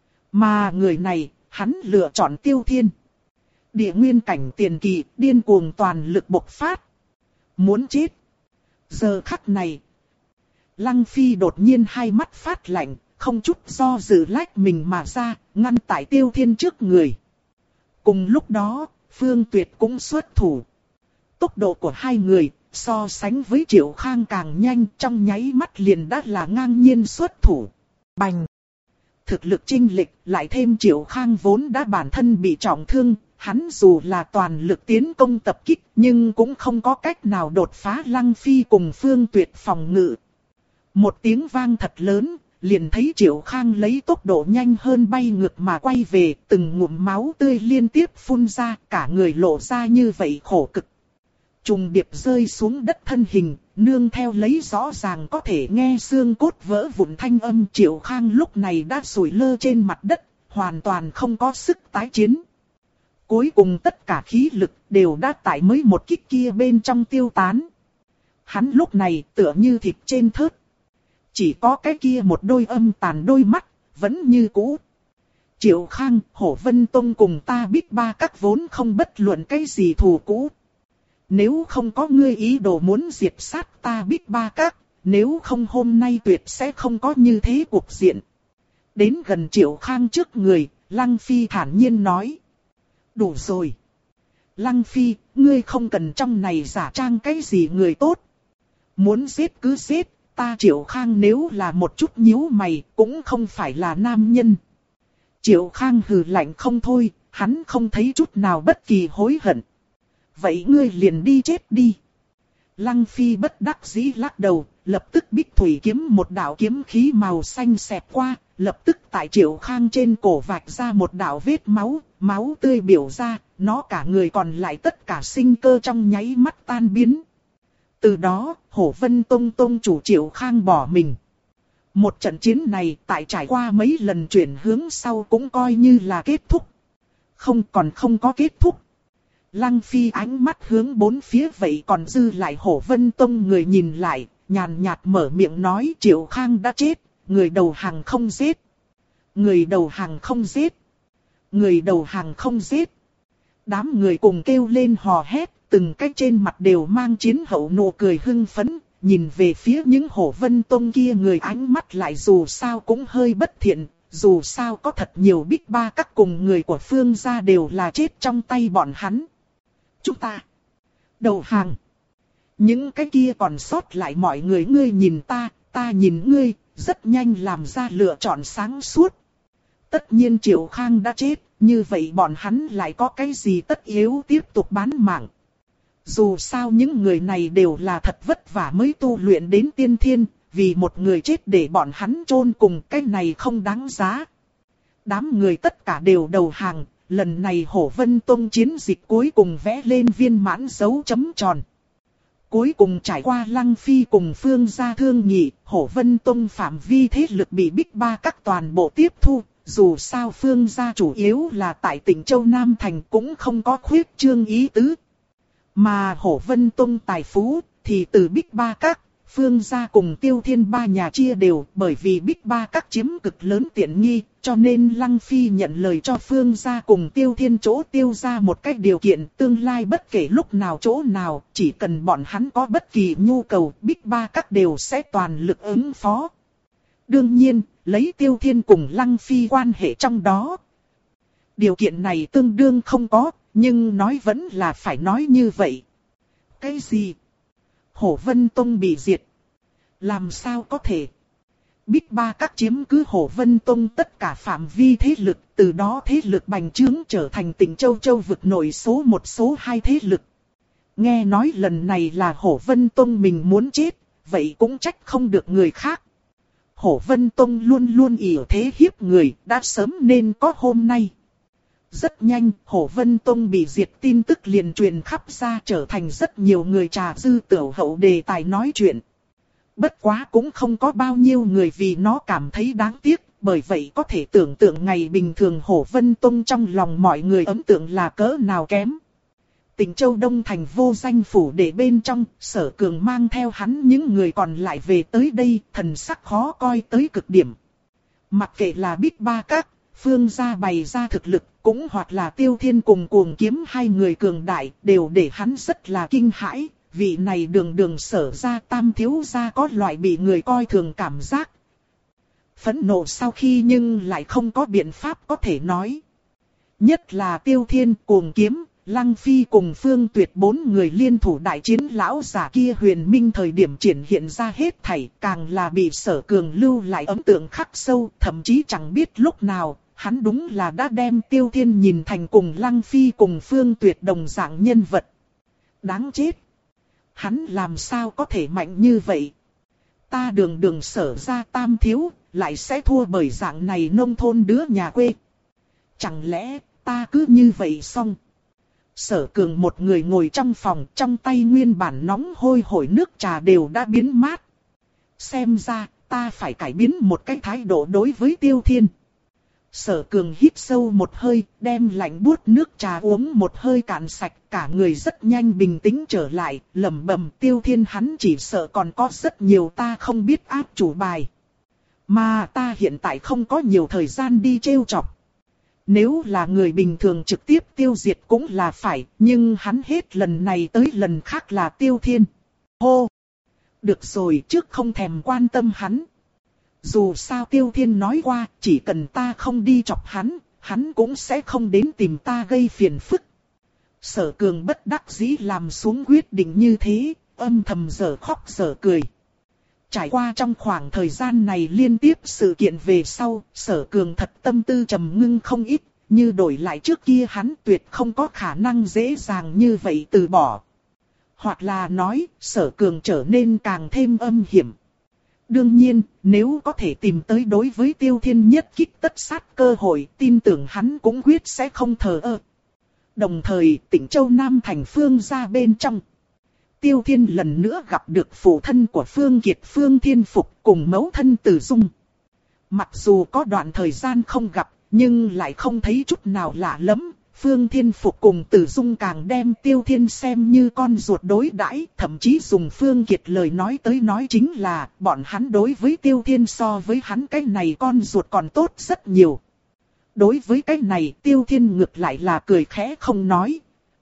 Mà người này, hắn lựa chọn Tiêu Thiên. Địa nguyên cảnh tiền kỳ, điên cuồng toàn lực bộc phát. Muốn chết. Giờ khắc này, Lăng Phi đột nhiên hai mắt phát lạnh, không chút do dự lách mình mà ra, ngăn tại Tiêu Thiên trước người. Cùng lúc đó, Phương Tuyệt cũng xuất thủ. Tốc độ của hai người, so sánh với Triệu Khang càng nhanh, trong nháy mắt liền đã là ngang nhiên xuất thủ. Bành! Thực lực chênh lệch, lại thêm Triệu Khang vốn đã bản thân bị trọng thương, hắn dù là toàn lực tiến công tập kích, nhưng cũng không có cách nào đột phá Lăng Phi cùng Phương Tuyệt phòng ngự. Một tiếng vang thật lớn, liền thấy Triệu Khang lấy tốc độ nhanh hơn bay ngược mà quay về, từng ngụm máu tươi liên tiếp phun ra, cả người lộ ra như vậy khổ cực. Trùng điệp rơi xuống đất thân hình, nương theo lấy rõ ràng có thể nghe xương cốt vỡ vụn thanh âm, Triệu Khang lúc này đã sủi lơ trên mặt đất, hoàn toàn không có sức tái chiến. Cuối cùng tất cả khí lực đều đã tại mới một kích kia bên trong tiêu tán. Hắn lúc này tựa như thịt trên thớt. Chỉ có cái kia một đôi âm tàn đôi mắt, vẫn như cũ. Triệu Khang, Hổ Vân Tông cùng ta biết ba các vốn không bất luận cái gì thù cũ. Nếu không có ngươi ý đồ muốn diệt sát ta biết ba các, nếu không hôm nay tuyệt sẽ không có như thế cuộc diện. Đến gần Triệu Khang trước người, Lăng Phi thản nhiên nói. Đủ rồi. Lăng Phi, ngươi không cần trong này giả trang cái gì người tốt. Muốn giết cứ giết, ta Triệu Khang nếu là một chút nhíu mày, cũng không phải là nam nhân. Triệu Khang hừ lạnh không thôi, hắn không thấy chút nào bất kỳ hối hận. Vậy ngươi liền đi chết đi. Lăng Phi bất đắc dĩ lắc đầu, lập tức bích thủy kiếm một đạo kiếm khí màu xanh xẹt qua, lập tức tại Triệu Khang trên cổ vạch ra một đạo vết máu, máu tươi biểu ra, nó cả người còn lại tất cả sinh cơ trong nháy mắt tan biến. Từ đó, Hổ Vân Tông Tông chủ Triệu Khang bỏ mình. Một trận chiến này tại trải qua mấy lần chuyển hướng sau cũng coi như là kết thúc. Không, còn không có kết thúc. Lăng Phi ánh mắt hướng bốn phía vậy còn dư lại Hổ Vân Tông người nhìn lại, nhàn nhạt mở miệng nói Triệu Khang đã chết, người đầu hàng không giết. Người đầu hàng không giết. Người đầu hàng không giết. Đám người cùng kêu lên hò hét, từng cái trên mặt đều mang chiến hậu nụ cười hưng phấn, nhìn về phía những Hổ Vân Tông kia người ánh mắt lại dù sao cũng hơi bất thiện, dù sao có thật nhiều Bích Ba Các cùng người của Phương gia đều là chết trong tay bọn hắn. Chúng ta đầu hàng. Những cái kia còn sót lại mọi người ngươi nhìn ta, ta nhìn ngươi, rất nhanh làm ra lựa chọn sáng suốt. Tất nhiên Triệu Khang đã chết, như vậy bọn hắn lại có cái gì tất yếu tiếp tục bán mạng. Dù sao những người này đều là thật vất vả mới tu luyện đến tiên thiên, vì một người chết để bọn hắn chôn cùng cái này không đáng giá. Đám người tất cả đều đầu hàng, lần này Hổ Vân Tông chiến dịch cuối cùng vẽ lên viên mãn dấu chấm tròn. Cuối cùng trải qua Lăng Phi cùng Phương gia thương nghị, Hổ Vân Tông phạm vi thế lực bị Bích Ba Các toàn bộ tiếp thu. Dù sao Phương gia chủ yếu là tại tỉnh Châu Nam Thành cũng không có khuyết trương ý tứ. Mà Hổ Vân Tông tài phú thì từ Bích Ba Các, Phương gia cùng Tiêu Thiên ba nhà chia đều, bởi vì Bích Ba Các chiếm cực lớn tiện nghi, cho nên Lăng Phi nhận lời cho Phương gia cùng Tiêu Thiên chỗ tiêu ra một cách điều kiện tương lai bất kể lúc nào chỗ nào, chỉ cần bọn hắn có bất kỳ nhu cầu, Bích Ba Các đều sẽ toàn lực ứng phó. Đương nhiên, lấy Tiêu Thiên cùng Lăng Phi quan hệ trong đó. Điều kiện này tương đương không có, nhưng nói vẫn là phải nói như vậy. Cái gì? Hổ Vân Tông bị diệt. Làm sao có thể? Bích Ba Các chiếm cứ Hổ Vân Tông tất cả phạm vi thế lực, từ đó thế lực bành trướng trở thành tỉnh Châu Châu vực nội số một số hai thế lực. Nghe nói lần này là Hổ Vân Tông mình muốn chết, vậy cũng trách không được người khác. Hổ Vân Tông luôn luôn ỷ thế hiếp người, đã sớm nên có hôm nay. Rất nhanh, Hổ Vân Tông bị diệt tin tức liền truyền khắp ra trở thành rất nhiều người trà dư tiểu hậu đề tài nói chuyện. Bất quá cũng không có bao nhiêu người vì nó cảm thấy đáng tiếc, bởi vậy có thể tưởng tượng ngày bình thường Hổ Vân Tông trong lòng mọi người ấn tượng là cỡ nào kém. Tỉnh Châu Đông Thành vô danh phủ để bên trong, Sở Cường mang theo hắn những người còn lại về tới đây, thần sắc khó coi tới cực điểm. Mặc kệ là Bích Ba Các, Phương gia bày ra thực lực, cũng hoặc là Tiêu Thiên cùng Cuồng Kiếm hai người cường đại, đều để hắn rất là kinh hãi. Vị này đường đường Sở gia tam thiếu gia có loại bị người coi thường cảm giác. Phẫn nộ sau khi nhưng lại không có biện pháp có thể nói. Nhất là Tiêu Thiên, Cuồng Kiếm, Lăng Phi cùng Phương Tuyệt bốn người liên thủ đại chiến lão giả kia huyền minh thời điểm triển hiện ra hết thảy, càng là bị Sở Cường lưu lại ấn tượng khắc sâu, thậm chí chẳng biết lúc nào, hắn đúng là đã đem Tiêu Thiên nhìn thành cùng Lăng Phi cùng Phương Tuyệt đồng dạng nhân vật. Đáng chết! Hắn làm sao có thể mạnh như vậy? Ta đường đường Sở gia tam thiếu, lại sẽ thua bởi dạng này nông thôn đứa nhà quê. Chẳng lẽ ta cứ như vậy xong? Sở Cường một người ngồi trong phòng, trong tay nguyên bản nóng hôi hổi nước trà đều đã biến mát. Xem ra, ta phải cải biến một cái thái độ đối với Tiêu Thiên. Sở Cường hít sâu một hơi, đem lạnh buốt nước trà uống một hơi cạn sạch, cả người rất nhanh bình tĩnh trở lại, lẩm bẩm Tiêu Thiên hắn chỉ sợ còn có rất nhiều ta không biết áp chủ bài. Mà ta hiện tại không có nhiều thời gian đi trêu chọc. Nếu là người bình thường trực tiếp tiêu diệt cũng là phải, nhưng hắn hết lần này tới lần khác là Tiêu Thiên. Hô! Được rồi, trước không thèm quan tâm hắn. Dù sao Tiêu Thiên nói qua, chỉ cần ta không đi chọc hắn, hắn cũng sẽ không đến tìm ta gây phiền phức. Sở Cường bất đắc dĩ làm xuống quyết định như thế, âm thầm dở khóc dở cười. Trải qua trong khoảng thời gian này liên tiếp sự kiện về sau, Sở Cường thật tâm tư trầm ngưng không ít, như đổi lại trước kia hắn tuyệt không có khả năng dễ dàng như vậy từ bỏ. Hoặc là nói, Sở Cường trở nên càng thêm âm hiểm. Đương nhiên, nếu có thể tìm tới đối với Tiêu Thiên nhất kích tất sát cơ hội, tin tưởng hắn cũng quyết sẽ không thờ ơ. Đồng thời, tỉnh Châu Nam thành Phương gia bên trong. Tiêu Thiên lần nữa gặp được phụ thân của Phương Kiệt Phương Thiên Phục cùng mẫu thân Từ Dung. Mặc dù có đoạn thời gian không gặp, nhưng lại không thấy chút nào lạ lắm. Phương Thiên Phục cùng Từ Dung càng đem Tiêu Thiên xem như con ruột đối đãi, thậm chí dùng Phương Kiệt lời nói tới nói chính là bọn hắn đối với Tiêu Thiên so với hắn cái này con ruột còn tốt rất nhiều. Đối với cái này Tiêu Thiên ngược lại là cười khẽ không nói.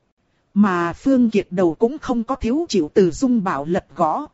Mà Phương Kiệt đầu cũng không có thiếu chịu Từ Dung bảo lật gõ.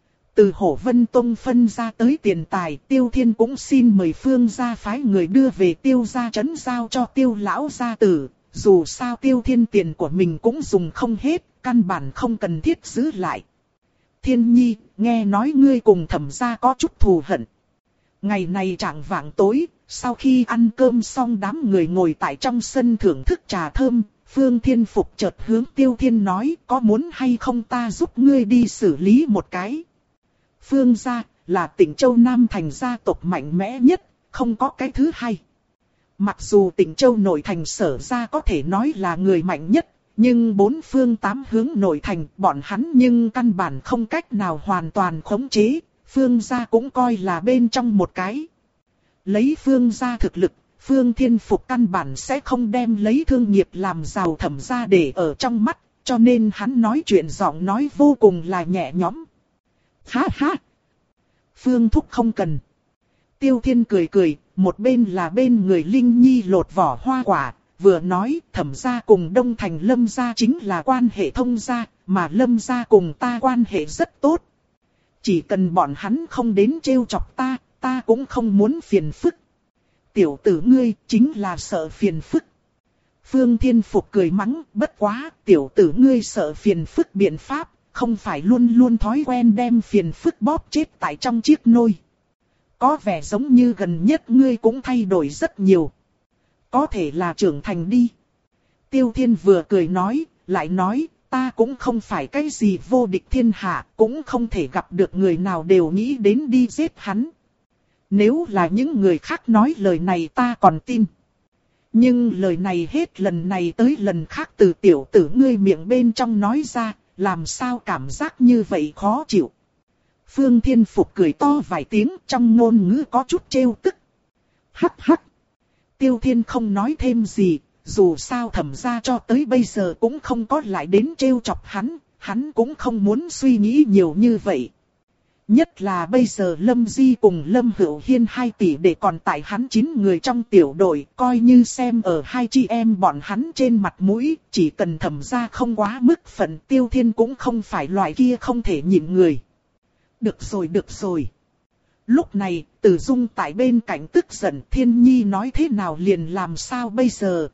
Từ Hổ Vân Tông phân ra tới tiền tài, Tiêu Thiên cũng xin mời Phương gia phái người đưa về Tiêu gia trấn giao cho Tiêu lão gia tử. Dù sao Tiêu Thiên tiền của mình cũng dùng không hết, căn bản không cần thiết giữ lại. Thiên Nhi, nghe nói ngươi cùng Thẩm gia có chút thù hận. Ngày này trạng vạng tối, sau khi ăn cơm xong đám người ngồi tại trong sân thưởng thức trà thơm, Phương Thiên Phục chợt hướng Tiêu Thiên nói, có muốn hay không ta giúp ngươi đi xử lý một cái. Phương gia là tỉnh Châu Nam thành gia tộc mạnh mẽ nhất, không có cái thứ hai. Mặc dù tỉnh Châu nội thành Sở gia có thể nói là người mạnh nhất, nhưng bốn phương tám hướng nội thành bọn hắn nhưng căn bản không cách nào hoàn toàn khống chế, Phương gia cũng coi là bên trong một cái. Lấy Phương gia thực lực, Phương Thiên Phục căn bản sẽ không đem lấy thương nghiệp làm giàu Thẩm gia để ở trong mắt, cho nên hắn nói chuyện giọng nói vô cùng là nhẹ nhõm. Ha ha! Phương Thúc không cần. Tiêu Thiên cười cười, một bên là bên người Linh Nhi lột vỏ hoa quả, vừa nói Thẩm gia cùng Đông Thành Lâm gia chính là quan hệ thông gia, mà Lâm gia cùng ta quan hệ rất tốt. Chỉ cần bọn hắn không đến trêu chọc ta, ta cũng không muốn phiền phức. Tiểu tử ngươi chính là sợ phiền phức. Phương Thiên Phục cười mắng, bất quá, tiểu tử ngươi sợ phiền phức biện pháp, không phải luôn luôn thói quen đem phiền phức bóp chết tại trong chiếc nôi. Có vẻ giống như gần nhất ngươi cũng thay đổi rất nhiều. Có thể là trưởng thành đi. Tiêu Thiên vừa cười nói, lại nói, ta cũng không phải cái gì vô địch thiên hạ, cũng không thể gặp được người nào đều nghĩ đến đi giết hắn. Nếu là những người khác nói lời này ta còn tin. Nhưng lời này hết lần này tới lần khác từ tiểu tử ngươi miệng bên trong nói ra, làm sao cảm giác như vậy khó chịu. Phương Thiên Phục cười to vài tiếng, trong ngôn ngữ có chút trêu tức. Hắc hắc. Tiêu Thiên không nói thêm gì, dù sao Thẩm gia cho tới bây giờ cũng không có lại đến trêu chọc hắn, hắn cũng không muốn suy nghĩ nhiều như vậy. Nhất là bây giờ Lâm Di cùng Lâm Hữu Hiên hai tỷ đệ còn tại hắn chín người trong tiểu đội, coi như xem ở hai chị em bọn hắn trên mặt mũi, chỉ cần Thẩm gia không quá mức phận, Tiêu Thiên cũng không phải loại kia không thể nhịn người. Được rồi được rồi. Lúc này, Từ Dung tại bên cạnh tức giận, Thiên Nhi nói thế nào liền làm sao bây giờ.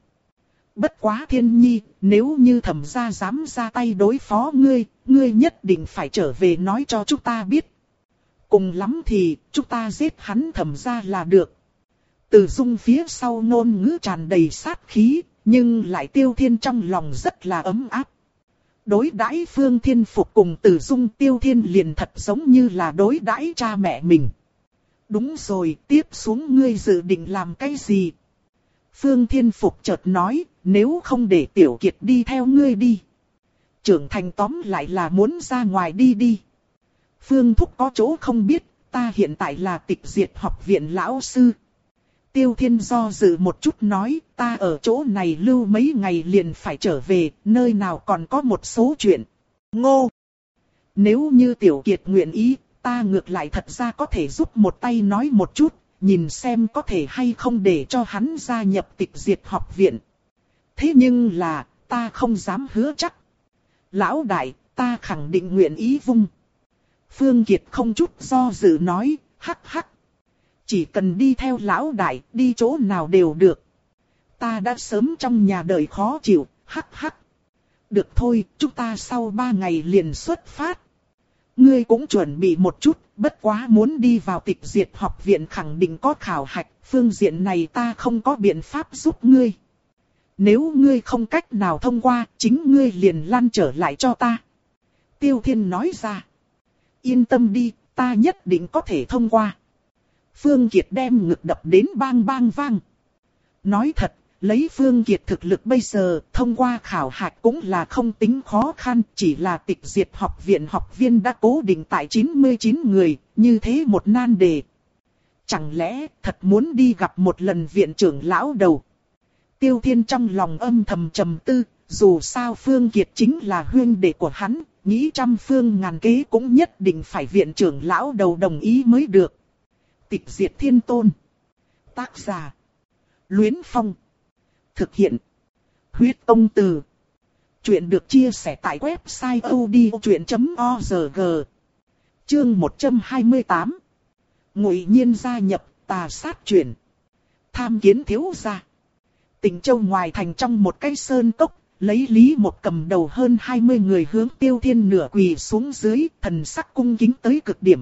Bất quá Thiên Nhi, nếu như Thẩm gia dám ra tay đối phó ngươi, ngươi nhất định phải trở về nói cho chúng ta biết. Cùng lắm thì, chúng ta giết hắn Thẩm gia là được. Từ Dung phía sau ngôn ngữ tràn đầy sát khí, nhưng lại Tiêu Thiên trong lòng rất là ấm áp. Đối đãi Phương Thiên Phục cùng Từ Dung, Tiêu Thiên liền thật giống như là đối đãi cha mẹ mình. Đúng rồi, tiếp xuống ngươi dự định làm cái gì? Phương Thiên Phục chợt nói, nếu không để Tiểu Kiệt đi theo ngươi đi. Trưởng thành tóm lại là muốn ra ngoài đi đi. Phương Thúc có chỗ không biết, ta hiện tại là tịch diệt học viện lão sư. Tiêu Thiên do dự một chút nói, ta ở chỗ này lưu mấy ngày liền phải trở về, nơi nào còn có một số chuyện. Ngô! Nếu như Tiểu Kiệt nguyện ý, ta ngược lại thật ra có thể giúp một tay nói một chút, nhìn xem có thể hay không để cho hắn gia nhập tịch diệt học viện. Thế nhưng là, ta không dám hứa chắc. Lão đại, ta khẳng định nguyện ý vung. Phương Kiệt không chút do dự nói, hắc hắc. Chỉ cần đi theo lão đại, đi chỗ nào đều được. Ta đã sớm trong nhà đợi khó chịu, hắc hắc. Được thôi, chúng ta sau ba ngày liền xuất phát. Ngươi cũng chuẩn bị một chút, bất quá muốn đi vào tịch diệt học viện khẳng định có khảo hạch, phương diện này ta không có biện pháp giúp ngươi. Nếu ngươi không cách nào thông qua, chính ngươi liền lăn trở lại cho ta. Tiêu Thiên nói ra. Yên tâm đi, ta nhất định có thể thông qua. Phương Kiệt đem ngực đập đến bang bang vang. Nói thật, lấy Phương Kiệt thực lực bây giờ, thông qua khảo hạch cũng là không tính khó khăn, chỉ là tịch diệt học viện học viên đã cố định tại chín mươi chín người, như thế một nan đề. Chẳng lẽ thật muốn đi gặp một lần viện trưởng lão đầu? Tiêu Thiên trong lòng âm thầm trầm tư, dù sao Phương Kiệt chính là huynh đệ của hắn, nghĩ trăm phương ngàn kế cũng nhất định phải viện trưởng lão đầu đồng ý mới được. Tịch diệt thiên tôn. Tác giả: Luyến Phong. Thực hiện: Huyết Tông Từ. Chuyện được chia sẻ tại website odchuyện chấm org. Chương một trăm hai mươi tám. Ngụy Nhiên gia nhập Tà Sát Truyền. Tham kiến thiếu gia. Tỉnh Châu ngoài thành trong một cái sơn cốc, lấy Lý Một cầm đầu hơn hai mươi người hướng Tiêu Thiên nửa quỳ xuống dưới, thần sắc cung kính tới cực điểm.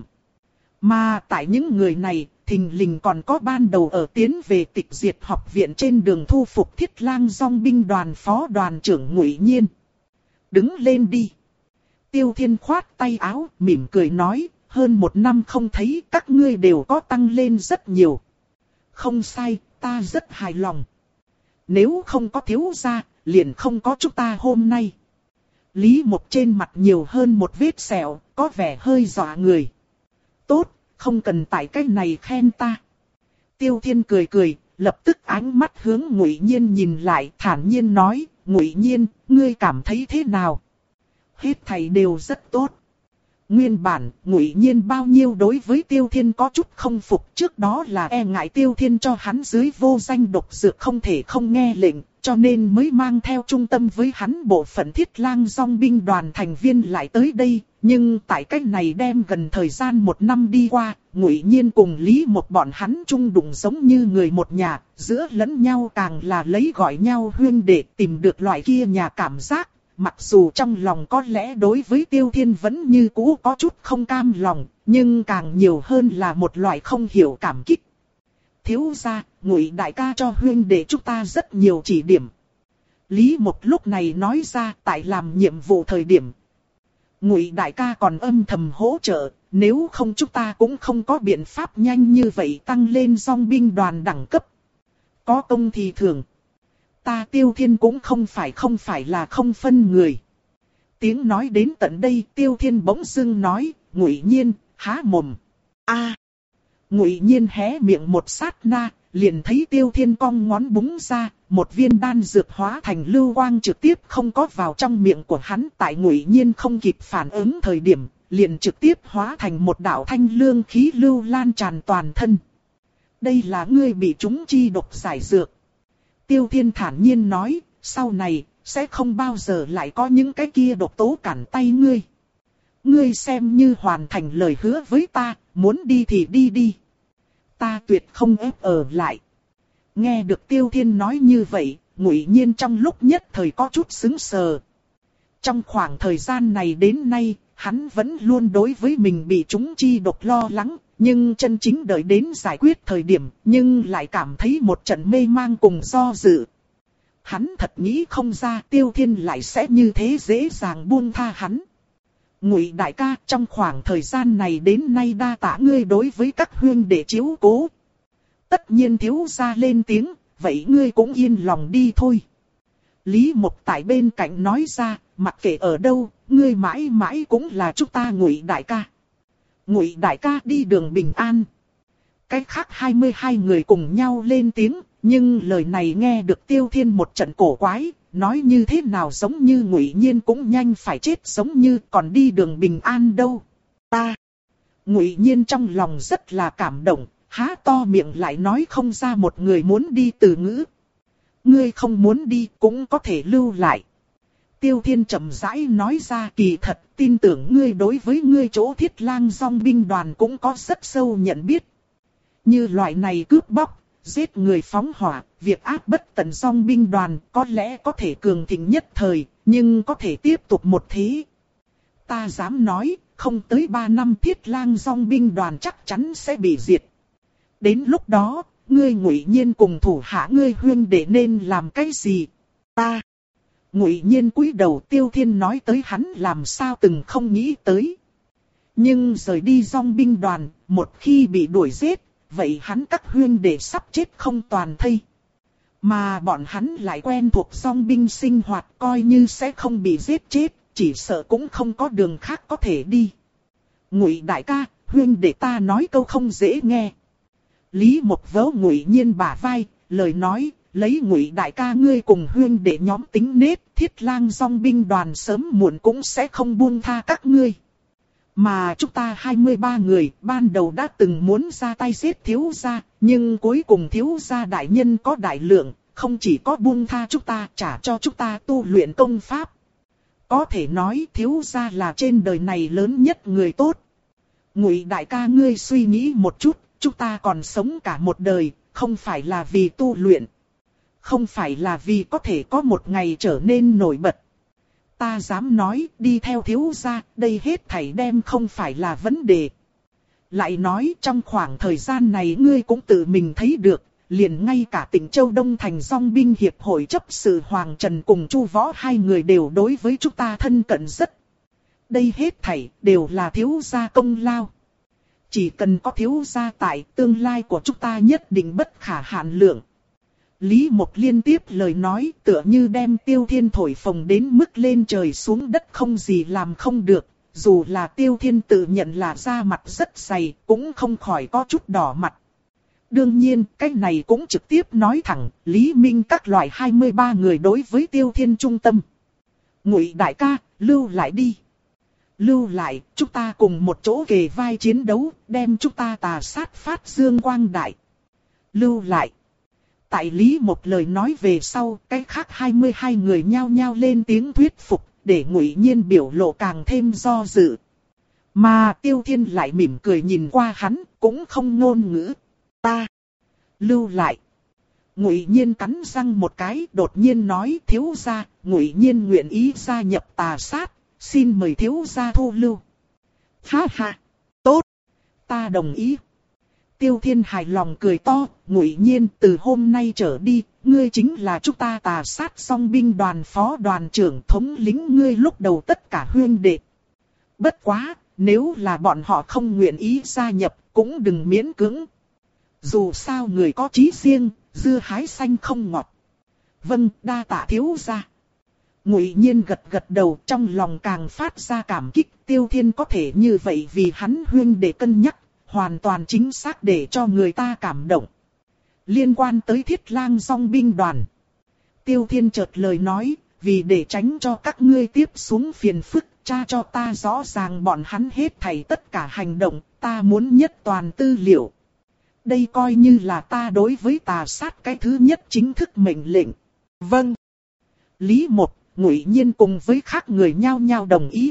Mà tại những người này, thình lình còn có ban đầu ở tiến về tịch diệt học viện trên đường thu phục Thiết Lang Dòng binh đoàn phó đoàn trưởng Ngụy Nhiên. Đứng lên đi. Tiêu Thiên khoát tay áo, mỉm cười nói, hơn một năm không thấy các ngươi đều có tăng lên rất nhiều. Không sai, ta rất hài lòng. Nếu không có thiếu gia, liền không có chúng ta hôm nay. Lý Một trên mặt nhiều hơn một vết sẹo, có vẻ hơi dọa người. Tốt, không cần tại cái này khen ta. Tiêu Thiên cười cười, lập tức ánh mắt hướng Ngụy Nhiên nhìn lại, thản nhiên nói, Ngụy Nhiên, ngươi cảm thấy thế nào? Hết thảy đều rất tốt. Nguyên bản, Ngụy Nhiên bao nhiêu đối với Tiêu Thiên có chút không phục, trước đó là e ngại Tiêu Thiên cho hắn dưới vô danh độc dược không thể không nghe lệnh, cho nên mới mang theo trung tâm với hắn bộ phận Thiết Lang Dòng binh đoàn thành viên lại tới đây. Nhưng tại cách này đem gần thời gian một năm đi qua, Ngụy Nhiên cùng Lý Một bọn hắn chung đụng giống như người một nhà, giữa lẫn nhau càng là lấy gọi nhau huynh đệ, tìm được loại kia nhà cảm giác. Mặc dù trong lòng có lẽ đối với Tiêu Thiên vẫn như cũ có chút không cam lòng, nhưng càng nhiều hơn là một loại không hiểu cảm kích. Thiếu gia, Ngụy đại ca cho huynh đệ chúng ta rất nhiều chỉ điểm. Lý Một lúc này nói ra, tại làm nhiệm vụ thời điểm, Ngụy đại ca còn âm thầm hỗ trợ, nếu không chúng ta cũng không có biện pháp nhanh như vậy tăng lên dòng binh đoàn đẳng cấp. Có công thì thưởng. Ta Tiêu Thiên cũng không phải không phải là không phân người. Tiếng nói đến tận đây, Tiêu Thiên bỗng dưng nói, Ngụy Nhiên, há mồm. A. Ngụy Nhiên hé miệng một sát na, liền thấy Tiêu Thiên cong ngón búng ra, một viên đan dược hóa thành lưu quang trực tiếp không có vào trong miệng của hắn. Tại Ngụy Nhiên không kịp phản ứng thời điểm, liền trực tiếp hóa thành một đạo thanh lương khí lưu lan tràn toàn thân. Đây là ngươi bị chúng chi độc giải dược. Tiêu Thiên thản nhiên nói, sau này, sẽ không bao giờ lại có những cái kia độc tố cản tay ngươi. Ngươi xem như hoàn thành lời hứa với ta, muốn đi thì đi đi. Ta tuyệt không ép ở lại. Nghe được Tiêu Thiên nói như vậy, Ngụy Nhiên trong lúc nhất thời có chút sững sờ. Trong khoảng thời gian này đến nay, hắn vẫn luôn đối với mình bị chúng chi độc lo lắng, nhưng chân chính đợi đến giải quyết thời điểm, nhưng lại cảm thấy một trận mê mang cùng do dự. Hắn thật nghĩ không ra Tiêu Thiên lại sẽ như thế dễ dàng buông tha hắn. Ngụy đại ca, trong khoảng thời gian này đến nay đa tạ ngươi đối với các huynh đệ chiếu cố. Tất nhiên thiếu gia lên tiếng, vậy ngươi cũng yên lòng đi thôi. Lý Một tại bên cạnh nói ra, mặc kệ ở đâu, ngươi mãi mãi cũng là chúng ta Ngụy đại ca. Ngụy đại ca đi đường bình an. Cái khác hai mươi hai người cùng nhau lên tiếng, nhưng lời này nghe được Tiêu Thiên một trận cổ quái, nói như thế nào giống như Ngụy Nhiên cũng nhanh phải chết giống như còn đi đường bình an đâu. Ta. Ngụy Nhiên trong lòng rất là cảm động, há to miệng lại nói không ra một người muốn đi từ ngữ. Ngươi không muốn đi cũng có thể lưu lại. Tiêu Thiên chậm rãi nói ra, kỳ thật tin tưởng ngươi đối với ngươi chỗ Thiết Lang Dòng binh đoàn cũng có rất sâu nhận biết. Như loại này cướp bóc, giết người phóng hỏa, việc ác bất tận dòng binh đoàn có lẽ có thể cường thịnh nhất thời, nhưng có thể tiếp tục một thế. Ta dám nói, không tới ba năm Thiết Lang Dòng binh đoàn chắc chắn sẽ bị diệt. Đến lúc đó, ngươi Ngụy Nhiên cùng thủ hạ ngươi huynh đệ nên làm cái gì? Ta. Ngụy Nhiên cúi đầu, Tiêu Thiên nói tới hắn làm sao từng không nghĩ tới. Nhưng rời đi dòng binh đoàn, một khi bị đuổi giết, vậy hắn các huynh đệ sắp chết không toàn thây. Mà bọn hắn lại quen thuộc dòng binh sinh hoạt, coi như sẽ không bị giết chết, chỉ sợ cũng không có đường khác có thể đi. Ngụy đại ca, huynh đệ ta nói câu không dễ nghe. Lý Mộc vớ Ngụy Nhiên bả vai, lời nói, lấy Ngụy đại ca ngươi cùng huynh đệ nhóm tính nết, Thiết Lang dòng binh đoàn sớm muộn cũng sẽ không buông tha các ngươi. Mà chúng ta hai mươi ba người, ban đầu đã từng muốn ra tay giết thiếu gia, nhưng cuối cùng thiếu gia đại nhân có đại lượng, không chỉ có buông tha chúng ta, trả cho chúng ta tu luyện công pháp. Có thể nói thiếu gia là trên đời này lớn nhất người tốt. Ngụy đại ca ngươi suy nghĩ một chút, chúng ta còn sống cả một đời, không phải là vì tu luyện. Không phải là vì có thể có một ngày trở nên nổi bật. Ta dám nói, đi theo thiếu gia, đây hết thảy đem không phải là vấn đề. Lại nói, trong khoảng thời gian này ngươi cũng tự mình thấy được, liền ngay cả tỉnh Châu Đông Thành Dòng binh hiệp hội chấp sự Hoàng Trần cùng Chu Võ hai người đều đối với chúng ta thân cận rất. Đây hết thảy đều là thiếu gia công lao. Chỉ cần có thiếu gia tại, tương lai của chúng ta nhất định bất khả hạn lượng. Lý Mộc liên tiếp lời nói tựa như đem Tiêu Thiên thổi phồng đến mức lên trời xuống đất không gì làm không được. Dù là Tiêu Thiên tự nhận là da mặt rất dày, cũng không khỏi có chút đỏ mặt. Đương nhiên, cái này cũng trực tiếp nói thẳng, Lý Minh các loại hai mươi ba người đối với Tiêu Thiên trung tâm. Ngụy đại ca, lưu lại đi. Lưu lại, chúng ta cùng một chỗ kề vai chiến đấu, đem chúng ta tà sát phát dương quang đại. Lưu lại. Tại Lý một lời nói về sau, cái khác hai mươi hai người nhao nhao lên tiếng thuyết phục, để Ngụy Nhiên biểu lộ càng thêm do dự. Mà Tiêu Thiên lại mỉm cười nhìn qua hắn, cũng không ngôn ngữ. Ta lưu lại. Ngụy Nhiên cắn răng một cái, đột nhiên nói thiếu gia, Ngụy Nhiên nguyện ý gia nhập tà sát, xin mời thiếu gia thu lưu. Ha ha, tốt, ta đồng ý. Tiêu Thiên hài lòng cười to, Ngụy Nhiên từ hôm nay trở đi, ngươi chính là chúng ta tà sát dòng binh đoàn phó đoàn trưởng thống lĩnh ngươi lúc đầu tất cả huynh đệ. Bất quá, nếu là bọn họ không nguyện ý gia nhập, cũng đừng miễn cưỡng. Dù sao người có chí riêng, dưa hái xanh không ngọt. Vâng, đa tạ thiếu gia. Ngụy Nhiên gật gật đầu, trong lòng càng phát ra cảm kích. Tiêu Thiên có thể như vậy vì hắn huynh đệ cân nhắc, hoàn toàn chính xác để cho người ta cảm động. Liên quan tới Thiết Lang dòng binh đoàn, Tiêu Thiên chợt lời nói, vì để tránh cho các ngươi tiếp xuống phiền phức, tra cho ta rõ ràng bọn hắn hết thảy tất cả hành động, ta muốn nhất toàn tư liệu. Đây coi như là ta đối với tà sát cái thứ nhất chính thức mệnh lệnh. Vâng. Lý Một, Ngụy Nhiên cùng với khác người nhao nhao đồng ý.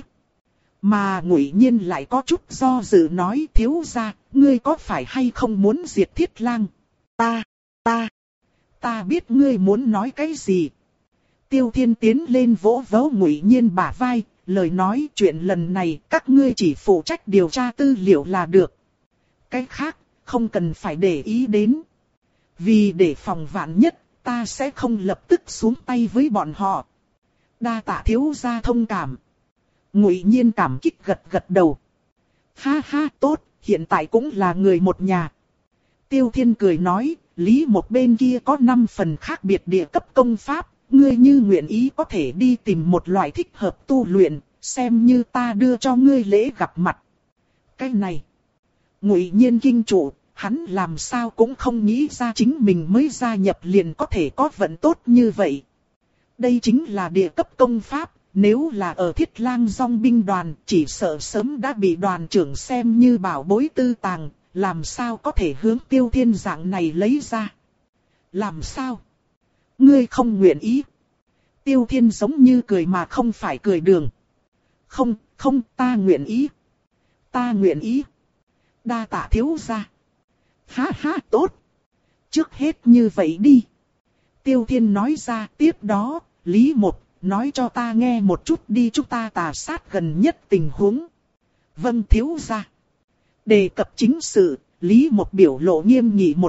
Mà Ngụy Nhiên lại có chút do dự nói thiếu gia, ngươi có phải hay không muốn diệt Thiết Lang? Ta, ta, ta biết ngươi muốn nói cái gì. Tiêu Thiên tiến lên vỗ vỗ Ngụy Nhiên bả vai, lời nói chuyện lần này các ngươi chỉ phụ trách điều tra tư liệu là được. Cái khác, không cần phải để ý đến. Vì để phòng vạn nhất, ta sẽ không lập tức xuống tay với bọn họ. Đa tạ thiếu gia thông cảm. Ngụy Nhiên cảm kích gật gật đầu. Ha ha, tốt, hiện tại cũng là người một nhà. Tiêu Thiên cười nói, Lý một bên kia có năm phần khác biệt địa cấp công pháp, ngươi như nguyện ý có thể đi tìm một loại thích hợp tu luyện, xem như ta đưa cho ngươi lễ gặp mặt. Cái này, Ngụy Nhiên kinh trụ, hắn làm sao cũng không nghĩ ra chính mình mới gia nhập liền có thể có vận tốt như vậy. Đây chính là địa cấp công pháp, nếu là ở Thiết Lang dòng binh đoàn, chỉ sợ sớm đã bị đoàn trưởng xem như bảo bối tư tàng, làm sao có thể hướng Tiêu Thiên dạng này lấy ra. Làm sao? Ngươi không nguyện ý. Tiêu Thiên giống như cười mà không phải cười đường. Không, không, ta nguyện ý. Ta nguyện ý. Đa tạ thiếu gia. Ha ha, tốt. Trước hết như vậy đi. Tiêu Thiên nói ra, tiếp đó, Lý Một, nói cho ta nghe một chút đi, chúng ta tà sát gần nhất tình huống. Vâng thiếu gia. Đề cập chính sự, Lý Một biểu lộ nghiêm nghị một chút,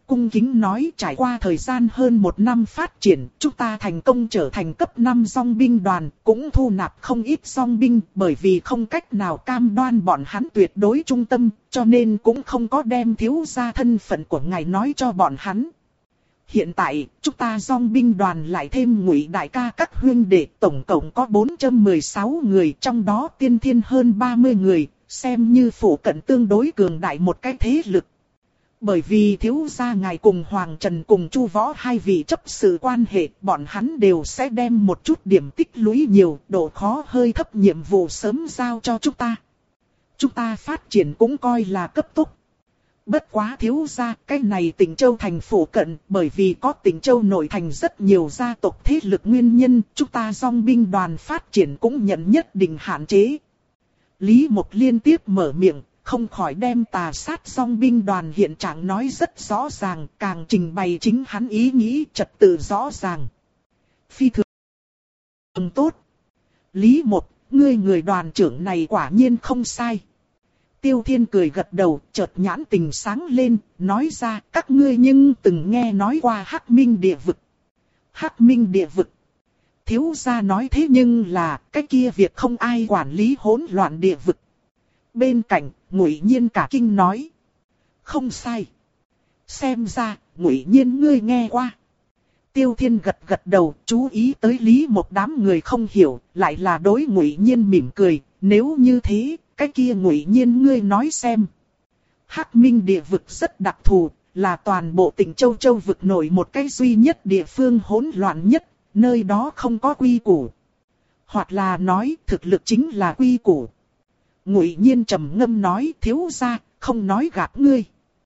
cung kính nói trải qua thời gian hơn một năm phát triển, chúng ta thành công trở thành cấp năm dòng binh đoàn, cũng thu nạp không ít dòng binh, bởi vì không cách nào cam đoan bọn hắn tuyệt đối trung tâm, cho nên cũng không có đem thiếu gia thân phận của ngài nói cho bọn hắn. Hiện tại, chúng ta dòng binh đoàn lại thêm Ngụy đại ca các huynh đệ, tổng cộng có bốn trăm mười sáu người, trong đó tiên thiên hơn ba mươi người, xem như phủ cận tương đối cường đại một cái thế lực. Bởi vì thiếu gia ngài cùng Hoàng Trần cùng Chu Võ hai vị chấp sự quan hệ, bọn hắn đều sẽ đem một chút điểm tích lũy nhiều, độ khó hơi thấp nhiệm vụ sớm giao cho chúng ta. Chúng ta phát triển cũng coi là cấp tốc. Bất quá thiếu gia, cái này Tịnh Châu thành phủ cận, bởi vì có Tịnh Châu nội thành rất nhiều gia tộc thế lực nguyên nhân, chúng ta dòng binh đoàn phát triển cũng nhận nhất định hạn chế. Lý Mộc liên tiếp mở miệng, không khỏi đem tà sát dòng binh đoàn hiện trạng nói rất rõ ràng, càng trình bày chính hắn ý nghĩ trật tự rõ ràng. Phi thường tốt. Lý Mộc, ngươi người đoàn trưởng này quả nhiên không sai. Tiêu Thiên cười gật đầu, chợt nhãn tình sáng lên, nói ra các ngươi nhưng từng nghe nói qua Hắc Minh địa vực. Hắc Minh địa vực. Thiếu gia nói thế nhưng là cái kia việc không ai quản lý hỗn loạn địa vực. Bên cạnh, Ngụy Nhiên cả kinh nói. Không sai. Xem ra, Ngụy Nhiên ngươi nghe qua. Tiêu Thiên gật gật đầu, chú ý tới Lý một đám người không hiểu, lại là đối Ngụy Nhiên mỉm cười, nếu như thế, cái kia Ngụy Nhiên ngươi nói xem. Hắc Minh địa vực rất đặc thù, là toàn bộ tỉnh Châu Châu vực nổi một cái duy nhất địa phương hỗn loạn nhất, nơi đó không có quy củ. Hoặc là nói thực lực chính là quy củ. Ngụy Nhiên trầm ngâm nói thiếu gia, không nói gạt ngươi.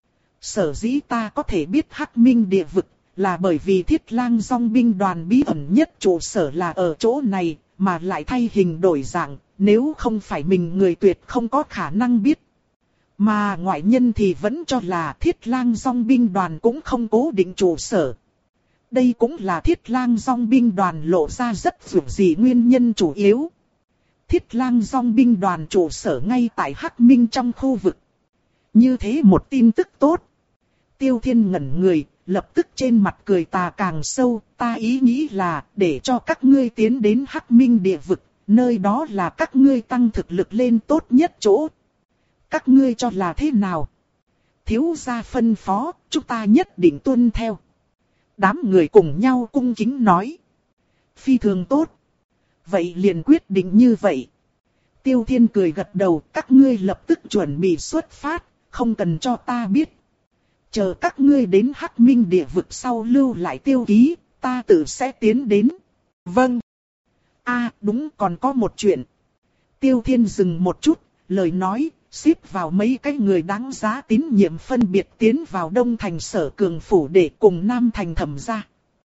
Sở dĩ ta có thể biết Hắc Minh địa vực, là bởi vì Thiết Lang dòng binh đoàn bí ẩn nhất trụ sở là ở chỗ này, mà lại thay hình đổi dạng, nếu không phải mình người tuyệt không có khả năng biết. Mà ngoại nhân thì vẫn cho là Thiết Lang dòng binh đoàn cũng không cố định trụ sở. Đây cũng là Thiết Lang dòng binh đoàn lộ ra rất dường dị nguyên nhân chủ yếu. Thiết Lang dòng binh đoàn trụ sở ngay tại Hắc Minh trong khu vực. Như thế một tin tức tốt. Tiêu Thiên ngẩn người, lập tức trên mặt cười tà càng sâu, ta ý nghĩ là để cho các ngươi tiến đến Hắc Minh địa vực, nơi đó là các ngươi tăng thực lực lên tốt nhất chỗ. Các ngươi cho là thế nào? Thiếu gia phân phó, chúng ta nhất định tuân theo. Đám người cùng nhau cung kính nói. Phi thường tốt. Vậy liền quyết định như vậy. Tiêu Thiên cười gật đầu, các ngươi lập tức chuẩn bị xuất phát, không cần cho ta biết. Chờ các ngươi đến Hắc Minh địa vực sau lưu lại tiêu ký, ta tự sẽ tiến đến. Vâng. A à, đúng, còn có một chuyện. Tiêu Thiên dừng một chút, lời nói, xếp vào mấy cái người đáng giá tín nhiệm phân biệt tiến vào Đông Thành Sở Cường Phủ để cùng Nam Thành Thẩm gia.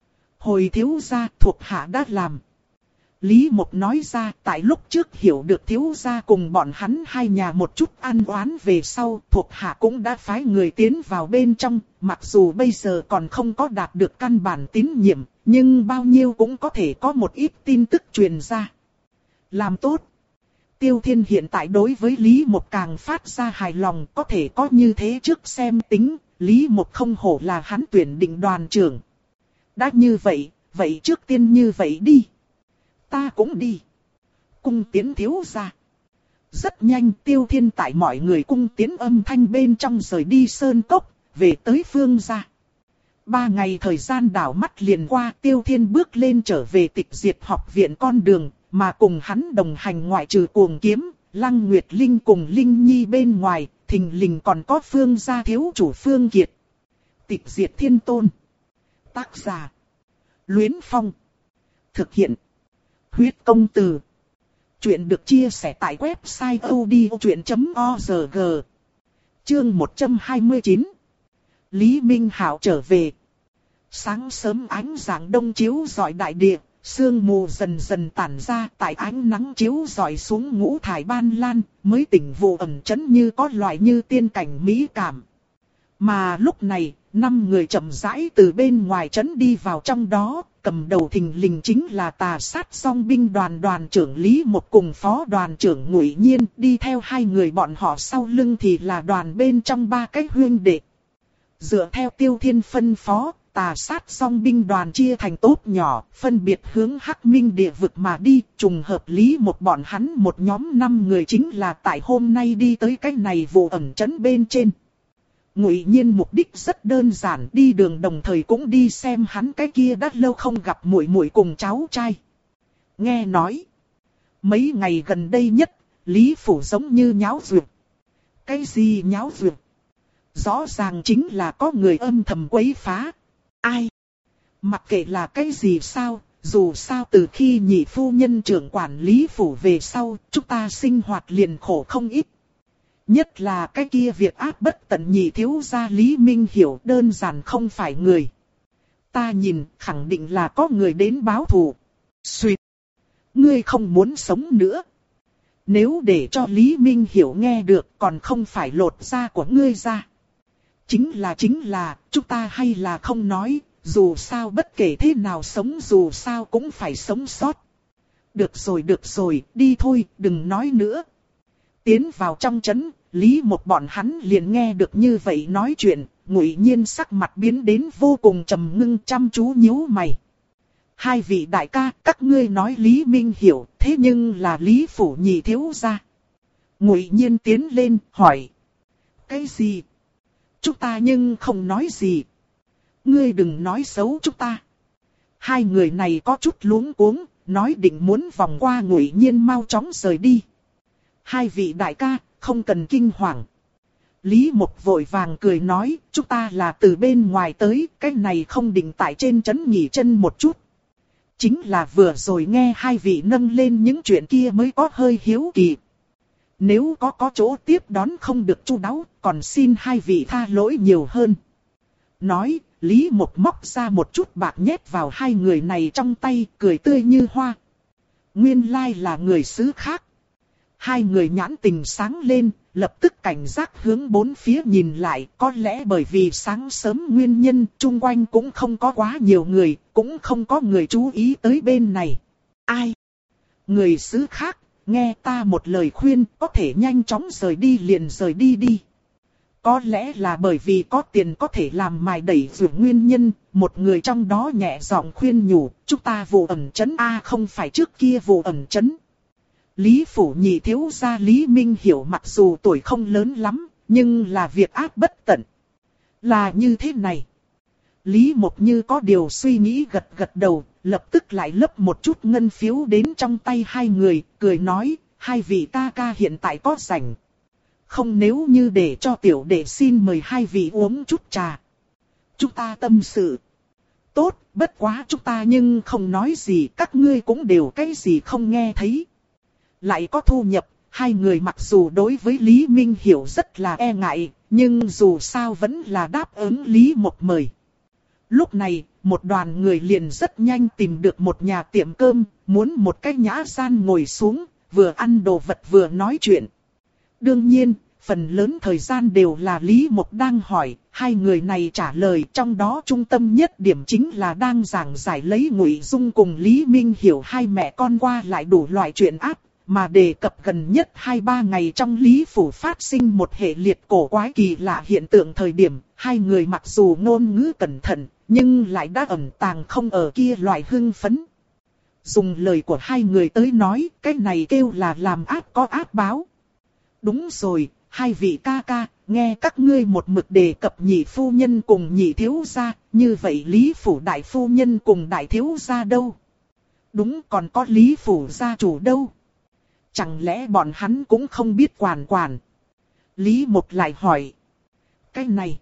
Hồi thiếu gia thuộc hạ đã làm. Lý Mộc nói ra, tại lúc trước hiểu được thiếu gia cùng bọn hắn hai nhà một chút ăn oán về sau, thuộc hạ cũng đã phái người tiến vào bên trong, mặc dù bây giờ còn không có đạt được căn bản tín nhiệm, nhưng bao nhiêu cũng có thể có một ít tin tức truyền ra. Làm tốt. Tiêu Thiên hiện tại đối với Lý Mộc càng phát ra hài lòng, có thể có như thế trước xem tính, Lý Mộc không hổ là hắn tuyển định đoàn trưởng. Đã như vậy, vậy trước tiên như vậy đi. Ta cũng đi. Cung tiến thiếu gia. Rất nhanh Tiêu Thiên tại mọi người cung tiến âm thanh bên trong rời đi sơn cốc, về tới Phương gia. Ba ngày thời gian đảo mắt liền qua, Tiêu Thiên bước lên trở về Tịch Diệt học viện con đường, mà cùng hắn đồng hành ngoại trừ Cuồng Kiếm, Lăng Nguyệt Linh cùng Linh Nhi bên ngoài, thình lình còn có Phương gia thiếu chủ Phương Kiệt. Tịch Diệt Thiên Tôn. Tác giả. Luyến Phong. Thực hiện. Huyết Công Từ. Chuyện được chia sẻ tại website odchuyện chấm org. Chương một trăm hai mươi chín. Lý Minh Hạo trở về. Sáng sớm ánh dạng đông chiếu rọi đại địa, sương mù dần dần tản ra, tại ánh nắng chiếu rọi xuống ngũ thải ban lan, mới tỉnh vụ ẩn chấn như có loại như tiên cảnh mỹ cảm. Mà lúc này, năm người chậm rãi từ bên ngoài trấn đi vào trong đó, cầm đầu thình lình chính là tà sát song binh đoàn đoàn trưởng Lý Một cùng phó đoàn trưởng Ngụy Nhiên, đi theo hai người bọn họ sau lưng thì là đoàn bên trong ba cái huynh đệ. Dựa theo Tiêu Thiên phân phó, Tà Sát Song binh đoàn chia thành tốp nhỏ, phân biệt hướng Hắc Minh địa vực mà đi, trùng hợp lý một bọn hắn một nhóm năm người chính là tại hôm nay đi tới cái này vụ ẩn trấn bên trên. Ngụy Nhiên mục đích rất đơn giản, đi đường đồng thời cũng đi xem hắn cái kia đã lâu không gặp muội muội cùng cháu trai. Nghe nói, mấy ngày gần đây nhất, Lý Phủ giống như nháo dược. Cái gì nháo dược? Rõ ràng chính là có người âm thầm quấy phá. Ai? Mặc kệ là cái gì sao, dù sao từ khi nhị phu nhân trưởng quản Lý Phủ về sau, chúng ta sinh hoạt liền khổ không ít. Nhất là cái kia việc áp bất tận nhị thiếu gia Lý Minh Hiểu đơn giản không phải người. Ta nhìn khẳng định là có người đến báo thù. Xuyệt! Ngươi không muốn sống nữa. Nếu để cho Lý Minh Hiểu nghe được còn không phải lột da của ngươi ra. Chính là chính là, chúng ta hay là không nói, dù sao bất kể thế nào sống dù sao cũng phải sống sót. Được rồi được rồi, đi thôi, đừng nói nữa. Tiến vào trong trấn, Lý một bọn hắn liền nghe được như vậy nói chuyện, Ngụy Nhiên sắc mặt biến đến vô cùng trầm ngưng chăm chú nhíu mày. Hai vị đại ca, các ngươi nói Lý Minh Hiểu, thế nhưng là Lý Phủ nhị thiếu gia. Ngụy Nhiên tiến lên, hỏi. Cái gì? Chúng ta nhưng không nói gì. Ngươi đừng nói xấu chúng ta. Hai người này có chút luống cuống, nói định muốn vòng qua Ngụy Nhiên mau chóng rời đi. Hai vị đại ca, không cần kinh hoàng. Lý Mộc vội vàng cười nói, chúng ta là từ bên ngoài tới, cái này không định tại trên trấn nghỉ chân một chút. Chính là vừa rồi nghe hai vị nâng lên những chuyện kia mới có hơi hiếu kỳ. Nếu có có chỗ tiếp đón không được chu đáo, còn xin hai vị tha lỗi nhiều hơn. Nói, Lý Mộc móc ra một chút bạc nhét vào hai người này trong tay, cười tươi như hoa. Nguyên lai là người xứ khác. Hai người nhãn tình sáng lên, lập tức cảnh giác hướng bốn phía nhìn lại, có lẽ bởi vì sáng sớm nguyên nhân, chung quanh cũng không có quá nhiều người, cũng không có người chú ý tới bên này. Ai? Người xứ khác, nghe ta một lời khuyên, có thể nhanh chóng rời đi liền rời đi đi. Có lẽ là bởi vì có tiền có thể làm mài đẩy vượt nguyên nhân, một người trong đó nhẹ giọng khuyên nhủ, chúng ta vụ ẩn trấn A không phải trước kia vụ ẩn trấn. Lý Phủ nhị thiếu gia Lý Minh Hiểu mặc dù tuổi không lớn lắm, nhưng là việc ác bất tận. Là như thế này. Lý Mộc như có điều suy nghĩ gật gật đầu, lập tức lại lấp một chút ngân phiếu đến trong tay hai người, cười nói, hai vị ca ca hiện tại có rảnh. Không nếu như để cho tiểu đệ xin mời hai vị uống chút trà. Chúng ta tâm sự. Tốt, bất quá chúng ta nhưng không nói gì, các ngươi cũng đều cái gì không nghe thấy. Lại có thu nhập, hai người mặc dù đối với Lý Minh Hiểu rất là e ngại, nhưng dù sao vẫn là đáp ứng Lý Mộc mời. Lúc này, một đoàn người liền rất nhanh tìm được một nhà tiệm cơm, muốn một cái nhã gian ngồi xuống, vừa ăn đồ vật vừa nói chuyện. Đương nhiên, phần lớn thời gian đều là Lý Mộc đang hỏi, hai người này trả lời, trong đó trung tâm nhất điểm chính là đang giảng giải lấy Ngụy Dung cùng Lý Minh Hiểu hai mẹ con qua lại đủ loại chuyện áp. Mà đề cập gần nhất hai ba ngày trong Lý Phủ phát sinh một hệ liệt cổ quái kỳ lạ hiện tượng thời điểm, hai người mặc dù ngôn ngữ cẩn thận, nhưng lại đã ẩn tàng không ở kia loại hưng phấn. Dùng lời của hai người tới nói, cái này kêu là làm ác có ác báo. Đúng rồi, hai vị ca ca, nghe các ngươi một mực đề cập nhị phu nhân cùng nhị thiếu gia, như vậy Lý Phủ đại phu nhân cùng đại thiếu gia đâu? Đúng, còn có Lý Phủ gia chủ đâu? Chẳng lẽ bọn hắn cũng không biết quản quản? Lý Mộc lại hỏi. Cái này.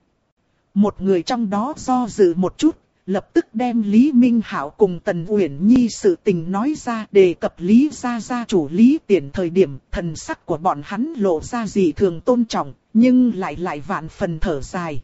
Một người trong đó do dự một chút, lập tức đem Lý Minh Hạo cùng Tần Uyển Nhi sự tình nói ra, đề cập Lý gia gia chủ Lý Tiễn thời điểm, thần sắc của bọn hắn lộ ra dị thường tôn trọng, nhưng lại lại vạn phần thở dài.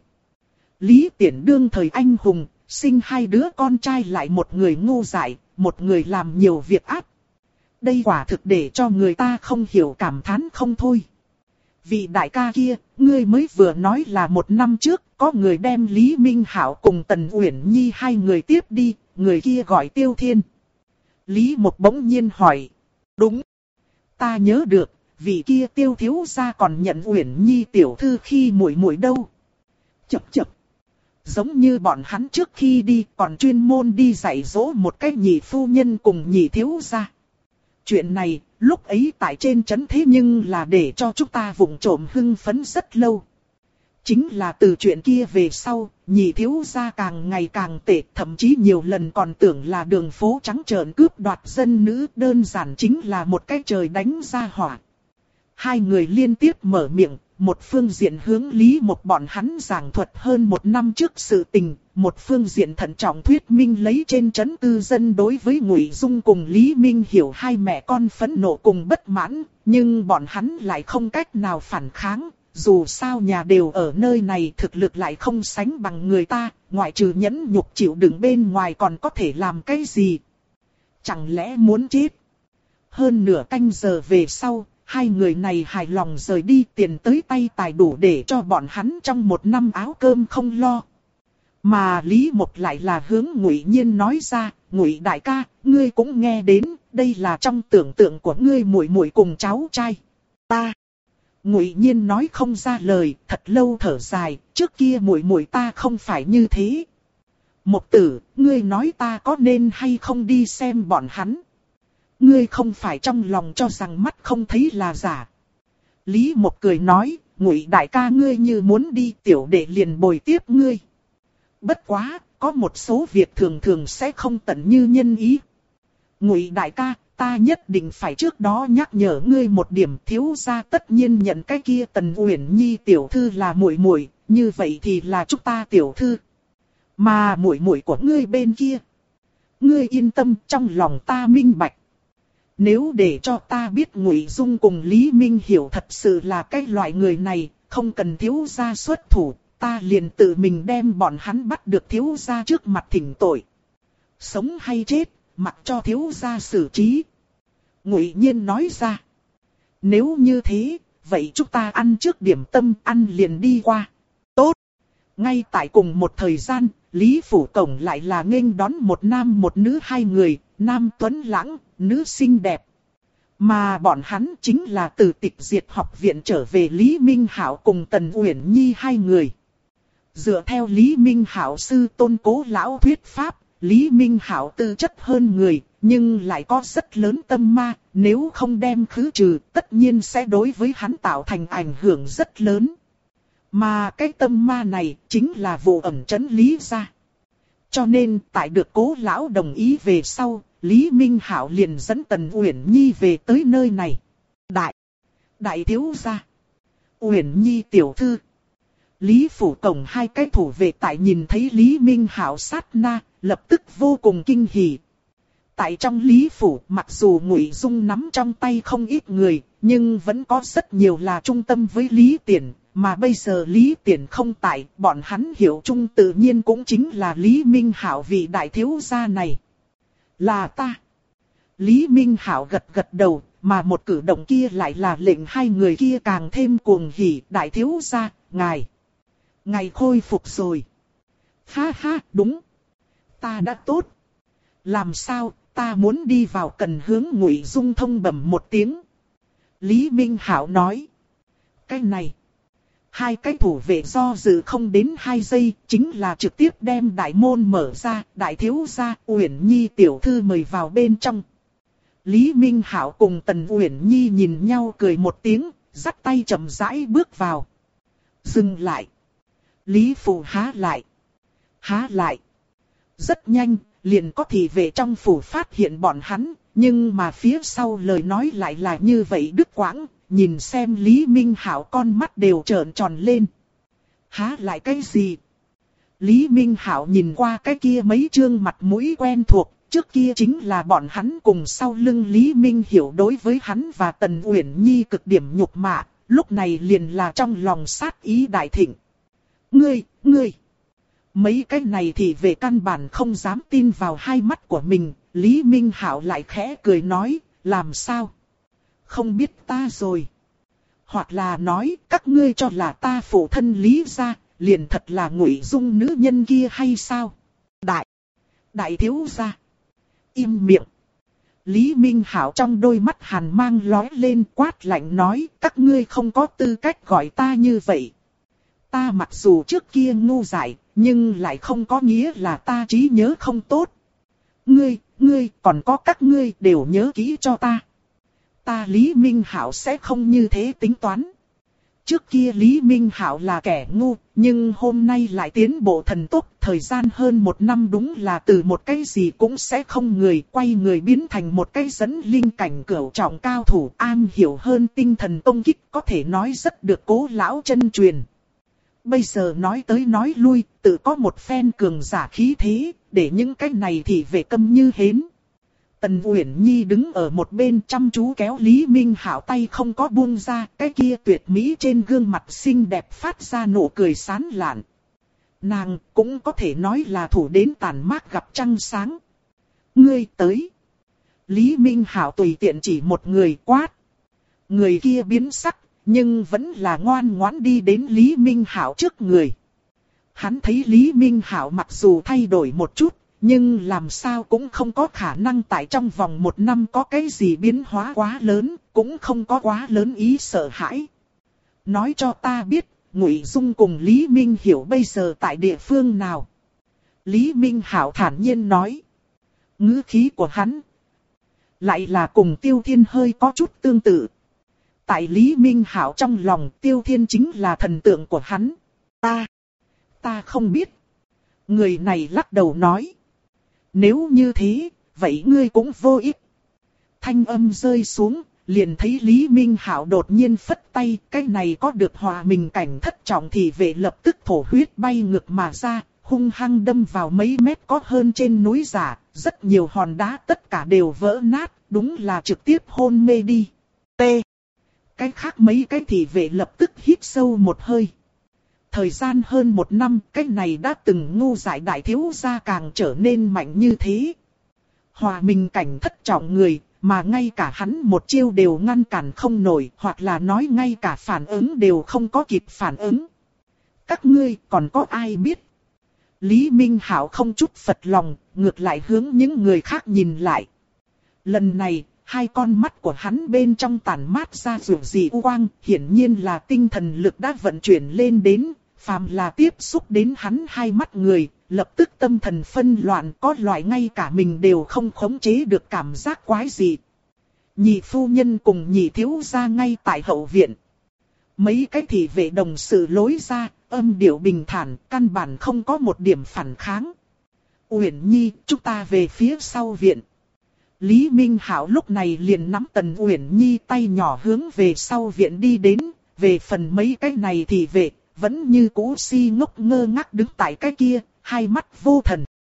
Lý Tiễn đương thời anh hùng, sinh hai đứa con trai lại một người ngu dại, một người làm nhiều việc ác. Đây quả thực để cho người ta không hiểu cảm thán không thôi. Vị đại ca kia, ngươi mới vừa nói là một năm trước, có người đem Lý Minh Hạo cùng Tần Uyển Nhi hai người tiếp đi, người kia gọi Tiêu Thiên. Lý Mộc bỗng nhiên hỏi. Đúng. Ta nhớ được, vị kia Tiêu thiếu gia còn nhận Uyển Nhi tiểu thư khi muội muội đâu. Chập chập. Giống như bọn hắn trước khi đi còn chuyên môn đi dạy dỗ một cái nhị phu nhân cùng nhị thiếu gia. Chuyện này, lúc ấy tại trên trấn thế nhưng là để cho chúng ta vụng trộm hưng phấn rất lâu. Chính là từ chuyện kia về sau, nhị thiếu gia càng ngày càng tệ, thậm chí nhiều lần còn tưởng là đường phố trắng trợn cướp đoạt dân nữ, đơn giản chính là một cái trời đánh ra hỏa. Hai người liên tiếp mở miệng, một phương diện hướng Lý Mộc bọn hắn giảng thuật hơn một năm trước sự tình, một phương diện thận trọng thuyết minh lấy trên trấn cư dân đối với Ngụy Dung cùng Lý Minh Hiểu hai mẹ con phẫn nộ cùng bất mãn, nhưng bọn hắn lại không cách nào phản kháng. Dù sao nhà đều ở nơi này, thực lực lại không sánh bằng người ta, ngoại trừ nhẫn nhục chịu đựng bên ngoài còn có thể làm cái gì? Chẳng lẽ muốn chết? Hơn nửa canh giờ về sau, hai người này hài lòng rời đi, tiền tới tay tài đủ để cho bọn hắn trong một năm áo cơm không lo. Mà Lý Mộc lại là hướng Ngụy Nhiên nói ra, Ngụy đại ca, ngươi cũng nghe đến, đây là trong tưởng tượng của ngươi muội muội cùng cháu trai. Ta. Ngụy Nhiên nói không ra lời, thật lâu thở dài, trước kia muội muội ta không phải như thế. Mộc tử, ngươi nói ta có nên hay không đi xem bọn hắn? Ngươi không phải trong lòng cho rằng mắt không thấy là giả. Lý Mộc cười nói, Ngụy đại ca ngươi như muốn đi, tiểu đệ liền bồi tiếp ngươi. Bất quá, có một số việc thường thường sẽ không tận như nhân ý. Ngụy đại ca, ta nhất định phải trước đó nhắc nhở ngươi một điểm, thiếu gia tất nhiên nhận cái kia Tần Uyển Nhi tiểu thư là muội muội, như vậy thì là chúng ta tiểu thư. Mà muội muội của ngươi bên kia, ngươi yên tâm, trong lòng ta minh bạch. Nếu để cho ta biết Ngụy Dung cùng Lý Minh Hiểu thật sự là cái loại người này, không cần thiếu gia xuất thủ, ta liền tự mình đem bọn hắn bắt được thiếu gia trước mặt thỉnh tội. Sống hay chết, mặc cho thiếu gia xử trí. Ngụy Nhiên nói ra. Nếu như thế, vậy chúng ta ăn trước điểm tâm, ăn liền đi qua. Tốt. Ngay tại cùng một thời gian, Lý Phủ Cổng lại là nghênh đón một nam một nữ hai người, nam tuấn lãng, nữ xinh đẹp. Mà bọn hắn chính là từ Tịch Diệt học viện trở về Lý Minh Hạo cùng Tần Uyển Nhi hai người. Dựa theo Lý Minh Hạo sư tôn cố lão thuyết pháp, Lý Minh Hạo tư chất hơn người, nhưng lại có rất lớn tâm ma, nếu không đem khứ trừ, tất nhiên sẽ đối với hắn tạo thành ảnh hưởng rất lớn. Mà cái tâm ma này chính là vụ ẩn trấn Lý gia. Cho nên, tại được cố lão đồng ý về sau, Lý Minh Hạo liền dẫn Tần Uyển Nhi về tới nơi này. Đại, đại thiếu gia, Uyển Nhi tiểu thư. Lý Phủ Cổng hai cái thủ vệ tại nhìn thấy Lý Minh Hạo sát na, lập tức vô cùng kinh hỉ. Tại trong Lý Phủ, mặc dù Ngụy Dung nắm trong tay không ít người, nhưng vẫn có rất nhiều là trung tâm với Lý Tiễn, mà bây giờ Lý Tiễn không tại, bọn hắn hiểu chung tự nhiên cũng chính là Lý Minh Hạo vị đại thiếu gia này. Là ta. Lý Minh Hạo gật gật đầu, mà một cử động kia lại là lệnh hai người kia càng thêm cuồng hỉ, đại thiếu gia, ngài. Ngài khôi phục rồi. Ha ha, đúng. Ta đã tốt. Làm sao, ta muốn đi vào cần hướng Ngụy Dung thông bẩm một tiếng. Lý Minh Hạo nói. Cái này. Hai cái thủ vệ do dự không đến hai giây, chính là trực tiếp đem đại môn mở ra, đại thiếu gia, Uyển Nhi tiểu thư mời vào bên trong. Lý Minh Hạo cùng Tần Uyển Nhi nhìn nhau cười một tiếng, dắt tay chậm rãi bước vào. Dừng lại. Lý Phủ há lại. Há lại. Rất nhanh, liền có thị vệ trong phủ phát hiện bọn hắn, nhưng mà phía sau lời nói lại là như vậy đứt quãng, nhìn xem Lý Minh Hạo con mắt đều trợn tròn lên. Há lại cái gì? Lý Minh Hạo nhìn qua cái kia mấy trương mặt mũi quen thuộc, trước kia chính là bọn hắn cùng sau lưng Lý Minh Hiểu đối với hắn và Tần Uyển Nhi cực điểm nhục mạ, lúc này liền là trong lòng sát ý đại thịnh. Ngươi, ngươi! Mấy cái này thì về căn bản không dám tin vào hai mắt của mình, Lý Minh Hạo lại khẽ cười nói, làm sao? Không biết ta rồi. Hoặc là nói, các ngươi cho là ta phụ thân Lý gia, liền thật là Ngụy Dung nữ nhân kia hay sao? Đại, đại thiếu gia. Im miệng. Lý Minh Hạo trong đôi mắt hàn mang lóe lên, quát lạnh nói, các ngươi không có tư cách gọi ta như vậy. Ta mặc dù trước kia ngu dại, nhưng lại không có nghĩa là ta trí nhớ không tốt. Ngươi, ngươi, còn có các ngươi đều nhớ kỹ cho ta. Ta Lý Minh Hạo sẽ không như thế tính toán. Trước kia Lý Minh Hạo là kẻ ngu, nhưng hôm nay lại tiến bộ thần tốc. Thời gian hơn một năm đúng là từ một cái gì cũng sẽ không người quay người biến thành một cái dẫn linh cảnh cửu trọng cao thủ, am hiểu hơn tinh thần công kích, có thể nói rất được Cố lão chân truyền. Bây giờ nói tới nói lui, tự có một phen cường giả khí thế, để những cái này thì về câm như hến. Tần Uyển Nhi đứng ở một bên chăm chú kéo Lý Minh Hạo tay không có buông ra, cái kia tuyệt mỹ trên gương mặt xinh đẹp phát ra nụ cười sán lạn. Nàng cũng có thể nói là thủ đến tàn mát gặp trăng sáng. Ngươi tới. Lý Minh Hạo tùy tiện chỉ một người quát. Người kia biến sắc, nhưng vẫn là ngoan ngoãn đi đến Lý Minh Hạo trước người. Hắn thấy Lý Minh Hạo mặc dù thay đổi một chút, nhưng làm sao cũng không có khả năng tại trong vòng một năm có cái gì biến hóa quá lớn, cũng không có quá lớn ý sợ hãi. Nói cho ta biết, Ngụy Dung cùng Lý Minh Hiểu bây giờ tại địa phương nào? Lý Minh Hạo thản nhiên nói. Ngữ khí của hắn lại là cùng Tiêu Thiên hơi có chút tương tự. Tại Lý Minh Hạo trong lòng, Tiêu Thiên chính là thần tượng của hắn. Ta, ta không biết. Người này lắc đầu nói. Nếu như thế, vậy ngươi cũng vô ích. Thanh âm rơi xuống, liền thấy Lý Minh Hạo đột nhiên phất tay, cái này có được hòa mình cảnh thất trọng thì vệ lập tức thổ huyết bay ngược mà ra, hung hăng đâm vào mấy mét có hơn trên núi giả, rất nhiều hòn đá tất cả đều vỡ nát, đúng là trực tiếp hôn mê đi. T. Cái khác mấy cái thì vệ lập tức hít sâu một hơi. Thời gian hơn một năm, cái này đã từng ngu dại đại thiếu gia càng trở nên mạnh như thế. Hòa mình cảnh thất trọng người, mà ngay cả hắn một chiêu đều ngăn cản không nổi, hoặc là nói ngay cả phản ứng đều không có kịp phản ứng. Các ngươi còn có ai biết? Lý Minh Hạo không chút phật lòng, ngược lại hướng những người khác nhìn lại. Lần này, hai con mắt của hắn bên trong tản mát ra rượu dị quang, hiển nhiên là tinh thần lực đã vận chuyển lên đến, phàm là tiếp xúc đến hắn hai mắt người, lập tức tâm thần phân loạn, có loại ngay cả mình đều không khống chế được cảm giác quái dị. Nhị phu nhân cùng nhị thiếu gia ngay tại hậu viện. Mấy cái thị vệ đồng sự lối ra, âm điệu bình thản, căn bản không có một điểm phản kháng. Uyển Nhi, chúng ta về phía sau viện. Lý Minh Hạo lúc này liền nắm Tần Uyển Nhi tay nhỏ hướng về sau viện đi đến, về phần mấy cái này thì vệ, vẫn như cũ si ngốc ngơ ngác đứng tại cái kia, hai mắt vô thần.